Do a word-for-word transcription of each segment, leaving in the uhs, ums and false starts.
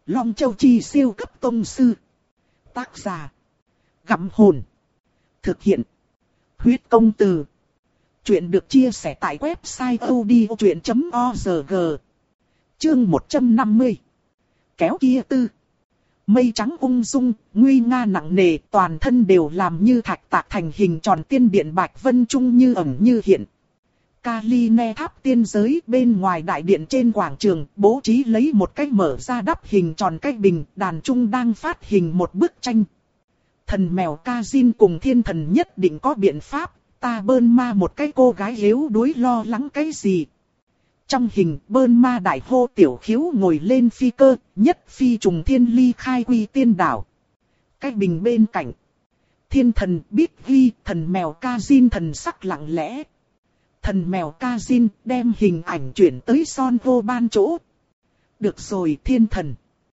Long Châu Chi siêu cấp tông sư. Tác giả. Gặm hồn. Thực hiện. Huyết công từ. Chuyện được chia sẻ tại website audiochuyện chấm org. Chương một trăm năm mươi. Kéo kia tư. Mây trắng ung dung, nguy nga nặng nề, toàn thân đều làm như thạch tạc thành hình tròn tiên điện bạch vân trung như ẩn như hiện. Kali Ne tháp tiên giới bên ngoài đại điện trên quảng trường bố trí lấy một cái mở ra đắp hình tròn cái bình, đàn trung đang phát hình một bức tranh. Thần mèo Kazin cùng thiên thần nhất định có biện pháp, ta bơn ma một cái cô gái yếu đuối lo lắng cái gì. Trong hình bơn ma đại hô tiểu khiếu ngồi lên phi cơ, nhất phi trùng thiên ly khai quy tiên đảo. Cái bình bên cạnh. Thiên thần biết ghi thần mèo Kazin thần sắc lặng lẽ. Thần mèo Kazin đem hình ảnh chuyển tới Son Vô Ban chỗ. Được rồi thiên thần.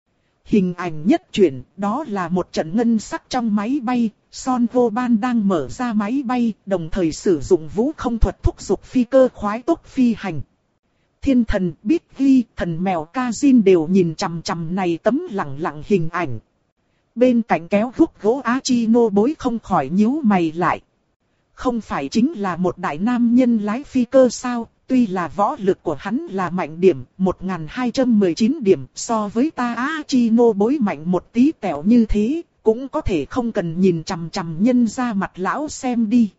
Hình ảnh nhất chuyển, đó là một trận ngân sắc trong máy bay. Son Vô Ban đang mở ra máy bay, đồng thời sử dụng vũ không thuật thúc giục phi cơ khoái tốc phi hành. Thiên thần biết ghi, thần mèo Kazin đều nhìn chằm chằm này tấm lẳng lặng hình ảnh. Bên cạnh kéo hút gỗ Achino bối không khỏi nhíu mày lại. Không phải chính là một đại nam nhân lái phi cơ sao, tuy là võ lực của hắn là mạnh điểm, một nghìn hai trăm mười chín điểm, so với ta Achino bối mạnh một tí tẹo như thế, cũng có thể không cần nhìn chằm chằm nhân ra mặt lão xem đi.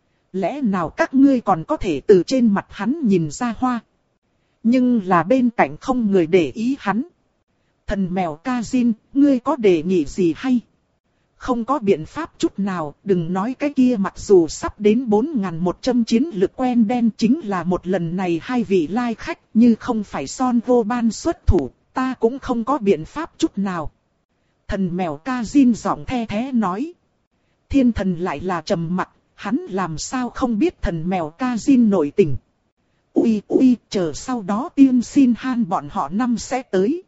Lẽ nào các ngươi còn có thể từ trên mặt hắn nhìn ra hoa? Nhưng là bên cạnh không người để ý hắn. Thần mèo Kazin, ngươi có đề nghị gì hay? Không có biện pháp chút nào, đừng nói cái kia mặc dù sắp đến bốn nghìn một trăm chiến lực quen đen chính là một lần này hai vị lai khách như không phải Son Vô Ban xuất thủ, ta cũng không có biện pháp chút nào. Thần mèo Kazin giọng the thế nói. Thiên thần lại là trầm mặc, hắn làm sao không biết thần mèo Kazin nội tình. Ui ui, chờ sau đó tiên xin han bọn họ năm sẽ tới.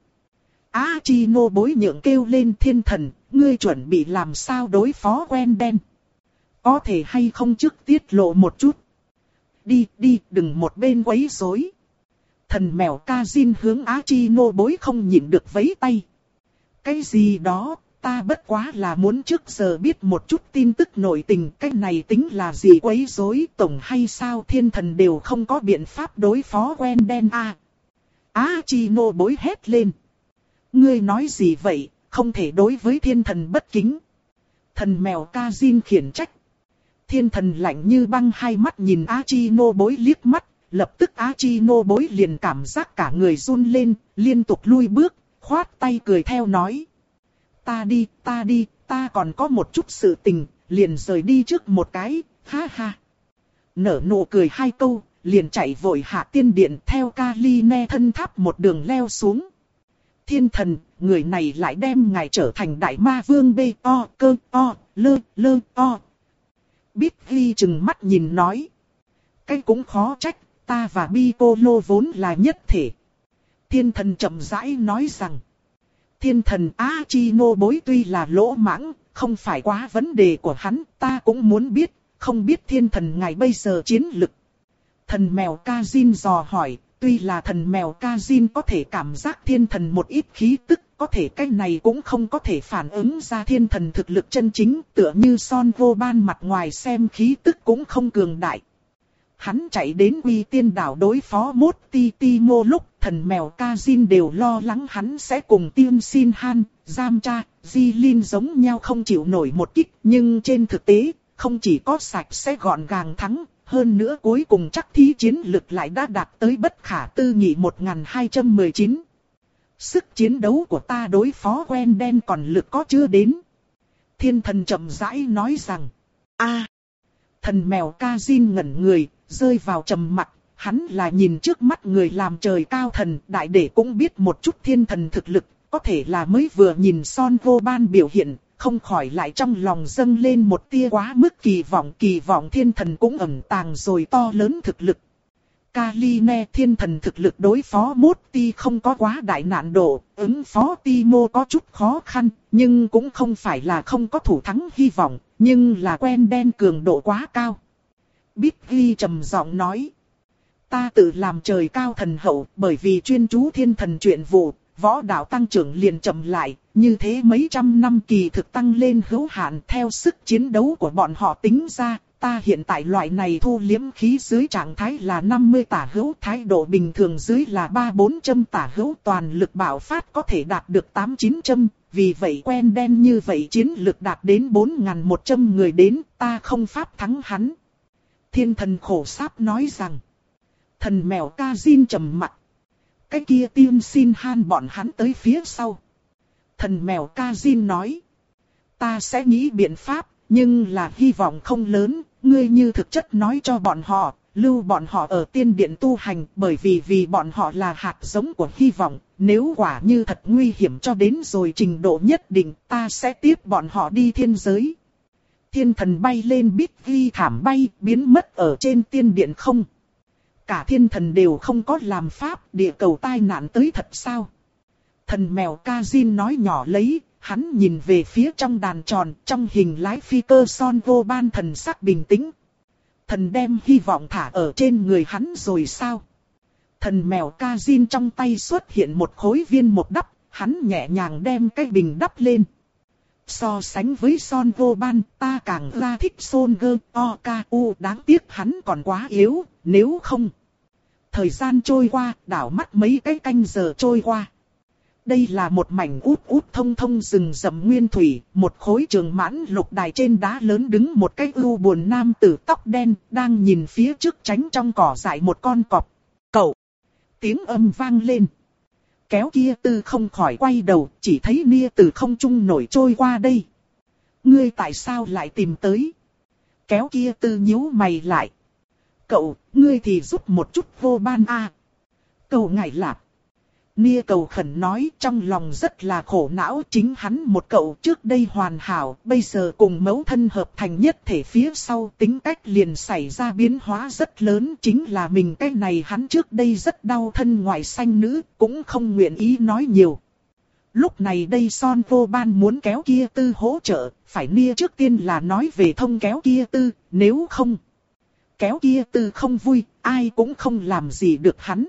Achino bối nhượng kêu lên thiên thần, ngươi chuẩn bị làm sao đối phó quen đen. Có thể hay không trước tiết lộ một chút. Đi đi, đừng một bên quấy rối. Thần mèo Kazin hướng Achino bối không nhịn được vẫy tay. Cái gì đó, ta bất quá là muốn trước giờ biết một chút tin tức nội tình. Cái này tính là gì quấy rối tổng hay sao thiên thần đều không có biện pháp đối phó quen đen à. Achino bối hét lên. Ngươi nói gì vậy, không thể đối với thiên thần bất kính. Thần mèo Kazin khiển trách. Thiên thần lạnh như băng hai mắt nhìn Achino bối liếc mắt, lập tức Achino bối liền cảm giác cả người run lên, liên tục lui bước, khoát tay cười theo nói. Ta đi, ta đi, ta còn có một chút sự tình, liền rời đi trước một cái, ha ha. Nở nụ cười hai câu, liền chạy vội hạ tiên điện theo Kali Ne thân tháp một đường leo xuống. Thiên thần, người này lại đem ngài trở thành đại ma vương bê o cơ o lơ lơ o. Biết ghi chừng mắt nhìn nói. Cái cũng khó trách, ta và Piccolo vốn là nhất thể. Thiên thần chậm rãi nói rằng. Thiên thần Achino bối tuy là lỗ mãng, không phải quá vấn đề của hắn, ta cũng muốn biết, không biết thiên thần ngài bây giờ chiến lực. Thần mèo Kazin dò hỏi. Tuy là thần mèo Kazin có thể cảm giác thiên thần một ít khí tức, có thể cái này cũng không có thể phản ứng ra thiên thần thực lực chân chính, tựa như Son Vô Ban mặt ngoài xem khí tức cũng không cường đại. Hắn chạy đến Quy Tiên đảo đối phó Mốt Ti Ti Mô lúc thần mèo Kazin đều lo lắng hắn sẽ cùng Tiên Xin Han, Giam Cha, Di Lin giống nhau không chịu nổi một kích, nhưng trên thực tế, không chỉ có sạch sẽ gọn gàng thắng. Hơn nữa cuối cùng chắc thí chiến lực lại đã đạt tới bất khả tư nghị một nghìn hai trăm mười chín. Sức chiến đấu của ta đối phó quen đen còn lực có chưa đến. Thiên thần chậm rãi nói rằng. a Thần mèo Kazin ngẩn người, rơi vào trầm mặc. Hắn là nhìn trước mắt người làm trời cao thần, đại để cũng biết một chút thiên thần thực lực. Có thể là mới vừa nhìn Son Vô Ban biểu hiện. Không khỏi lại trong lòng dâng lên một tia quá mức kỳ vọng, kỳ vọng thiên thần cũng ẩn tàng rồi to lớn thực lực. Kali Ne thiên thần thực lực đối phó Mốt Ti không có quá đại nạn độ, ứng phó Ti Mô có chút khó khăn, nhưng cũng không phải là không có thủ thắng hy vọng, nhưng là quen đen cường độ quá cao. Biết ghi trầm giọng nói. Ta tự làm trời cao thần hậu, bởi vì chuyên chú thiên thần chuyện vụ, võ đạo tăng trưởng liền chậm lại, như thế mấy trăm năm kỳ thực tăng lên hữu hạn theo sức chiến đấu của bọn họ tính ra. Ta hiện tại loại này thu liếm khí dưới trạng thái là năm mươi tả hữu, thái độ bình thường dưới là ba bốn châm tả hữu, toàn lực bạo phát có thể đạt được tám chín châm, vì vậy quen đen như vậy chiến lực đạt đến bốn nghìn một trăm người đến, ta không pháp thắng hắn. Thiên thần khổ sáp nói rằng, thần mèo ca Jin trầm mặt. Cái kia tiên xin han bọn hắn tới phía sau. Thần mèo ca Jin nói, ta sẽ nghĩ biện pháp, nhưng là hy vọng không lớn, ngươi như thực chất nói cho bọn họ, lưu bọn họ ở tiên điện tu hành, bởi vì vì bọn họ là hạt giống của hy vọng, nếu quả như thật nguy hiểm cho đến rồi trình độ nhất định, ta sẽ tiếp bọn họ đi thiên giới. Thiên thần bay lên bít ghi thảm bay, biến mất ở trên tiên điện không. Cả thiên thần đều không có làm pháp, địa cầu tai nạn tới thật sao? Thần mèo ca Jin nói nhỏ lấy, hắn nhìn về phía trong đàn tròn, trong hình lái phi cơ Son Vô Ban thần sắc bình tĩnh. Thần đem hy vọng thả ở trên người hắn rồi sao? Thần mèo ca Jin trong tay xuất hiện một khối viên một đắp, hắn nhẹ nhàng đem cái bình đắp lên. So sánh với Son Vô Ban, ta càng ra thích Son Gơ O K U, đáng tiếc hắn còn quá yếu, nếu không. Thời gian trôi qua, đảo mắt mấy cái canh giờ trôi qua. Đây là một mảnh út út thông thông rừng rậm nguyên thủy, một khối trường mãn lục đài trên đá lớn đứng một cái ưu buồn nam tử tóc đen, đang nhìn phía trước tránh trong cỏ dại một con cọp. Cậu! Tiếng âm vang lên. Kéo kia tư không khỏi quay đầu, chỉ thấy Nia từ không trung nổi trôi qua đây. Ngươi tại sao lại tìm tới? Kéo kia tư nhíu mày lại. Cậu, ngươi thì giúp một chút Vô Ban a. Cậu ngại lạp. Nia cầu khẩn nói, trong lòng rất là khổ não, chính hắn một cậu trước đây hoàn hảo, bây giờ cùng mẫu thân hợp thành nhất thể phía sau, tính cách liền xảy ra biến hóa rất lớn, chính là mình cái này hắn trước đây rất đau thân ngoại sanh nữ, cũng không nguyện ý nói nhiều. Lúc này đây Son Vô Ban muốn kéo kia tư hỗ trợ, phải Nia trước tiên là nói về thông kéo kia tư, nếu không kéo kia tư không vui, ai cũng không làm gì được hắn.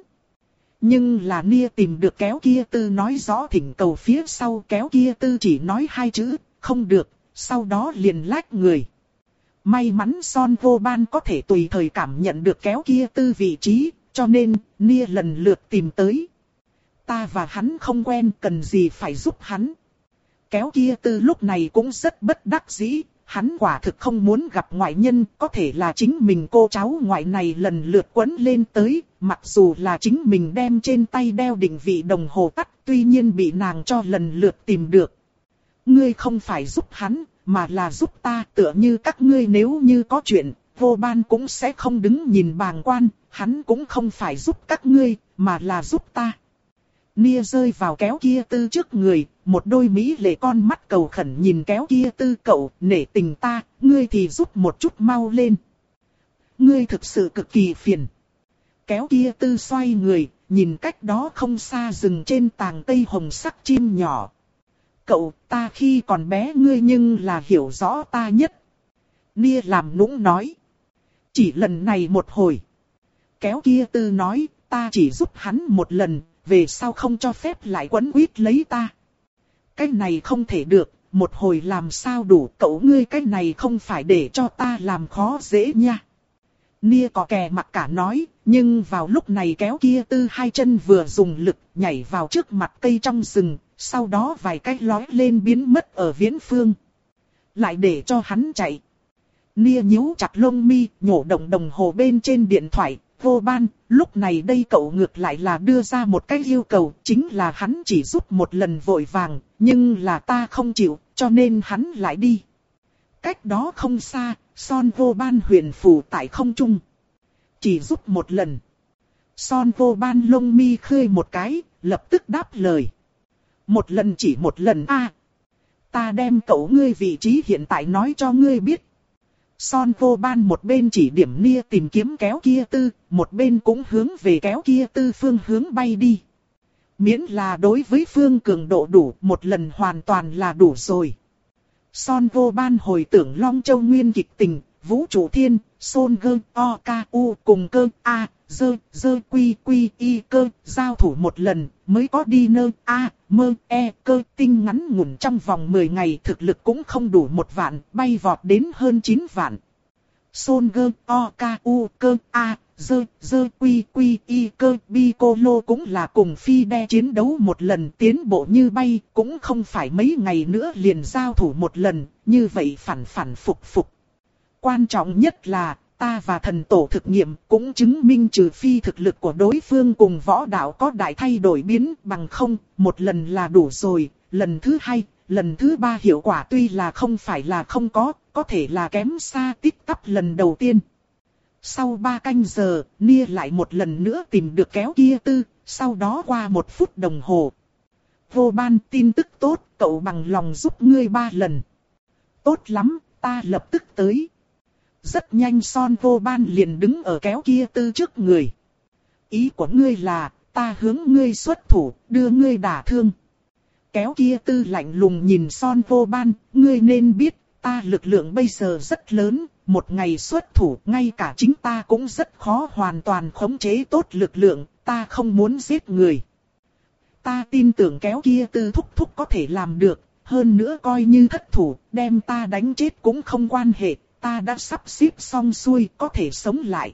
Nhưng là Nia tìm được kéo kia tư nói rõ thỉnh cầu phía sau, kéo kia tư chỉ nói hai chữ, không được, sau đó liền lách người. May mắn Son Vô Ban có thể tùy thời cảm nhận được kéo kia tư vị trí, cho nên Nia lần lượt tìm tới. Ta và hắn không quen, cần gì phải giúp hắn. Kéo kia tư lúc này cũng rất bất đắc dĩ. Hắn quả thực không muốn gặp ngoại nhân, có thể là chính mình cô cháu ngoại này lần lượt quấn lên tới, mặc dù là chính mình đem trên tay đeo định vị đồng hồ tắt, tuy nhiên bị nàng cho lần lượt tìm được. Ngươi không phải giúp hắn, mà là giúp ta, tựa như các ngươi nếu như có chuyện, Vô Ban cũng sẽ không đứng nhìn bàng quan, hắn cũng không phải giúp các ngươi, mà là giúp ta. Nia rơi vào kéo kia tư trước người, một đôi mỹ lệ con mắt cầu khẩn nhìn kéo kia tư, cậu, nể tình ta, ngươi thì giúp một chút mau lên. Ngươi thực sự cực kỳ phiền. Kéo kia tư xoay người, nhìn cách đó không xa rừng trên tàng cây hồng sắc chim nhỏ. Cậu, ta khi còn bé ngươi nhưng là hiểu rõ ta nhất. Nia làm nũng nói. Chỉ lần này một hồi. Kéo kia tư nói, ta chỉ giúp hắn một lần. Về sau không cho phép lại quấn quýt lấy ta. Cái này không thể được, một hồi làm sao đủ, cậu ngươi cái này không phải để cho ta làm khó dễ nha. Nia có kè mặt cả nói, nhưng vào lúc này kéo kia tư hai chân vừa dùng lực nhảy vào trước mặt cây trong rừng, sau đó vài cái lói lên biến mất ở viễn phương. Lại để cho hắn chạy. Nia nhíu chặt lông mi, nhổ động đồng hồ bên trên điện thoại. Vô Ban, lúc này đây cậu ngược lại là đưa ra một cái yêu cầu, chính là hắn chỉ giúp một lần vội vàng, nhưng là ta không chịu, cho nên hắn lại đi. Cách đó không xa, Son Vô Ban huyền phù tại không trung. Chỉ giúp một lần. Son Vô Ban lông mi khơi một cái, lập tức đáp lời. Một lần chỉ một lần a. À, ta đem cậu ngươi vị trí hiện tại nói cho ngươi biết. Son Vô Ban một bên chỉ điểm Nia tìm kiếm kéo kia tư, một bên cũng hướng về kéo kia tư phương hướng bay đi. Miễn là đối với phương cường độ đủ, một lần hoàn toàn là đủ rồi. Son Vô Ban hồi tưởng Long Châu nguyên kịch tình, Vũ Trụ Thiên, Son Gơ O K U cùng cơ A, dơ, dơ quy quy y cơ, giao thủ một lần, mới có đi nơ, a, mơ, e, cơ, tinh ngắn ngủn trong vòng mười ngày thực lực cũng không đủ một vạn, bay vọt đến hơn chín vạn. Son gơ, o, k, u, cơ, a, dơ, dơ quy quy y cơ, Piccolo cũng là cùng phi đe chiến đấu một lần tiến bộ như bay, cũng không phải mấy ngày nữa liền giao thủ một lần, như vậy phản phản phục phục. Quan trọng nhất là, ta và thần tổ thực nghiệm cũng chứng minh trừ phi thực lực của đối phương cùng võ đạo có đại thay đổi biến, bằng không, một lần là đủ rồi, lần thứ hai, lần thứ ba hiệu quả tuy là không phải là không có, có thể là kém xa tích tắp lần đầu tiên. Sau ba canh giờ, Nia lại một lần nữa tìm được kéo kia tư, sau đó qua một phút đồng hồ. Vô Ban, tin tức tốt, cậu bằng lòng giúp ngươi ba lần. Tốt lắm, ta lập tức tới. Rất nhanh Son Vô Ban liền đứng ở kéo kia tư trước người. Ý của ngươi là, ta hướng ngươi xuất thủ, đưa ngươi đả thương. Kéo kia tư lạnh lùng nhìn Son Vô Ban, ngươi nên biết, ta lực lượng bây giờ rất lớn, một ngày xuất thủ, ngay cả chính ta cũng rất khó hoàn toàn khống chế tốt lực lượng, ta không muốn giết người. Ta tin tưởng kéo kia tư thúc thúc có thể làm được, hơn nữa coi như thất thủ, đem ta đánh chết cũng không quan hệ, ta đã sắp xếp xong xuôi, có thể sống lại.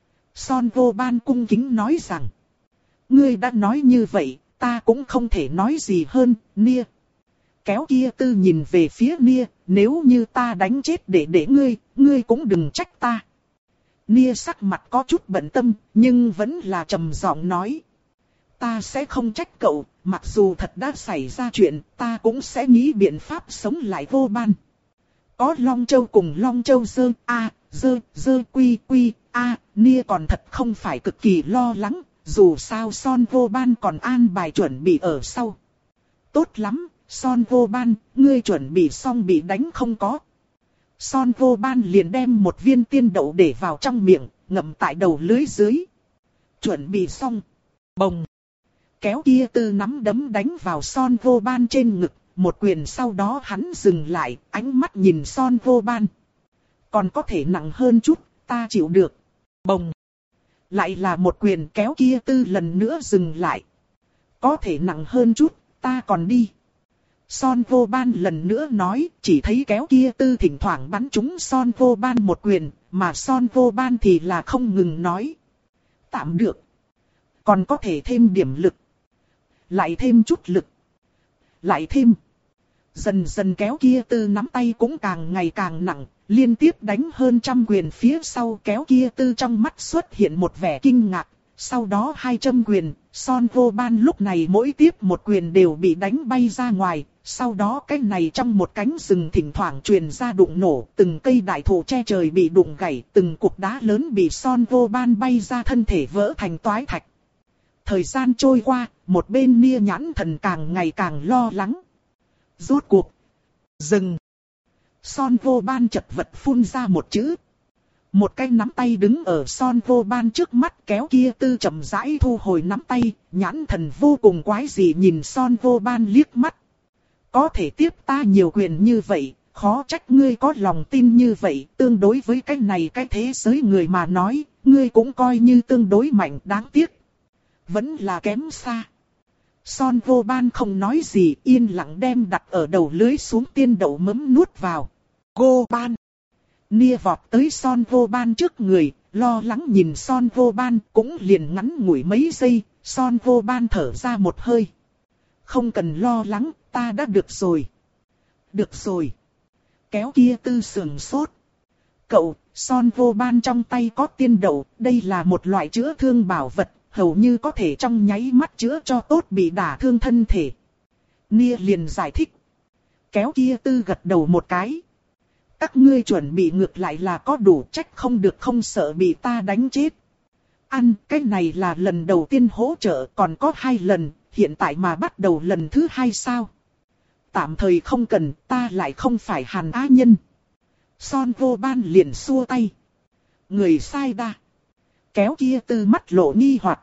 Son Vô Ban cung kính nói rằng, ngươi đã nói như vậy, ta cũng không thể nói gì hơn, Nia. Kéo kia tư nhìn về phía Nia, nếu như ta đánh chết để để ngươi, ngươi cũng đừng trách ta. Nia sắc mặt có chút bận tâm, nhưng vẫn là trầm giọng nói. Ta sẽ không trách cậu, mặc dù thật đã xảy ra chuyện, ta cũng sẽ nghĩ biện pháp sống lại Vô Ban. Có Long Châu cùng Long Châu dơ, a, dơ, dơ quy quy, a, Nia còn thật không phải cực kỳ lo lắng, dù sao Son Vô Ban còn an bài chuẩn bị ở sau. Tốt lắm, Son Vô Ban, ngươi chuẩn bị xong bị đánh không có. Son Vô Ban liền đem một viên tiên đậu để vào trong miệng, ngậm tại đầu lưới dưới. Chuẩn bị xong. Bồng. Kéo kia tư nắm đấm đánh vào Son Vô Ban trên ngực, một quyền sau đó hắn dừng lại, ánh mắt nhìn Son Vô Ban. Còn có thể nặng hơn chút, ta chịu được. Bồng. Lại là một quyền, kéo kia tư lần nữa dừng lại. Có thể nặng hơn chút, ta còn đi. Son Vô Ban lần nữa nói, chỉ thấy kéo kia tư thỉnh thoảng bắn trúng Son Vô Ban một quyền, mà Son Vô Ban thì là không ngừng nói. Tạm được. Còn có thể thêm điểm lực. Lại thêm chút lực. Lại thêm. Dần dần kéo kia tư nắm tay cũng càng ngày càng nặng, liên tiếp đánh hơn trăm quyền phía sau, kéo kia tư trong mắt xuất hiện một vẻ kinh ngạc. Sau đó hai trăm quyền, Son Vô Ban lúc này mỗi tiếp một quyền đều bị đánh bay ra ngoài. Sau đó cái này trong một cánh rừng thỉnh thoảng truyền ra đụng nổ, từng cây đại thụ che trời bị đụng gãy, từng cục đá lớn bị Son Vô Ban bay ra thân thể vỡ thành toái thạch. Thời gian trôi qua, một bên Nia nhãn thần càng ngày càng lo lắng. Rốt cuộc. Dừng. Son Vô Ban chật vật phun ra một chữ. Một cái nắm tay đứng ở Son Vô Ban trước mắt, kéo kia tư chậm rãi thu hồi nắm tay, nhãn thần vô cùng quái dị nhìn Son Vô Ban liếc mắt. Có thể tiếp ta nhiều quyền như vậy, khó trách ngươi có lòng tin như vậy, tương đối với cái này cái thế giới người mà nói, ngươi cũng coi như tương đối mạnh, đáng tiếc. Vẫn là kém xa. Son Vô Ban không nói gì, yên lặng đem đặt ở đầu lưới xuống tiên đậu mấm nuốt vào. Vô Ban. Nia vọt tới Son Vô Ban trước người, lo lắng nhìn Son Vô Ban, cũng liền ngắn ngủi mấy giây, Son Vô Ban thở ra một hơi. Không cần lo lắng, ta đã được rồi. Được rồi. Kéo kia tư sườn sốt. Cậu, Son Vô Ban trong tay có tiên đậu, đây là một loại chữa thương bảo vật, hầu như có thể trong nháy mắt chữa cho tốt bị đả thương thân thể. Nia liền giải thích. Kéo kia tư gật đầu một cái. Các ngươi chuẩn bị ngược lại là có đủ, trách không được không sợ bị ta đánh chết. Ăn, cái này là lần đầu tiên hỗ trợ, còn có hai lần, hiện tại mà bắt đầu lần thứ hai sao? Tạm thời không cần, ta lại không phải Hàn Á Nhân. Son Vô Ban liền xua tay. Người sai đa. Kéo kia tư mắt lộ nghi hoặc.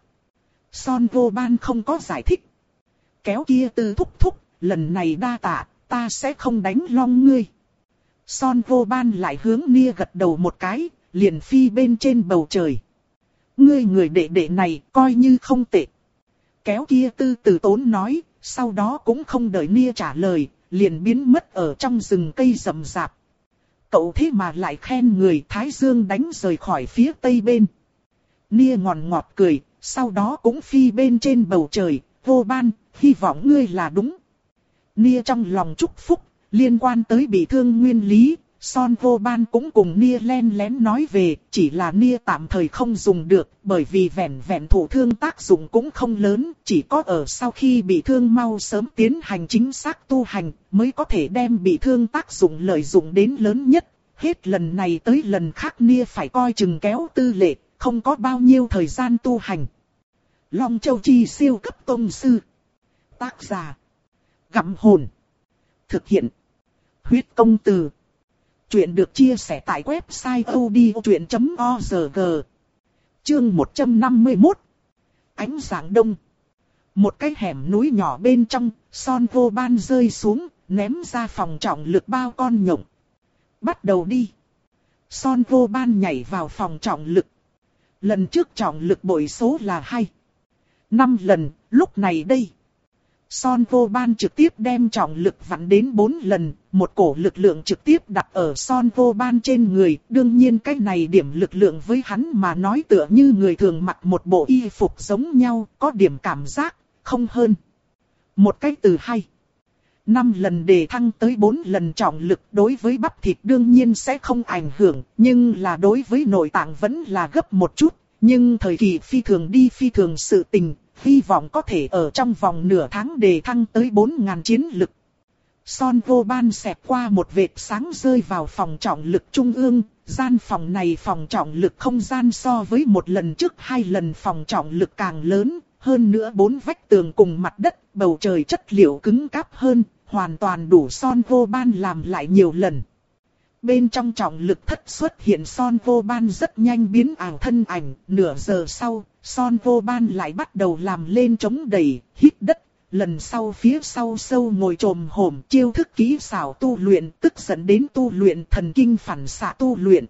Son Vô Ban không có giải thích. Kéo kia tư thúc thúc, lần này đa tạ, ta sẽ không đánh long ngươi. Son Vô Ban lại hướng Nia gật đầu một cái, liền phi bên trên bầu trời. Ngươi người đệ đệ này coi như không tệ. Kéo kia tư từ tốn nói, sau đó cũng không đợi Nia trả lời, liền biến mất ở trong rừng cây rậm rạp. Cậu thế mà lại khen người Thái Dương đánh rời khỏi phía tây bên. Nia ngọt ngọt cười, sau đó cũng phi bên trên bầu trời, Vô Ban, hy vọng ngươi là đúng. Nia trong lòng chúc phúc, liên quan tới bị thương nguyên lý, Son Vô Ban cũng cùng Nia len lén nói về, chỉ là Nia tạm thời không dùng được, bởi vì vẹn vẹn thụ thương tác dụng cũng không lớn, chỉ có ở sau khi bị thương mau sớm tiến hành chính xác tu hành, mới có thể đem bị thương tác dụng lợi dụng đến lớn nhất. Hết lần này tới lần khác Nia phải coi chừng kéo tư lệ, không có bao nhiêu thời gian tu hành. Long Châu Chi siêu cấp tông sư. Tác giả: Gặm Hồn. Thực hiện: Huyết Công Từ. Chuyện được chia sẻ tại website odchuyện chấm org. Chương một trăm năm mươi mốt. Ánh sáng đông. Một cái hẻm núi nhỏ bên trong, Son Vô Ban rơi xuống, ném ra phòng trọng lực bao con nhộng. Bắt đầu đi. Son Vô Ban nhảy vào phòng trọng lực. Lần trước trọng lực bội số là hai. năm lần, lúc này đây. Son Vô Ban trực tiếp đem trọng lực vặn đến bốn lần, một cổ lực lượng trực tiếp đặt ở Son Vô Ban trên người. Đương nhiên cái này điểm lực lượng với hắn mà nói tựa như người thường mặc một bộ y phục giống nhau, có điểm cảm giác, không hơn. Một cái từ hai. năm lần đề thăng tới bốn lần trọng lực đối với bắp thịt đương nhiên sẽ không ảnh hưởng, nhưng là đối với nội tạng vẫn là gấp một chút. Nhưng thời kỳ phi thường đi phi thường sự tình, hy vọng có thể ở trong vòng nửa tháng đề thăng tới bốn nghìn chiến lực. Son Vô Ban xẹt qua một vệt sáng rơi vào phòng trọng lực trung ương, gian phòng này phòng trọng lực không gian so với một lần trước hai lần phòng trọng lực càng lớn, hơn nữa bốn vách tường cùng mặt đất, bầu trời chất liệu cứng cáp hơn, hoàn toàn đủ Son Vô Ban làm lại nhiều lần. Bên trong trọng lực thất xuất hiện Son Vô Ban rất nhanh biến ảo thân ảnh, nửa giờ sau, Son Vô Ban lại bắt đầu làm lên chống đẩy, hít đất, lần sau phía sau sâu ngồi trồm hổm chiêu thức kỹ xảo tu luyện, tức dẫn đến tu luyện thần kinh phản xạ tu luyện.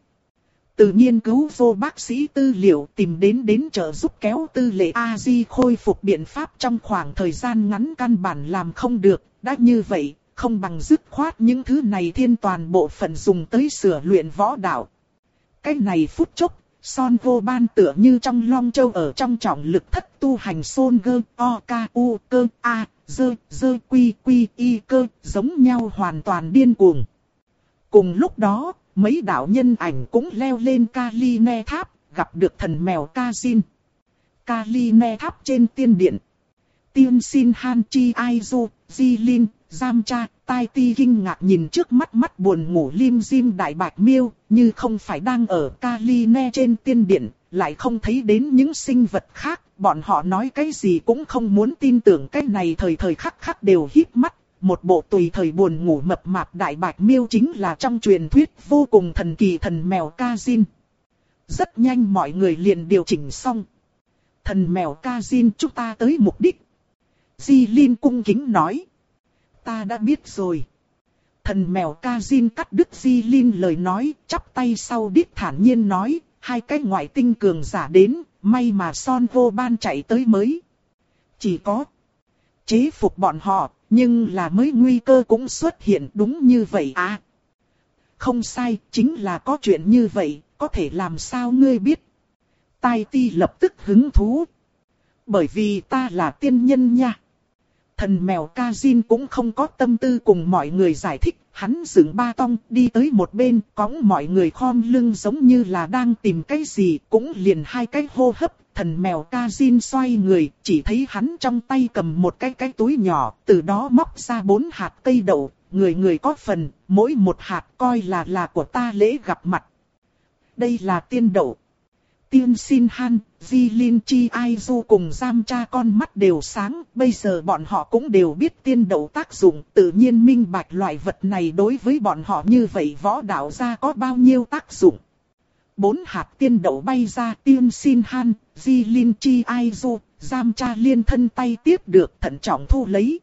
Từ nghiên cứu vô bác sĩ tư liệu tìm đến đến trợ giúp kéo tư lệ A-di khôi phục biện pháp trong khoảng thời gian ngắn căn bản làm không được, đã như vậy. Không bằng dứt khoát những thứ này thiên toàn bộ phận dùng tới sửa luyện võ đạo. Cái này phút chốc, Son Vô Ban tựa như trong Long Châu ở trong trọng lực thất tu hành Son Gơ, O, K, U, Cơ, A, Dơ, Dơ, Quy, Quy, Y, Cơ, giống nhau hoàn toàn điên cuồng. Cùng lúc đó, mấy đạo nhân ảnh cũng leo lên Kali Ne Tháp, gặp được thần mèo Kazin. Kali Ne Tháp trên tiên điện. Tiên Sin Han Chi Aizu, Jilin, Giam Cha, Tai Ti kinh ngạc nhìn trước mắt mắt buồn ngủ lim dim đại bạch miêu, như không phải đang ở Kali Ne trên tiên điện, lại không thấy đến những sinh vật khác, bọn họ nói cái gì cũng không muốn tin tưởng cái này thời thời khắc khắc đều híp mắt, một bộ tùy thời buồn ngủ mập mạp đại bạch miêu chính là trong truyền thuyết vô cùng thần kỳ thần mèo Kazin. Rất nhanh mọi người liền điều chỉnh xong. Thần mèo Kazin chúng ta tới mục đích. Jilin cung kính nói. Ta đã biết rồi. Thần mèo Kazin cắt đứt Jilin lời nói, chắp tay sau đít thản nhiên nói, hai cái ngoại tinh cường giả đến, may mà Son Vô Ban chạy tới mới. Chỉ có chế phục bọn họ, nhưng là mới nguy cơ cũng xuất hiện đúng như vậy à. Không sai, chính là có chuyện như vậy, có thể làm sao ngươi biết. Tai Ti lập tức hứng thú. Bởi vì ta là tiên nhân nha. Thần mèo Kazin cũng không có tâm tư cùng mọi người giải thích, hắn dựng ba tong đi tới một bên, cõng mọi người khom lưng giống như là đang tìm cái gì, cũng liền hai cái hô hấp. Thần mèo Kazin xoay người, chỉ thấy hắn trong tay cầm một cái cái túi nhỏ, từ đó móc ra bốn hạt cây đậu, người người có phần, mỗi một hạt coi là là của ta lễ gặp mặt. Đây là tiên đậu. Tiên Sin Han, Jilin Chi Aizu cùng Giam Cha con mắt đều sáng, bây giờ bọn họ cũng đều biết tiên đậu tác dụng, tự nhiên minh bạch loại vật này đối với bọn họ như vậy võ đạo gia có bao nhiêu tác dụng. Bốn hạt tiên đậu bay ra, Tiên Sin Han, Jilin Chi Aizu, Giam Cha liên thân tay tiếp được thận trọng thu lấy.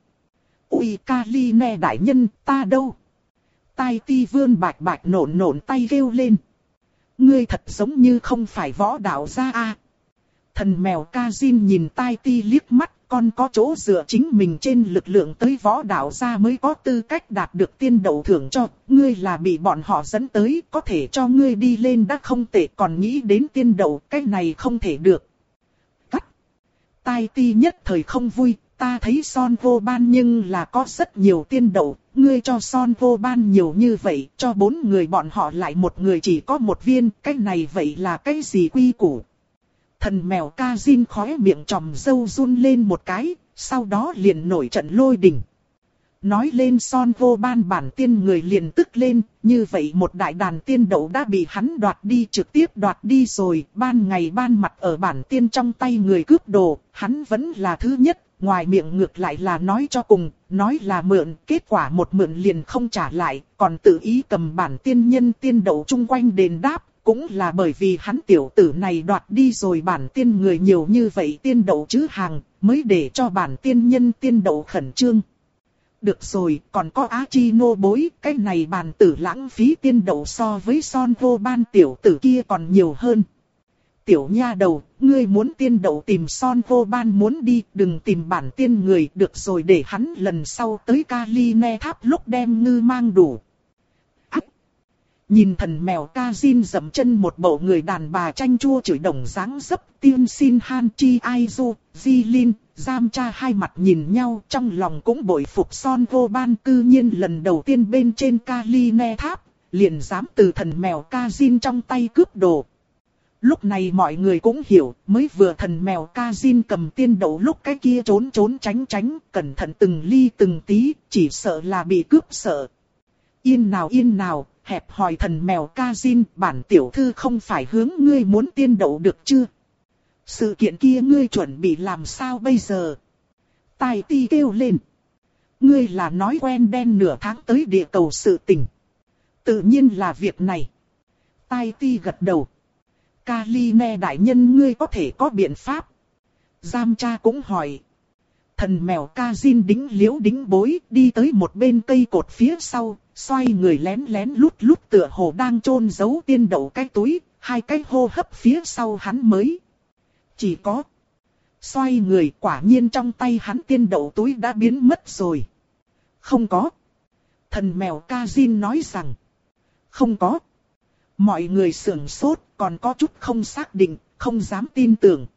Ui Kali Ne đại nhân, ta đâu? Tai Ti vươn bạch bạch nổn nổn tay kêu lên. Ngươi thật giống như không phải võ đạo gia a. Thần mèo Kazin nhìn Tai Ti liếc mắt, con có chỗ dựa chính mình trên lực lượng tới võ đạo gia mới có tư cách đạt được tiên đậu thưởng cho, ngươi là bị bọn họ dẫn tới, có thể cho ngươi đi lên đã không tệ, còn nghĩ đến tiên đậu, cái này không thể được. Cắt. Tai Ti nhất thời không vui, ta thấy Son Vô Ban nhưng là có rất nhiều tiên đậu, ngươi cho Son Vô Ban nhiều như vậy, cho bốn người bọn họ lại một người chỉ có một viên, cái này vậy là cái gì quy củ? Thần mèo Kazin khóe miệng tròm dâu run lên một cái, sau đó liền nổi trận lôi đình. Nói lên Son Vô Ban bản tiên người liền tức lên, như vậy một đại đàn tiên đậu đã bị hắn đoạt đi, trực tiếp đoạt đi rồi, ban ngày ban mặt ở bản tiên trong tay người cướp đồ, hắn vẫn là thứ nhất, ngoài miệng ngược lại là nói cho cùng, nói là mượn, kết quả một mượn liền không trả lại, còn tự ý cầm bản tiên nhân tiên đậu chung quanh đền đáp. Cũng là bởi vì hắn tiểu tử này đoạt đi rồi bản tiên người nhiều như vậy tiên đậu chứ hàng, mới để cho bản tiên nhân tiên đậu khẩn trương. Được rồi, còn có Á Chi nô bối, cái này bản tử lãng phí tiên đậu so với Son Vô Ban tiểu tử kia còn nhiều hơn. Tiểu nha đầu, ngươi muốn tiên đậu tìm Son Vô Ban muốn đi, đừng tìm bản tiên người, được rồi để hắn lần sau tới Kali Ne Tháp lúc đem ngư mang đủ. Nhìn thần mèo Kazin dậm chân một bộ người đàn bà chanh chua chửi đồng dáng dấp, Tiên Sin Han Chi Aizu, Jilin, Giam Cha hai mặt nhìn nhau, trong lòng cũng bội phục Son Vô Ban, cư nhiên lần đầu tiên bên trên Kali Ne Tháp, liền dám từ thần mèo Kazin trong tay cướp đồ. Lúc này mọi người cũng hiểu, mới vừa thần mèo Kazin cầm tiên đậu lúc cái kia trốn trốn tránh tránh, cẩn thận từng ly từng tí, chỉ sợ là bị cướp sợ. Yên nào yên nào. Hẹp hỏi thần mèo Kazin, bản tiểu thư không phải hướng ngươi muốn tiên đậu được chưa? Sự kiện kia ngươi chuẩn bị làm sao bây giờ? Tai Ti kêu lên. Ngươi là nói quen đen nửa tháng tới địa cầu sự tình. Tự nhiên là việc này. Tai Ti gật đầu. Kali Ne đại nhân ngươi có thể có biện pháp. Giam Cha cũng hỏi. Thần mèo Kazin đính liễu đính bối đi tới một bên cây cột phía sau. Xoay người lén lén lút lút tựa hồ đang chôn giấu tiên đậu cái túi, hai cái hô hấp phía sau hắn mới. Chỉ có. Xoay người quả nhiên trong tay hắn tiên đậu túi đã biến mất rồi. Không có. Thần mèo Kazin nói rằng. Không có. Mọi người sửng sốt còn có chút không xác định, không dám tin tưởng.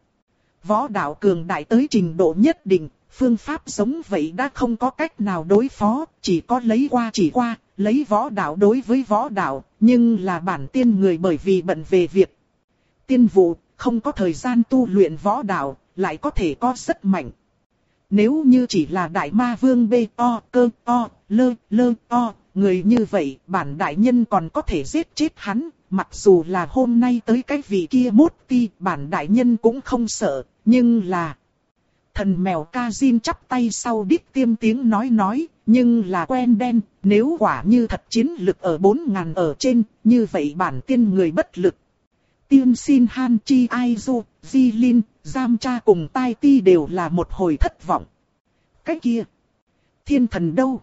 Võ đạo cường đại tới trình độ nhất định. Phương pháp giống vậy đã không có cách nào đối phó, chỉ có lấy qua chỉ qua, lấy võ đạo đối với võ đạo, nhưng là bản tiên người bởi vì bận về việc tiên vụ, không có thời gian tu luyện võ đạo, lại có thể có rất mạnh. Nếu như chỉ là đại ma vương bê o cơ o lơ lơ o, người như vậy bản đại nhân còn có thể giết chết hắn, mặc dù là hôm nay tới cái vị kia mốt ti bản đại nhân cũng không sợ, nhưng là... Thần mèo Kazin chắp tay sau đít tiêm tiếng nói nói, nhưng là quen đen, nếu quả như thật chiến lực ở bốn ngàn ở trên, như vậy bản tiên người bất lực. Tiên Sin Han Chi Aizu, Jilin, Giam Cha cùng Tai Ti đều là một hồi thất vọng. Cái kia, thiên thần đâu?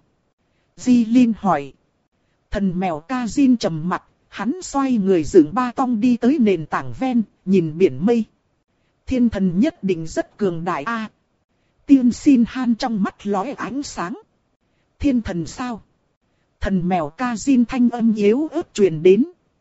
Jilin hỏi. Thần mèo Kazin trầm mặt, hắn xoay người dựng ba tong đi tới nền tảng ven, nhìn biển mây. Thiên thần nhất định rất cường đại a. À, Tiên Sin Han trong mắt lóe ánh sáng. Thiên thần sao? Thần mèo Kazin thanh âm yếu ớt truyền đến.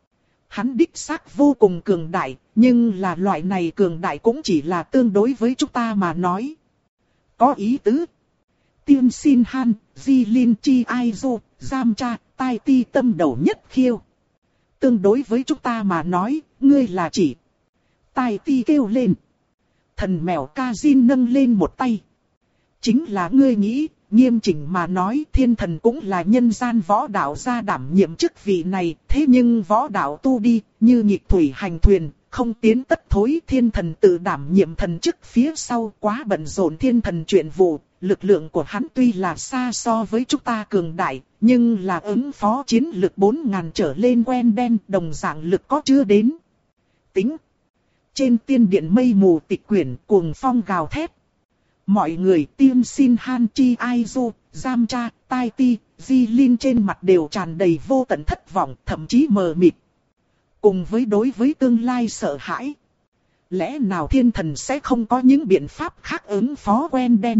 Hắn đích xác vô cùng cường đại, nhưng là loại này cường đại cũng chỉ là tương đối với chúng ta mà nói. Có ý tứ. Tiên Sin Han, Jilin Chi Aizu, Giam Cha, Tai Ti tâm đầu nhất khiêu. Tương đối với chúng ta mà nói, ngươi là chỉ. Tai Ti kêu lên. Thần mèo Kazin nâng lên một tay. Chính là ngươi nghĩ, nghiêm chỉnh mà nói thiên thần cũng là nhân gian võ đạo gia đảm nhiệm chức vị này, thế nhưng võ đạo tu đi, như nhịp thủy hành thuyền, không tiến tất thối. Thiên thần tự đảm nhiệm thần chức phía sau quá bận rộn thiên thần chuyện vụ, lực lượng của hắn tuy là xa so với chúng ta cường đại, nhưng là ứng phó chiến lực bốn ngàn trở lên quen đen đồng dạng lực có chưa đến. Tính. Trên tiên điện mây mù tịch quyển cuồng phong gào thét. Mọi người Tiên Sin Han Chi Aizu, Giam Cha, Tai Ti, Jilin trên mặt đều tràn đầy vô tận thất vọng, thậm chí mờ mịt. Cùng với đối với tương lai sợ hãi. Lẽ nào thiên thần sẽ không có những biện pháp khác ứng phó quen đen?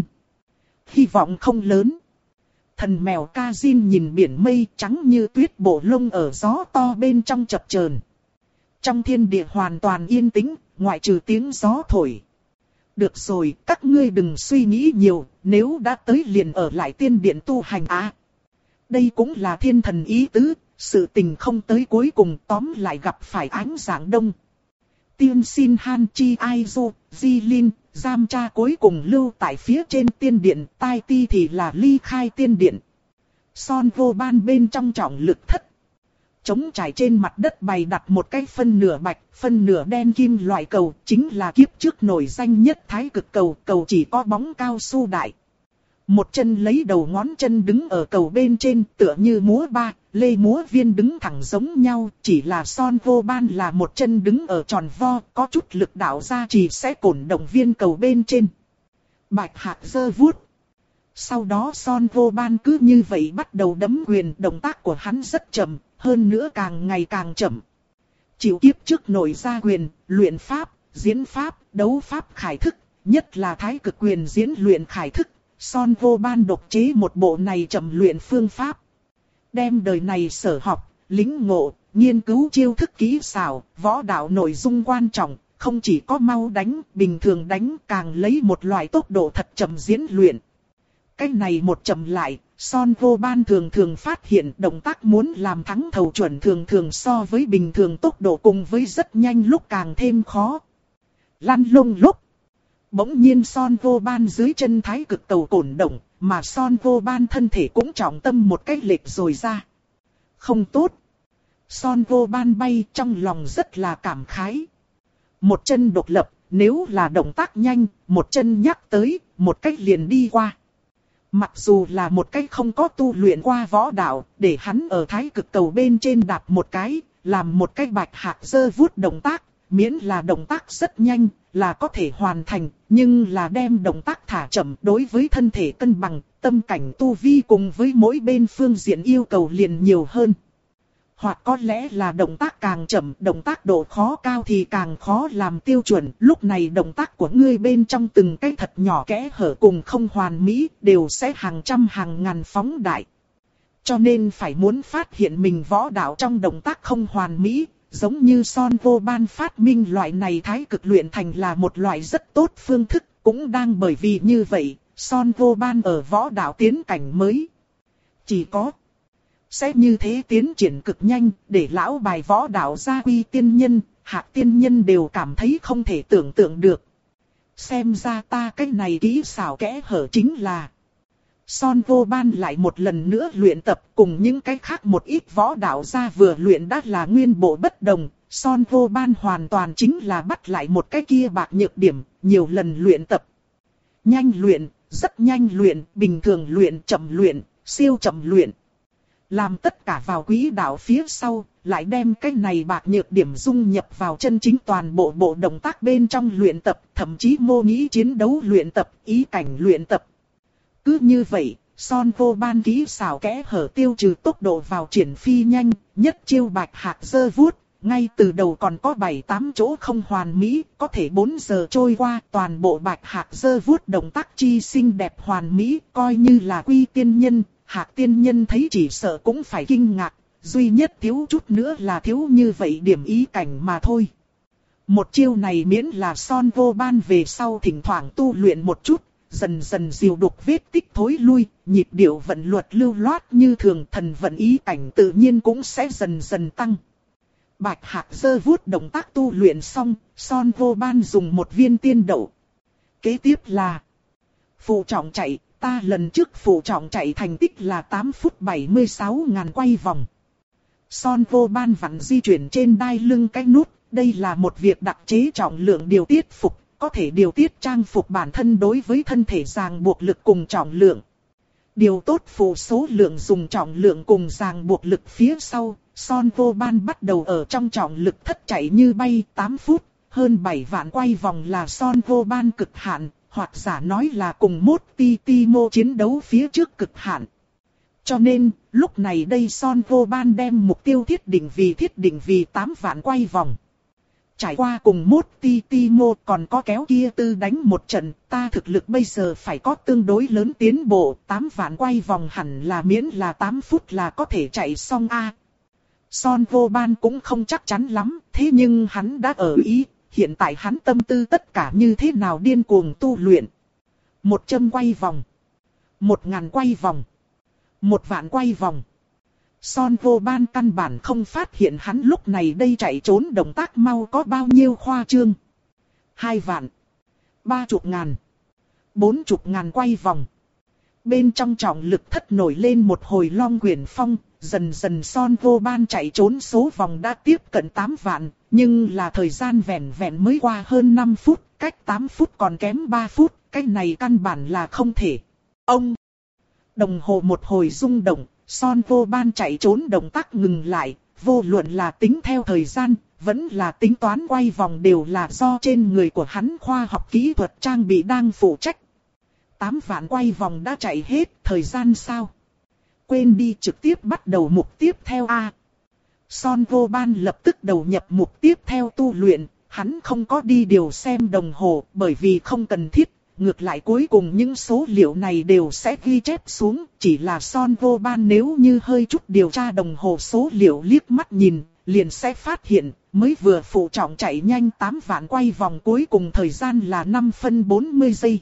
Hy vọng không lớn. Thần mèo Kazin nhìn biển mây trắng như tuyết bộ lông ở gió to bên trong chập chờn. Trong thiên địa hoàn toàn yên tĩnh, ngoại trừ tiếng gió thổi. Được rồi, các ngươi đừng suy nghĩ nhiều, nếu đã tới liền ở lại tiên điện tu hành à. Đây cũng là thiên thần ý tứ, sự tình không tới cuối cùng tóm lại gặp phải ánh dạng đông. Tiên xin Han Chi Aizu, Jilin, Giam Cha cuối cùng lưu tại phía trên tiên điện, Tai Ti thì là ly khai tiên điện. Son vô ban bên trong trọng lực thất. Trống trải trên mặt đất bày đặt một cái phân nửa bạch, phân nửa đen kim loại cầu, chính là kiếp trước nổi danh nhất thái cực cầu, cầu chỉ có bóng cao su đại. Một chân lấy đầu ngón chân đứng ở cầu bên trên tựa như múa ba, lê múa viên đứng thẳng giống nhau, chỉ là Son vô ban là một chân đứng ở tròn vo, có chút lực đạo ra chỉ sẽ cổn động viên cầu bên trên. Bạch hạc giơ vuốt. Sau đó Son vô ban cứ như vậy bắt đầu đấm quyền, động tác của hắn rất chậm, hơn nữa càng ngày càng chậm. Chịu kiếp trước nổi ra quyền, luyện pháp, diễn pháp, đấu pháp khải thức, nhất là thái cực quyền diễn luyện khải thức. Son vô ban độc chế một bộ này chậm luyện phương pháp. Đem đời này sở học, lính ngộ, nghiên cứu chiêu thức kỹ xảo, võ đạo nội dung quan trọng, không chỉ có mau đánh, bình thường đánh càng lấy một loại tốc độ thật chậm diễn luyện. Cái này một chậm lại, Son vô ban thường thường phát hiện động tác muốn làm thắng thầu chuẩn thường thường so với bình thường tốc độ cùng với rất nhanh lúc càng thêm khó. Lăn lông lúc. Bỗng nhiên Son vô ban dưới chân thái cực cầu cổn động, mà Son vô ban thân thể cũng trọng tâm một cách lệch rồi ra. Không tốt. Son vô ban bay trong lòng rất là cảm khái. Một chân độc lập, nếu là động tác nhanh, một chân nhắc tới, một cách liền đi qua. Mặc dù là một cách không có tu luyện qua võ đạo, để hắn ở thái cực cầu bên trên đạp một cái, làm một cái bạch hạc giơ vuốt động tác, miễn là động tác rất nhanh, là có thể hoàn thành, nhưng là đem động tác thả chậm đối với thân thể cân bằng, tâm cảnh tu vi cùng với mỗi bên phương diện yêu cầu liền nhiều hơn. Hoặc có lẽ là động tác càng chậm, động tác độ khó cao thì càng khó làm tiêu chuẩn, lúc này động tác của ngươi bên trong từng cái thật nhỏ kẽ hở cùng không hoàn mỹ, đều sẽ hàng trăm hàng ngàn phóng đại. Cho nên phải muốn phát hiện mình võ đạo trong động tác không hoàn mỹ, giống như Son vô ban phát minh loại này thái cực luyện thành là một loại rất tốt phương thức, cũng đang bởi vì như vậy, Son vô ban ở võ đạo tiến cảnh mới. Chỉ có sẽ như thế tiến triển cực nhanh, để lão bài võ đạo gia quy tiên nhân, hạ tiên nhân đều cảm thấy không thể tưởng tượng được. Xem ra ta cái này kỹ xảo kẽ hở chính là. Son vô ban lại một lần nữa luyện tập cùng những cái khác một ít võ đạo gia vừa luyện đã là nguyên bộ bất đồng. Son vô ban hoàn toàn chính là bắt lại một cái kia bạc nhược điểm, nhiều lần luyện tập. Nhanh luyện, rất nhanh luyện, bình thường luyện, chậm luyện, siêu chậm luyện. Làm tất cả vào quỹ đạo phía sau, lại đem cái này bạc nhược điểm dung nhập vào chân chính toàn bộ bộ động tác bên trong luyện tập, thậm chí mô nghĩ chiến đấu luyện tập, ý cảnh luyện tập. Cứ như vậy, Son vô ban kỹ xảo kẽ hở tiêu trừ tốc độ vào triển phi nhanh, nhất chiêu bạch hạc giơ vuốt, ngay từ đầu còn có bảy tám chỗ không hoàn mỹ, có thể bốn giờ trôi qua, toàn bộ bạch hạc giơ vuốt động tác chi xinh đẹp hoàn mỹ, coi như là quy tiên nhân, hạc tiên nhân thấy chỉ sợ cũng phải kinh ngạc, duy nhất thiếu chút nữa là thiếu như vậy điểm ý cảnh mà thôi. Một chiêu này miễn là Son vô ban về sau thỉnh thoảng tu luyện một chút, dần dần diều đục vết tích thối lui, nhịp điệu vận luật lưu loát như thường, thần vận ý cảnh tự nhiên cũng sẽ dần dần tăng. Bạch hạc giơ vuốt động tác tu luyện xong, Son vô ban dùng một viên tiên đậu. Kế tiếp là phụ trọng chạy, ta lần trước phụ trọng chạy thành tích là tám phút bảy mươi sáu ngàn quay vòng. Son vô ban vặn di chuyển trên đai lưng cái nút, đây là một việc đặc chế trọng lượng điều tiết phục, có thể điều tiết trang phục bản thân đối với thân thể ràng buộc lực cùng trọng lượng. Điều tốt phụ số lượng dùng trọng lượng cùng ràng buộc lực phía sau, Son vô ban bắt đầu ở trong trọng lực thất chạy như bay tám phút, hơn bảy vạn quay vòng là Son vô ban cực hạn, hoặc giả nói là cùng mốt ti ti mô chiến đấu phía trước cực hạn. Cho nên, lúc này đây Son vô ban đem mục tiêu thiết định vì thiết định vì tám vạn quay vòng. Trải qua cùng mốt ti ti mô còn có kéo kia tư đánh một trận, ta thực lực bây giờ phải có tương đối lớn tiến bộ, tám vạn quay vòng hẳn là miễn là tám phút là có thể chạy xong a. Son vô ban cũng không chắc chắn lắm, thế nhưng hắn đã ở ý, hiện tại hắn tâm tư tất cả như thế nào điên cuồng tu luyện. Một trăm quay vòng, một ngàn quay vòng, một vạn quay vòng. Son vô ban căn bản không phát hiện hắn lúc này đây chạy trốn động tác mau có bao nhiêu khoa trương. Hai vạn, ba chục ngàn, bốn chục ngàn quay vòng. Bên trong trọng lực thất nổi lên một hồi long quyển phong, dần dần son vô ban chạy trốn số vòng đã tiếp cận tám vạn, nhưng là thời gian vẹn vẹn mới qua hơn năm phút, cách tám phút còn kém ba phút, cái này căn bản là không thể. Ông! Đồng hồ một hồi rung động, son vô ban chạy trốn động tác ngừng lại, vô luận là tính theo thời gian, vẫn là tính toán quay vòng đều là do trên người của hắn khoa học kỹ thuật trang bị đang phụ trách. Tám vạn quay vòng đã chạy hết, thời gian sao? Quên đi, trực tiếp bắt đầu mục tiếp theo a. Son vô ban lập tức đầu nhập mục tiếp theo tu luyện, hắn không có đi điều xem đồng hồ bởi vì không cần thiết. Ngược lại cuối cùng những số liệu này đều sẽ ghi chép xuống, chỉ là son vô ban nếu như hơi chút điều tra đồng hồ số liệu liếc mắt nhìn, liền sẽ phát hiện, mới vừa phụ trọng chạy nhanh tám vạn quay vòng cuối cùng thời gian là năm phân bốn mươi giây.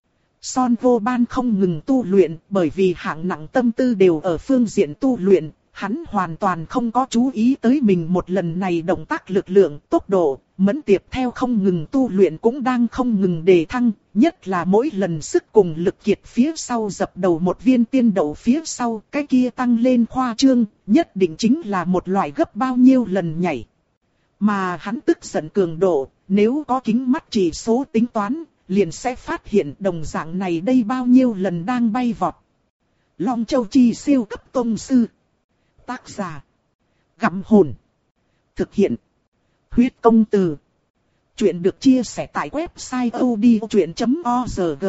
Son vô ban không ngừng tu luyện, bởi vì hạng nặng tâm tư đều ở phương diện tu luyện, hắn hoàn toàn không có chú ý tới mình một lần này động tác lực lượng, tốc độ, mẫn tiệp theo không ngừng tu luyện cũng đang không ngừng đề thăng, nhất là mỗi lần sức cùng lực kiệt phía sau dập đầu một viên tiên đậu phía sau, cái kia tăng lên khoa trương, nhất định chính là một loại gấp bao nhiêu lần nhảy. Mà hắn tức giận cường độ, nếu có kính mắt chỉ số tính toán, liền sẽ phát hiện đồng dạng này đây bao nhiêu lần đang bay vọt. Long Châu Chi siêu cấp tông sư. Tác giả: Gặm Hồn. Thực hiện: Huyết Công Từ. Chuyện được chia sẻ tại website odchuyện chấm org.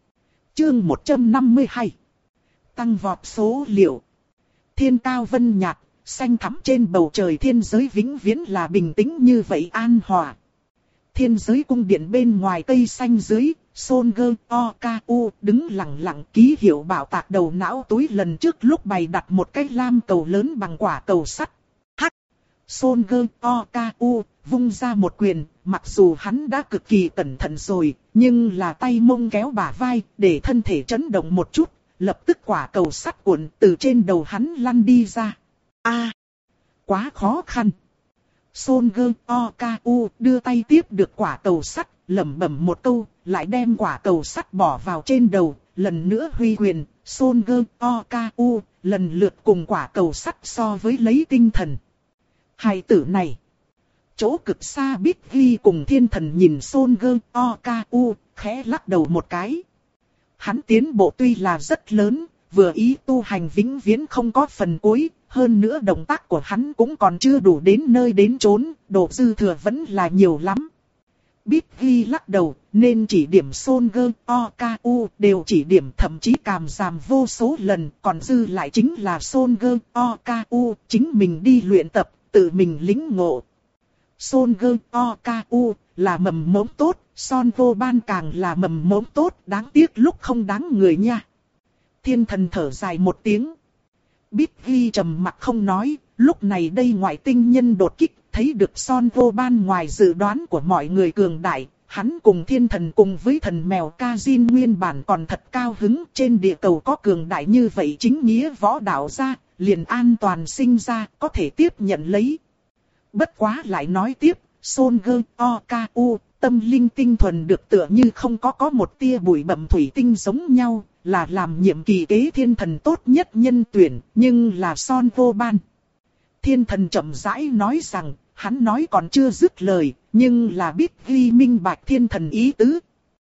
Chương một trăm năm mươi hai. Tăng vọt số liệu. Thiên cao vân nhạt, xanh thắm trên bầu trời thiên giới vĩnh viễn là bình tĩnh như vậy an hòa. Thiên giới cung điện bên ngoài cây xanh dưới, Solger Oku đứng lặng lặng ký hiệu bảo tạc đầu não túi lần trước lúc bày đặt một cái lam cầu lớn bằng quả cầu sắt. Hắc! Solger Oku vung ra một quyền, mặc dù hắn đã cực kỳ cẩn thận rồi, nhưng là tay mông kéo bả vai để thân thể chấn động một chút, lập tức quả cầu sắt cuộn từ trên đầu hắn lăn đi ra. A! À, quá khó khăn! Solger Oku đưa tay tiếp được quả cầu sắt, lẩm bẩm một câu, lại đem quả cầu sắt bỏ vào trên đầu, lần nữa huy quyền. Solger Oku lần lượt cùng quả cầu sắt so với lấy tinh thần. Hai tử này, chỗ cực xa Bích Ghi cùng thiên thần nhìn Solger Oku, khẽ lắc đầu một cái. Hắn tiến bộ tuy là rất lớn, vừa ý tu hành vĩnh viễn không có phần cuối. Hơn nữa động tác của hắn cũng còn chưa đủ đến nơi đến chốn, độ dư thừa vẫn là nhiều lắm. Bích Ghi lắc đầu, nên chỉ điểm Solger Oku đều chỉ điểm thậm chí càm giảm vô số lần, còn dư lại chính là Solger Oku chính mình đi luyện tập, tự mình lĩnh ngộ. Solger Oku là mầm mống tốt, Son vô ban càng là mầm mống tốt, đáng tiếc lúc không đáng người nha. Thiên thần thở dài một tiếng. Bích Ghi trầm mặc không nói, lúc này đây ngoại tinh nhân đột kích, thấy được Son vô ban ngoài dự đoán của mọi người cường đại, hắn cùng thiên thần cùng với thần mèo Kazin nguyên bản còn thật cao hứng, trên địa cầu có cường đại như vậy chính nghĩa võ đạo ra, liền an toàn sinh ra, có thể tiếp nhận lấy. Bất quá lại nói tiếp, Solger Oku, tâm linh tinh thuần được tựa như không có có một tia bụi bặm thủy tinh giống nhau, là làm nhiệm kỳ kế thiên thần tốt nhất nhân tuyển, nhưng là Son vô ban. Thiên thần chậm rãi nói rằng, hắn nói còn chưa dứt lời, nhưng là biết ghi minh bạch thiên thần ý tứ.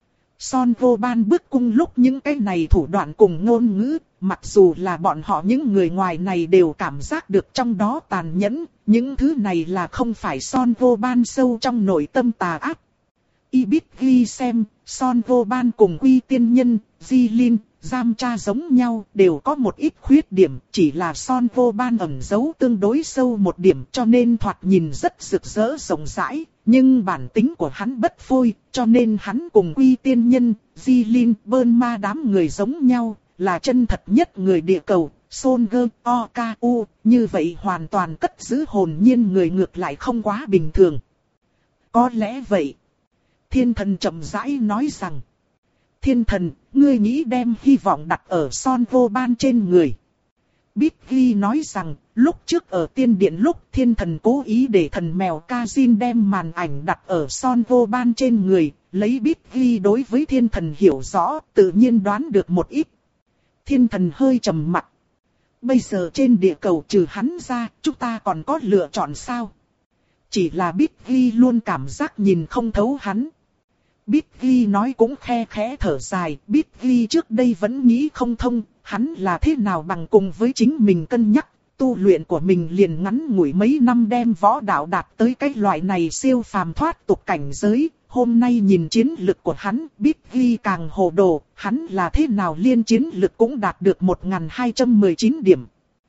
Son vô ban bước cung lúc những cái này thủ đoạn cùng ngôn ngữ, mặc dù là bọn họ những người ngoài này đều cảm giác được trong đó tàn nhẫn, những thứ này là không phải Son vô ban sâu trong nội tâm tà ác. Y biết ghi xem, Son vô ban cùng Quy tiên nhân, Di Linh, Giam Cha giống nhau, đều có một ít khuyết điểm, chỉ là Son vô ban ẩn giấu tương đối sâu một điểm cho nên thoạt nhìn rất rực rỡ rộng rãi, Nhưng bản tính của hắn bất phôi, cho nên hắn cùng Quy Tiên Nhân, Jilin, Bơn Ma đám người giống nhau, là chân thật nhất người địa cầu, Son Gơ O K U, như vậy hoàn toàn cất giữ hồn nhiên người ngược lại không quá bình thường. Có lẽ vậy. Thiên thần chậm rãi nói rằng. Thiên thần, ngươi nghĩ đem hy vọng đặt ở Son Vô Ban trên người. Bít Ghi nói rằng, lúc trước ở tiên điện lúc thiên thần cố ý để thần mèo Kazin đem màn ảnh đặt ở Son Vô Ban trên người, lấy Bít Ghi đối với thiên thần hiểu rõ, tự nhiên đoán được một ít. Thiên thần hơi trầm mặt. Bây giờ trên địa cầu trừ hắn ra, chúng ta còn có lựa chọn sao? Chỉ là Bít Ghi luôn cảm giác nhìn không thấu hắn. Bít Ghi nói cũng khe khẽ thở dài, Bít Ghi trước đây vẫn nghĩ không thông, hắn là thế nào bằng cùng với chính mình cân nhắc, tu luyện của mình liền ngắn ngủi mấy năm đem võ đạo đạt tới cái loại này siêu phàm thoát tục cảnh giới, hôm nay nhìn chiến lực của hắn, Bít Ghi càng hồ đồ, hắn là thế nào liên chiến lực cũng đạt được một nghìn hai trăm mười chín điểm.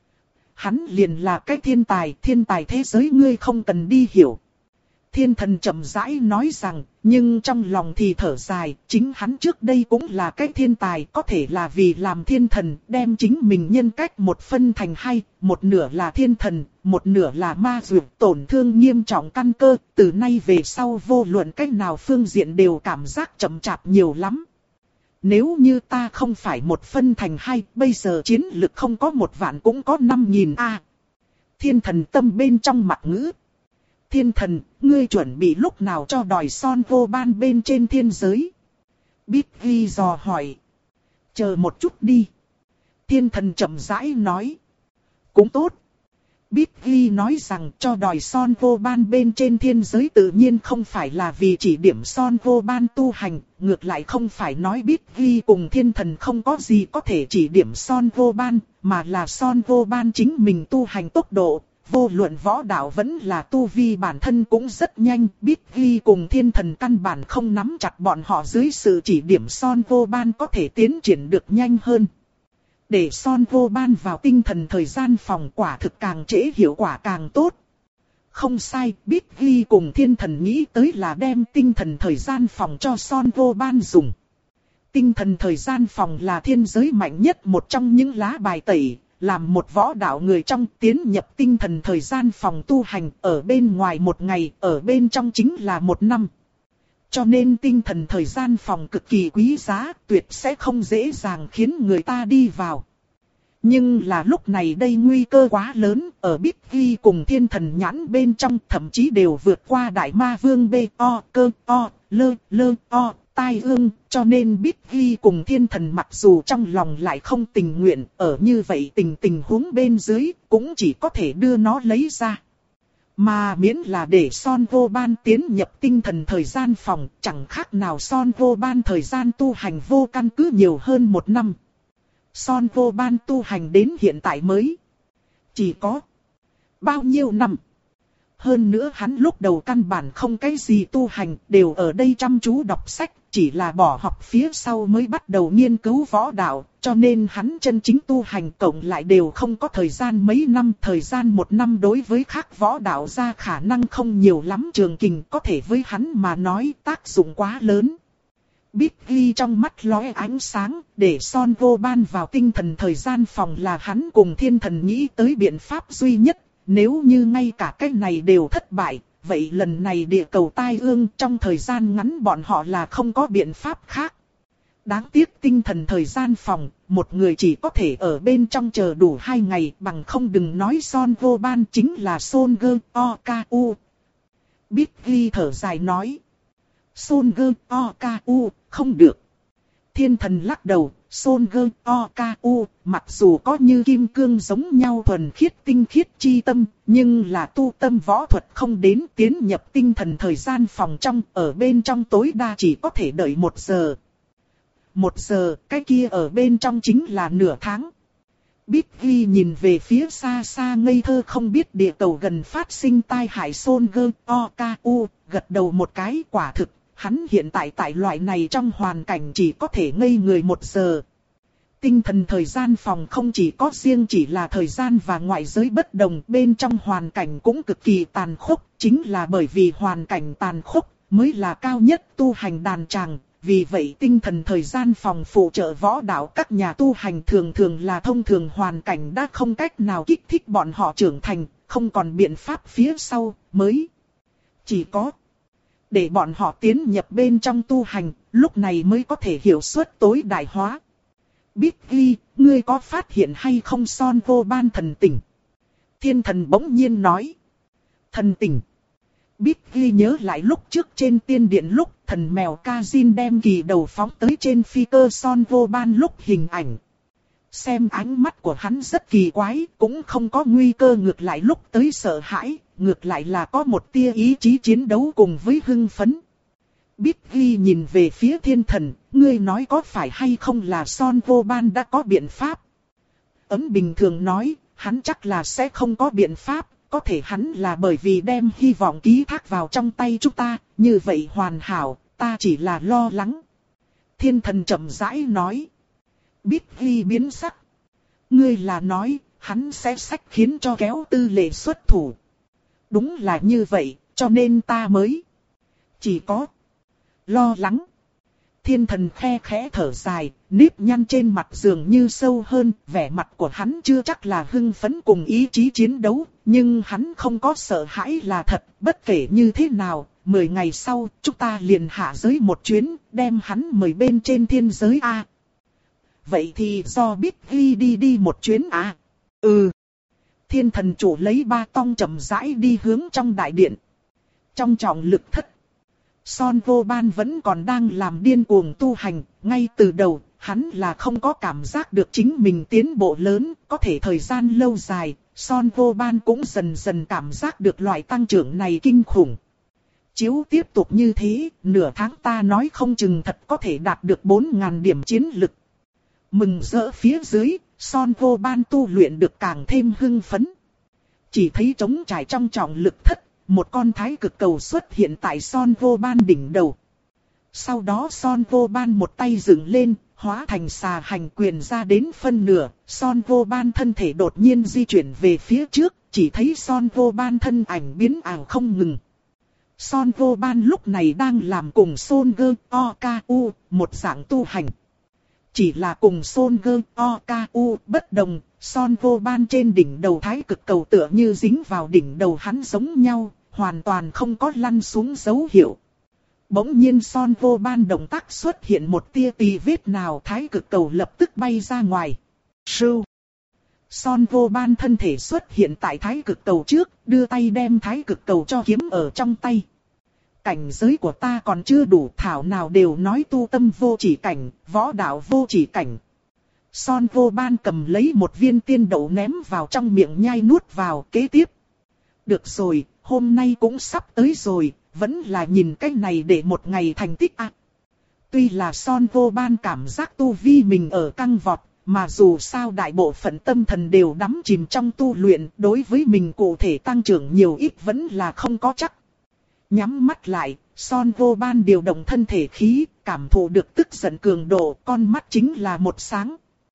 Hắn liền là cái thiên tài, thiên tài thế giới ngươi không cần đi hiểu. Thiên thần chậm rãi nói rằng, nhưng trong lòng thì thở dài, chính hắn trước đây cũng là cái thiên tài, có thể là vì làm thiên thần, đem chính mình nhân cách một phân thành hai, một nửa là thiên thần, một nửa là ma dược, tổn thương nghiêm trọng căn cơ, từ nay về sau vô luận cách nào phương diện đều cảm giác chậm chạp nhiều lắm. Nếu như ta không phải một phân thành hai, bây giờ chiến lực không có một vạn cũng có năm nghìn a. Thiên thần tâm bên trong mặt ngữ. Thiên thần, ngươi chuẩn bị lúc nào cho đòi Son Vô Ban bên trên thiên giới? Bít Ghi dò hỏi. Chờ một chút đi. Thiên thần chậm rãi nói. Cũng tốt. Bít Ghi nói rằng cho đòi Son Vô Ban bên trên thiên giới tự nhiên không phải là vì chỉ điểm Son Vô Ban tu hành, ngược lại không phải nói Bít Ghi cùng thiên thần không có gì có thể chỉ điểm Son Vô Ban, mà là Son Vô Ban chính mình tu hành tốc độ. Vô luận võ đạo vẫn là tu vi bản thân cũng rất nhanh, Bít Ghi cùng thiên thần căn bản không nắm chặt bọn họ dưới sự chỉ điểm Son Vô Ban có thể tiến triển được nhanh hơn. Để Son Vô Ban vào tinh thần thời gian phòng quả thực càng trễ hiệu quả càng tốt. Không sai, Bít Ghi cùng thiên thần nghĩ tới là đem tinh thần thời gian phòng cho Son Vô Ban dùng. Tinh thần thời gian phòng là thiên giới mạnh nhất một trong những lá bài tẩy. Làm một võ đạo người trong tiến nhập tinh thần thời gian phòng tu hành, ở bên ngoài một ngày, ở bên trong chính là một năm. Cho nên tinh thần thời gian phòng cực kỳ quý giá, tuyệt sẽ không dễ dàng khiến người ta đi vào. Nhưng là lúc này đây nguy cơ quá lớn, ở Bít Ghi cùng thiên thần nhãn bên trong thậm chí đều vượt qua đại ma vương B O cơ O lơ lơ O. Tai ương, cho nên Bít Ghi cùng thiên thần mặc dù trong lòng lại không tình nguyện, ở như vậy tình tình huống bên dưới, cũng chỉ có thể đưa nó lấy ra. Mà miễn là để Son Vô Ban tiến nhập tinh thần thời gian phòng, chẳng khác nào Son Vô Ban thời gian tu hành vô căn cứ nhiều hơn một năm. Son Vô Ban tu hành đến hiện tại mới chỉ có bao nhiêu năm. Hơn nữa hắn lúc đầu căn bản không cái gì tu hành, đều ở đây chăm chú đọc sách, chỉ là bỏ học phía sau mới bắt đầu nghiên cứu võ đạo, cho nên hắn chân chính tu hành cộng lại đều không có thời gian mấy năm. Thời gian một năm đối với khác võ đạo ra khả năng không nhiều lắm, trường kình có thể với hắn mà nói tác dụng quá lớn. Bít Ghi trong mắt lóe ánh sáng, để Son Vô Ban vào tinh thần thời gian phòng là hắn cùng thiên thần nghĩ tới biện pháp duy nhất. Nếu như ngay cả cái này đều thất bại, vậy lần này địa cầu tai ương trong thời gian ngắn bọn họ là không có biện pháp khác. Đáng tiếc tinh thần thời gian phòng, một người chỉ có thể ở bên trong chờ đủ hai ngày, bằng không đừng nói Son Vô Ban chính là Son Gơ O K U. Bít Ghi thở dài nói. Son Gơ O K U, không được. Thiên thần lắc đầu. Son Gơ O K U, mặc dù có như kim cương giống nhau thuần khiết tinh khiết chi tâm, nhưng là tu tâm võ thuật không đến tiến nhập tinh thần thời gian phòng trong, ở bên trong tối đa chỉ có thể đợi một giờ. Một giờ, cái kia ở bên trong chính là nửa tháng. Bít Ghi nhìn về phía xa xa ngây thơ không biết địa cầu gần phát sinh tai hại Son Gơ O K U, gật đầu một cái quả thực. Hắn hiện tại tại loại này trong hoàn cảnh chỉ có thể ngây người một giờ. Tinh thần thời gian phòng không chỉ có riêng chỉ là thời gian và ngoại giới bất đồng, bên trong hoàn cảnh cũng cực kỳ tàn khốc, chính là bởi vì hoàn cảnh tàn khốc mới là cao nhất tu hành đàn tràng. Vì vậy tinh thần thời gian phòng phụ trợ võ đạo các nhà tu hành thường thường là thông thường hoàn cảnh đã không cách nào kích thích bọn họ trưởng thành, không còn biện pháp phía sau, mới chỉ có để bọn họ tiến nhập bên trong tu hành, lúc này mới có thể hiệu suất tối đại hóa. Biggie, ngươi có phát hiện hay không Son Vô Ban thần tình? Thiên thần bỗng nhiên nói. Thần tình. Biggie nhớ lại lúc trước trên tiên điện lúc thần mèo Kazin đem kỳ đầu phóng tới trên phi cơ Son Vô Ban lúc hình ảnh. Xem ánh mắt của hắn rất kỳ quái, cũng không có nguy cơ, ngược lại lúc tới sợ hãi, ngược lại là có một tia ý chí chiến đấu cùng với hưng phấn. Biggie nhìn về phía thiên thần, ngươi nói có phải hay không là Son Vô Ban đã có biện pháp? Ấm bình thường nói, hắn chắc là sẽ không có biện pháp, có thể hắn là bởi vì đem hy vọng ký thác vào trong tay chúng ta, như vậy hoàn hảo, ta chỉ là lo lắng. Thiên thần chậm rãi nói. Biggie biến sắc. Ngươi là nói, hắn sẽ sách khiến cho kéo tư lệ xuất thủ. Đúng là như vậy, cho nên ta mới chỉ có lo lắng. Thiên thần khe khẽ thở dài, nếp nhăn trên mặt dường như sâu hơn, vẻ mặt của hắn chưa chắc là hưng phấn cùng ý chí chiến đấu, nhưng hắn không có sợ hãi là thật, bất kể như thế nào, mười ngày sau, chúng ta liền hạ giới một chuyến, đem hắn mời bên trên thiên giới A. Vậy thì do Biggie đi đi một chuyến à? Ừ. Thiên thần chủ lấy ba tong chậm rãi đi hướng trong đại điện. Trong trọng lực thất, Son Vô Ban vẫn còn đang làm điên cuồng tu hành, ngay từ đầu, hắn là không có cảm giác được chính mình tiến bộ lớn, có thể thời gian lâu dài, Son Vô Ban cũng dần dần cảm giác được loại tăng trưởng này kinh khủng. Chiếu tiếp tục như thế, nửa tháng ta nói không chừng thật có thể đạt được bốn nghìn điểm chiến lực. Mừng rỡ phía dưới, Son Vô Ban tu luyện được càng thêm hưng phấn. Chỉ thấy trống trải trong trọng lực thất, một con thái cực cầu xuất hiện tại Son Vô Ban đỉnh đầu. Sau đó Son Vô Ban một tay dựng lên, hóa thành xà hành quyền ra đến phân nửa, Son Vô Ban thân thể đột nhiên di chuyển về phía trước, chỉ thấy Son Vô Ban thân ảnh biến ảo không ngừng. Son Vô Ban lúc này đang làm cùng Son Gơ O K U, một dạng tu hành. Chỉ là cùng Son Gơ O K U bất đồng, Son Vô Ban trên đỉnh đầu thái cực cầu tựa như dính vào đỉnh đầu hắn giống nhau, hoàn toàn không có lăn xuống dấu hiệu. Bỗng nhiên Son Vô Ban động tác xuất hiện một tia tì vết nào, thái cực cầu lập tức bay ra ngoài. Sưu. Son Vô Ban thân thể xuất hiện tại thái cực cầu trước, đưa tay đem thái cực cầu cho kiếm ở trong tay. Cảnh giới của ta còn chưa đủ, thảo nào đều nói tu tâm vô chỉ cảnh, võ đạo vô chỉ cảnh. Son Vô Ban cầm lấy một viên tiên đậu ném vào trong miệng nhai nuốt vào, kế tiếp. Được rồi, hôm nay cũng sắp tới rồi, vẫn là nhìn cái này để một ngày thành tích ạ. À. Tuy là Son Vô Ban cảm giác tu vi mình ở căng vọt, mà dù sao đại bộ phận tâm thần đều đắm chìm trong tu luyện, đối với mình cụ thể tăng trưởng nhiều ít vẫn là không có chắc. Nhắm mắt lại, Son Vô Ban điều động thân thể khí, cảm thụ được tức giận cường độ, con mắt chính là một sáng.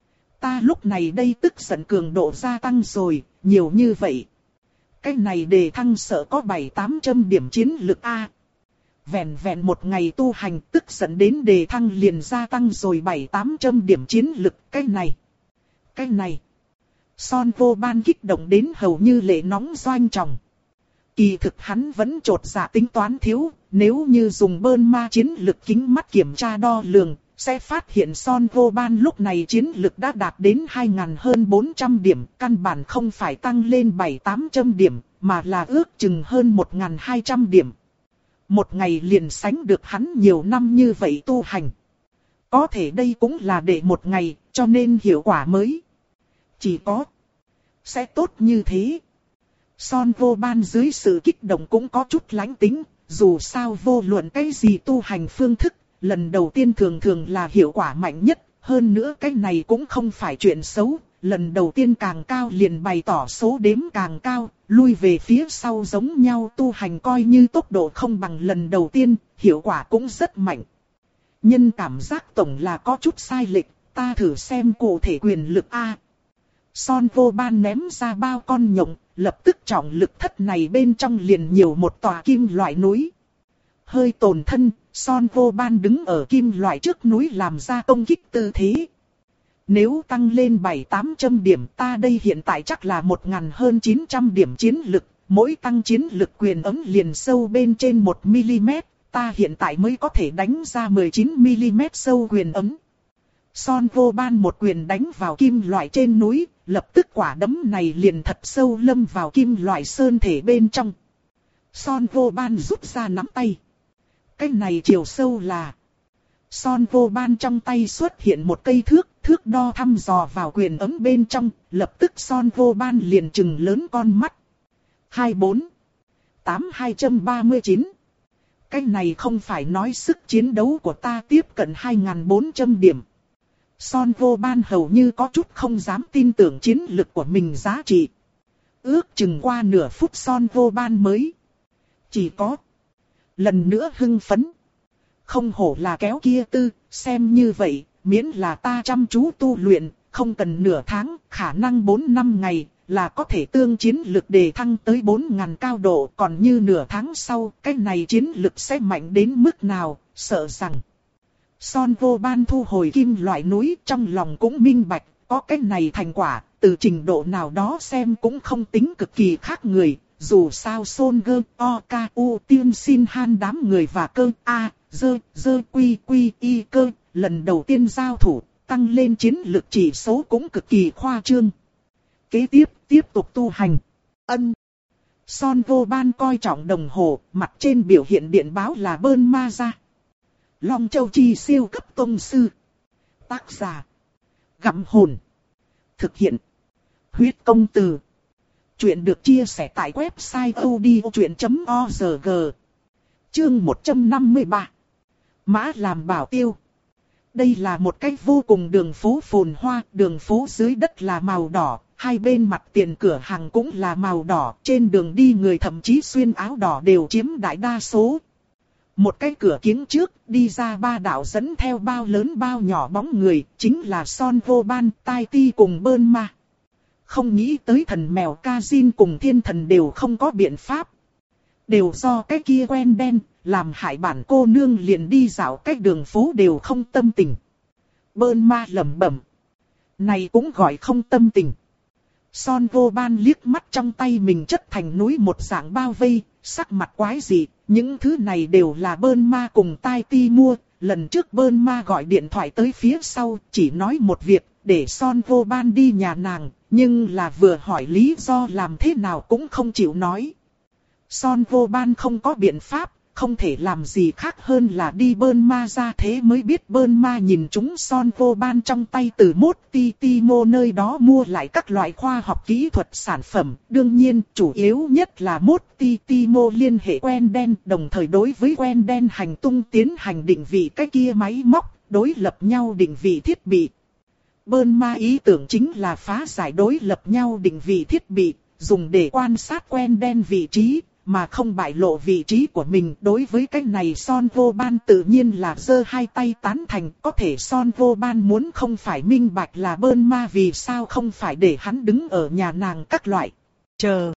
Ta lúc này đây tức giận cường độ gia tăng rồi, nhiều như vậy. Cái này đề thăng sợ có bảy tám trăm điểm chiến lực A. Vẹn vẹn một ngày tu hành tức giận đến đề thăng liền gia tăng rồi bảy tám trăm điểm chiến lực, cái này. Cái này. Son Vô Ban kích động đến hầu như lệ nóng doanh tròng. Kỳ thực hắn vẫn trột dạ tính toán thiếu, nếu như dùng bơn ma chiến lực kính mắt kiểm tra đo lường, sẽ phát hiện Son Vô Ban lúc này chiến lực đã đạt đến hai nghìn hơn bốn trăm điểm, căn bản không phải tăng lên bảy tám trăm điểm, mà là ước chừng hơn một nghìn hai trăm điểm. Một ngày liền sánh được hắn nhiều năm như vậy tu hành. Có thể đây cũng là để một ngày, cho nên hiệu quả mới chỉ có sẽ tốt như thế. Son Vô Ban dưới sự kích động cũng có chút lãnh tính, dù sao vô luận cái gì tu hành phương thức, lần đầu tiên thường thường là hiệu quả mạnh nhất, hơn nữa cái này cũng không phải chuyện xấu, lần đầu tiên càng cao liền bày tỏ số đếm càng cao, lui về phía sau giống nhau tu hành coi như tốc độ không bằng lần đầu tiên, hiệu quả cũng rất mạnh. Nhân cảm giác tổng là có chút sai lệch, ta thử xem cụ thể quyền lực A. Son vô ban ném ra bao con nhộng, lập tức trọng lực thất này bên trong liền nhiều một tòa kim loại núi. Hơi tổn thân, Son vô ban đứng ở kim loại trước núi làm ra công kích tư thế. Nếu tăng lên bảy tám trăm điểm ta đây hiện tại chắc là một ngàn hơn chín trăm điểm chiến lực, mỗi tăng chiến lực quyền ấm liền sâu bên trên một mi-li-mét, ta hiện tại mới có thể đánh ra mười chín mi-li-mét sâu quyền ấm. Son vô ban một quyền đánh vào kim loại trên núi, lập tức quả đấm này liền thật sâu lâm vào kim loại sơn thể bên trong. Son vô ban rút ra nắm tay. Cái này chiều sâu là... Son vô ban trong tay xuất hiện một cây thước, thước đo thăm dò vào quyền ấm bên trong, lập tức Son vô ban liền trừng lớn con mắt. hai bốn tám hai ba chín. Cái này không phải nói sức chiến đấu của ta tiếp cận hai nghìn bốn trăm điểm. Son vô ban hầu như có chút không dám tin tưởng chiến lực của mình giá trị. Ước chừng qua nửa phút Son vô ban mới. Chỉ có. Lần nữa hưng phấn. Không hổ là kéo kia tư, xem như vậy, miễn là ta chăm chú tu luyện, không cần nửa tháng, khả năng bốn năm ngày, là có thể tương chiến lực đề thăng tới bốn nghìn cao độ. Còn như nửa tháng sau, cái này chiến lực sẽ mạnh đến mức nào, sợ rằng. Son vô ban thu hồi kim loại núi trong lòng cũng minh bạch, có cái này thành quả, từ trình độ nào đó xem cũng không tính cực kỳ khác người. Dù sao Son Gơ, O, K, U, Tiên Xin Han đám người và cơ A, Dơ, Dơ, Quy, Quy, Y cơ, lần đầu tiên giao thủ, tăng lên chiến lực chỉ số cũng cực kỳ khoa trương. Kế tiếp, tiếp tục tu hành. Ân. Son vô ban coi trọng đồng hồ, mặt trên biểu hiện điện báo là bơn ma ra. Long Châu Chi siêu cấp tông sư. Tác giả. Gặm hồn. Thực hiện. Huyết công từ. Chuyện được chia sẻ tại website odchuyện chấm org. Chương một trăm năm mươi ba. Mã làm bảo tiêu. Đây là một cách vô cùng đường phố phồn hoa, đường phố dưới đất là màu đỏ, hai bên mặt tiền cửa hàng cũng là màu đỏ, trên đường đi người thậm chí xuyên áo đỏ đều chiếm đại đa số. Một cái cửa kiếng trước, đi ra ba đạo dẫn theo bao lớn bao nhỏ bóng người, chính là Son vô ban, Tai Ti cùng Bơn Ma. Không nghĩ tới thần mèo Kazin cùng thiên thần đều không có biện pháp. Đều do cái kia quen đen, làm hại bản cô nương liền đi dạo cách đường phố đều không tâm tình. Bơn Ma lẩm bẩm. Này cũng gọi không tâm tình. Son vô ban liếc mắt trong tay mình chất thành núi một dạng bao vây, sắc mặt quái dị. Những thứ này đều là Bơn Ma cùng Tai Ti mua. Lần trước Bơn Ma gọi điện thoại tới phía sau, chỉ nói một việc, để Son vô ban đi nhà nàng. Nhưng là vừa hỏi lý do làm thế nào cũng không chịu nói. Son vô ban không có biện pháp, không thể làm gì khác hơn là đi Bơn Ma ra, thế mới biết Bơn Ma nhìn chúng Son vô ban trong tay từ Mốt Ti Ti Mô nơi đó mua lại các loại khoa học kỹ thuật sản phẩm. Đương nhiên, chủ yếu nhất là Mốt Ti Ti Mô liên hệ quen đen, đồng thời đối với quen đen hành tung tiến hành định vị cái kia máy móc, đối lập nhau định vị thiết bị. Bơn Ma ý tưởng chính là phá giải đối lập nhau định vị thiết bị, dùng để quan sát quen đen vị trí, mà không bại lộ vị trí của mình. Đối với cái này Son vô ban tự nhiên là giơ hai tay tán thành. Có thể Son vô ban muốn không phải minh bạch là Bơn Ma vì sao không phải để hắn đứng ở nhà nàng các loại. Chờ.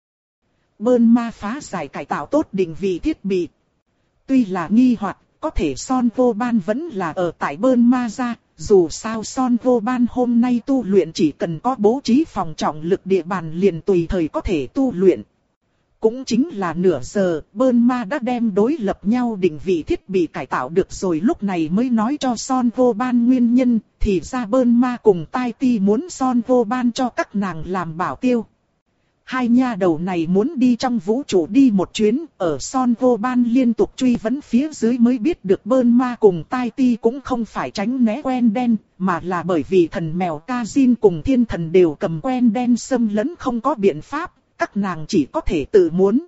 Bơn Ma phá giải cải tạo tốt định vị thiết bị. Tuy là nghi hoặc, có thể Son vô ban vẫn là ở tại Bơn Ma ra. Dù sao Son vô ban hôm nay tu luyện chỉ cần có bố trí phòng trọng lực địa bàn liền tùy thời có thể tu luyện. Cũng chính là nửa giờ, Bơn Ma đã đem đối lập nhau định vị thiết bị cải tạo được rồi, lúc này mới nói cho Son vô ban nguyên nhân, thì ra Bơn Ma cùng Tai Ti muốn Son vô ban cho các nàng làm bảo tiêu. Hai nha đầu này muốn đi trong vũ trụ đi một chuyến, ở Son vô ban liên tục truy vấn phía dưới mới biết được Bơn Ma cùng Tai Ti cũng không phải tránh né quen đen, mà là bởi vì thần mèo Kazin cùng thiên thần đều cầm quen đen xâm lấn không có biện pháp, các nàng chỉ có thể tự muốn.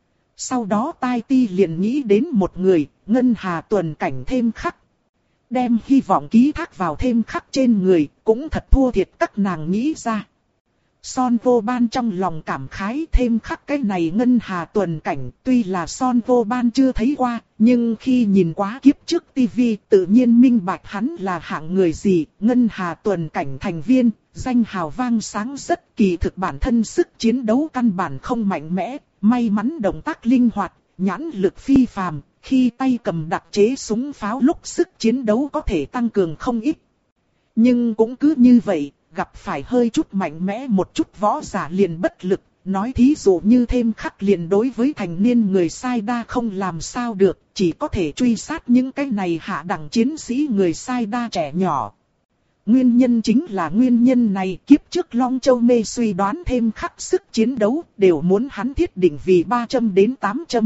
Sau đó Tai Ti liền nghĩ đến một người, Ngân Hà Tuần Cảnh Thêm Khắc. Đem hy vọng ký thác vào Thêm Khắc trên người, cũng thật thua thiệt các nàng nghĩ ra. Son Vô Ban trong lòng cảm khái thêm khắc cái này ngân hà tuần cảnh, tuy là Son Vô Ban chưa thấy qua, nhưng khi nhìn quá kiếp trước tivi tự nhiên minh bạch hắn là hạng người gì. Ngân hà tuần cảnh thành viên, danh hào vang sáng rất, kỳ thực bản thân sức chiến đấu căn bản không mạnh mẽ, may mắn động tác linh hoạt, nhãn lực phi phàm, khi tay cầm đặc chế súng pháo lúc sức chiến đấu có thể tăng cường không ít. Nhưng cũng cứ như vậy, gặp phải hơi chút mạnh mẽ một chút võ giả liền bất lực, nói thí dụ như thêm khắc liền đối với thành niên người sai đa không làm sao được, chỉ có thể truy sát những cái này hạ đẳng chiến sĩ người sai đa trẻ nhỏ. Nguyên nhân chính là nguyên nhân này, kiếp trước Long Châu Mê suy đoán thêm khắc sức chiến đấu, đều muốn hắn thiết định vì ba trăm đến tám trăm.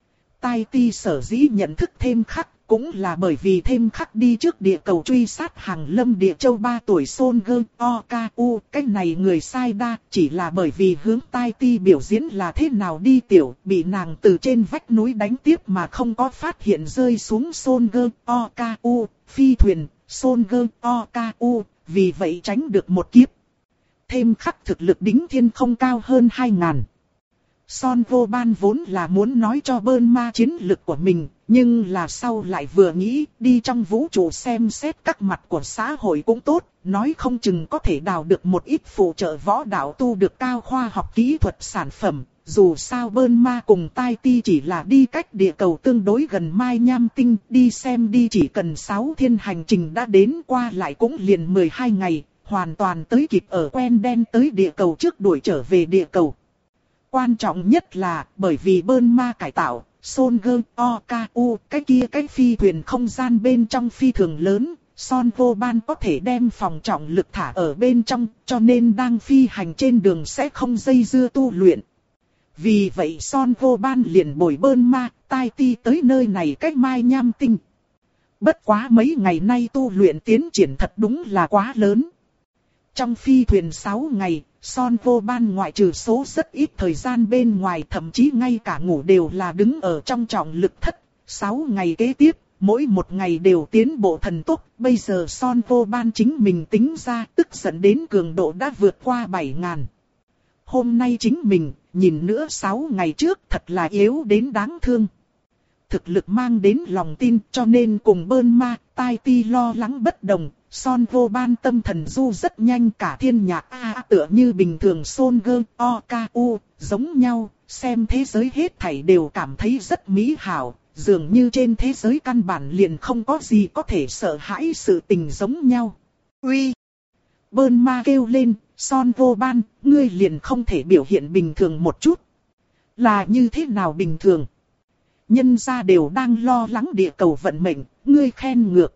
Tai Ti sở dĩ nhận thức thêm khắc, cũng là bởi vì thêm khắc đi trước địa cầu truy sát hàng lâm địa châu ba tuổi Son Gơ O K U. Cái này người sai đa, chỉ là bởi vì hướng Tai Ti biểu diễn là thế nào đi tiểu, bị nàng từ trên vách núi đánh tiếp mà không có phát hiện rơi xuống Son Gơ O K U, phi thuyền, Son Gơ O K U, vì vậy tránh được một kiếp. Thêm khắc thực lực đỉnh thiên không cao hơn hai ngàn. Son Vô Ban vốn là muốn nói cho Bơn Ma chiến lực của mình, nhưng là sau lại vừa nghĩ đi trong vũ trụ xem xét các mặt của xã hội cũng tốt, nói không chừng có thể đào được một ít phụ trợ võ đạo tu được cao khoa học kỹ thuật sản phẩm. Dù sao Bơn Ma cùng Tai Ti chỉ là đi cách địa cầu tương đối gần Mai Nham Tinh, đi xem đi chỉ cần sáu thiên hành trình đã đến, qua lại cũng liền mười hai ngày, hoàn toàn tới kịp ở quen đen tới địa cầu trước đuổi trở về địa cầu. Quan trọng nhất là bởi vì Bơn Ma cải tạo, Son Gơ O K U, cái kia cái phi thuyền không gian bên trong phi thường lớn, Son Vô Ban có thể đem phòng trọng lực thả ở bên trong, cho nên đang phi hành trên đường sẽ không dây dưa tu luyện. Vì vậy Son Vô Ban liền bồi Bơn Ma, Tai Ti tới nơi này cách Mai Nham Tinh. Bất quá mấy ngày nay tu luyện tiến triển thật đúng là quá lớn. Trong phi thuyền sáu ngày, Son Vô Ban ngoại trừ số rất ít thời gian bên ngoài, thậm chí ngay cả ngủ đều là đứng ở trong trọng lực thất. sáu ngày kế tiếp, mỗi một ngày đều tiến bộ thần tốc. Bây giờ Son Vô Ban chính mình tính ra, tức giận đến cường độ đã vượt qua bảy ngàn. Hôm nay chính mình, nhìn nữa sáu ngày trước thật là yếu đến đáng thương. Thực lực mang đến lòng tin, cho nên cùng Bơn Ma, Tai Ti lo lắng bất đồng. Son Vô Ban tâm thần du rất nhanh, cả thiên nhạc a à, tựa như bình thường Son Gơ O K U, giống nhau, xem thế giới hết thảy đều cảm thấy rất mỹ hảo, dường như trên thế giới căn bản liền không có gì có thể sợ hãi sự tình giống nhau. Uy! Bơn Ma kêu lên, Son Vô Ban, ngươi liền không thể biểu hiện bình thường một chút. Là như thế nào bình thường? Nhân gia đều đang lo lắng địa cầu vận mệnh, ngươi khen ngược.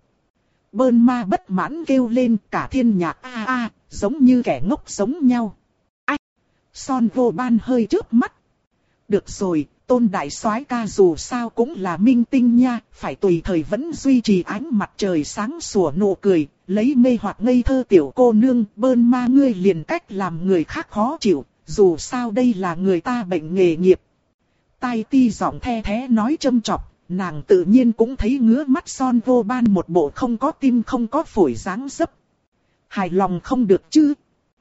Bơn Ma bất mãn kêu lên, cả thiên nhạc a à, a, à, giống như kẻ ngốc giống nhau. Ách! Son Vô Ban hơi chớp mắt. Được rồi, Tôn đại soái ca dù sao cũng là minh tinh nha, phải tùy thời vẫn duy trì ánh mặt trời sáng sủa nụ cười, lấy mê hoặc ngây thơ tiểu cô nương. Bơn Ma ngươi liền cách làm người khác khó chịu, dù sao đây là người ta bệnh nghề nghiệp. Tai Ti giọng the thế nói châm chọc, nàng tự nhiên cũng thấy ngứa mắt Son Vô Ban một bộ không có tim không có phổi dáng dấp. Hài lòng không được chứ?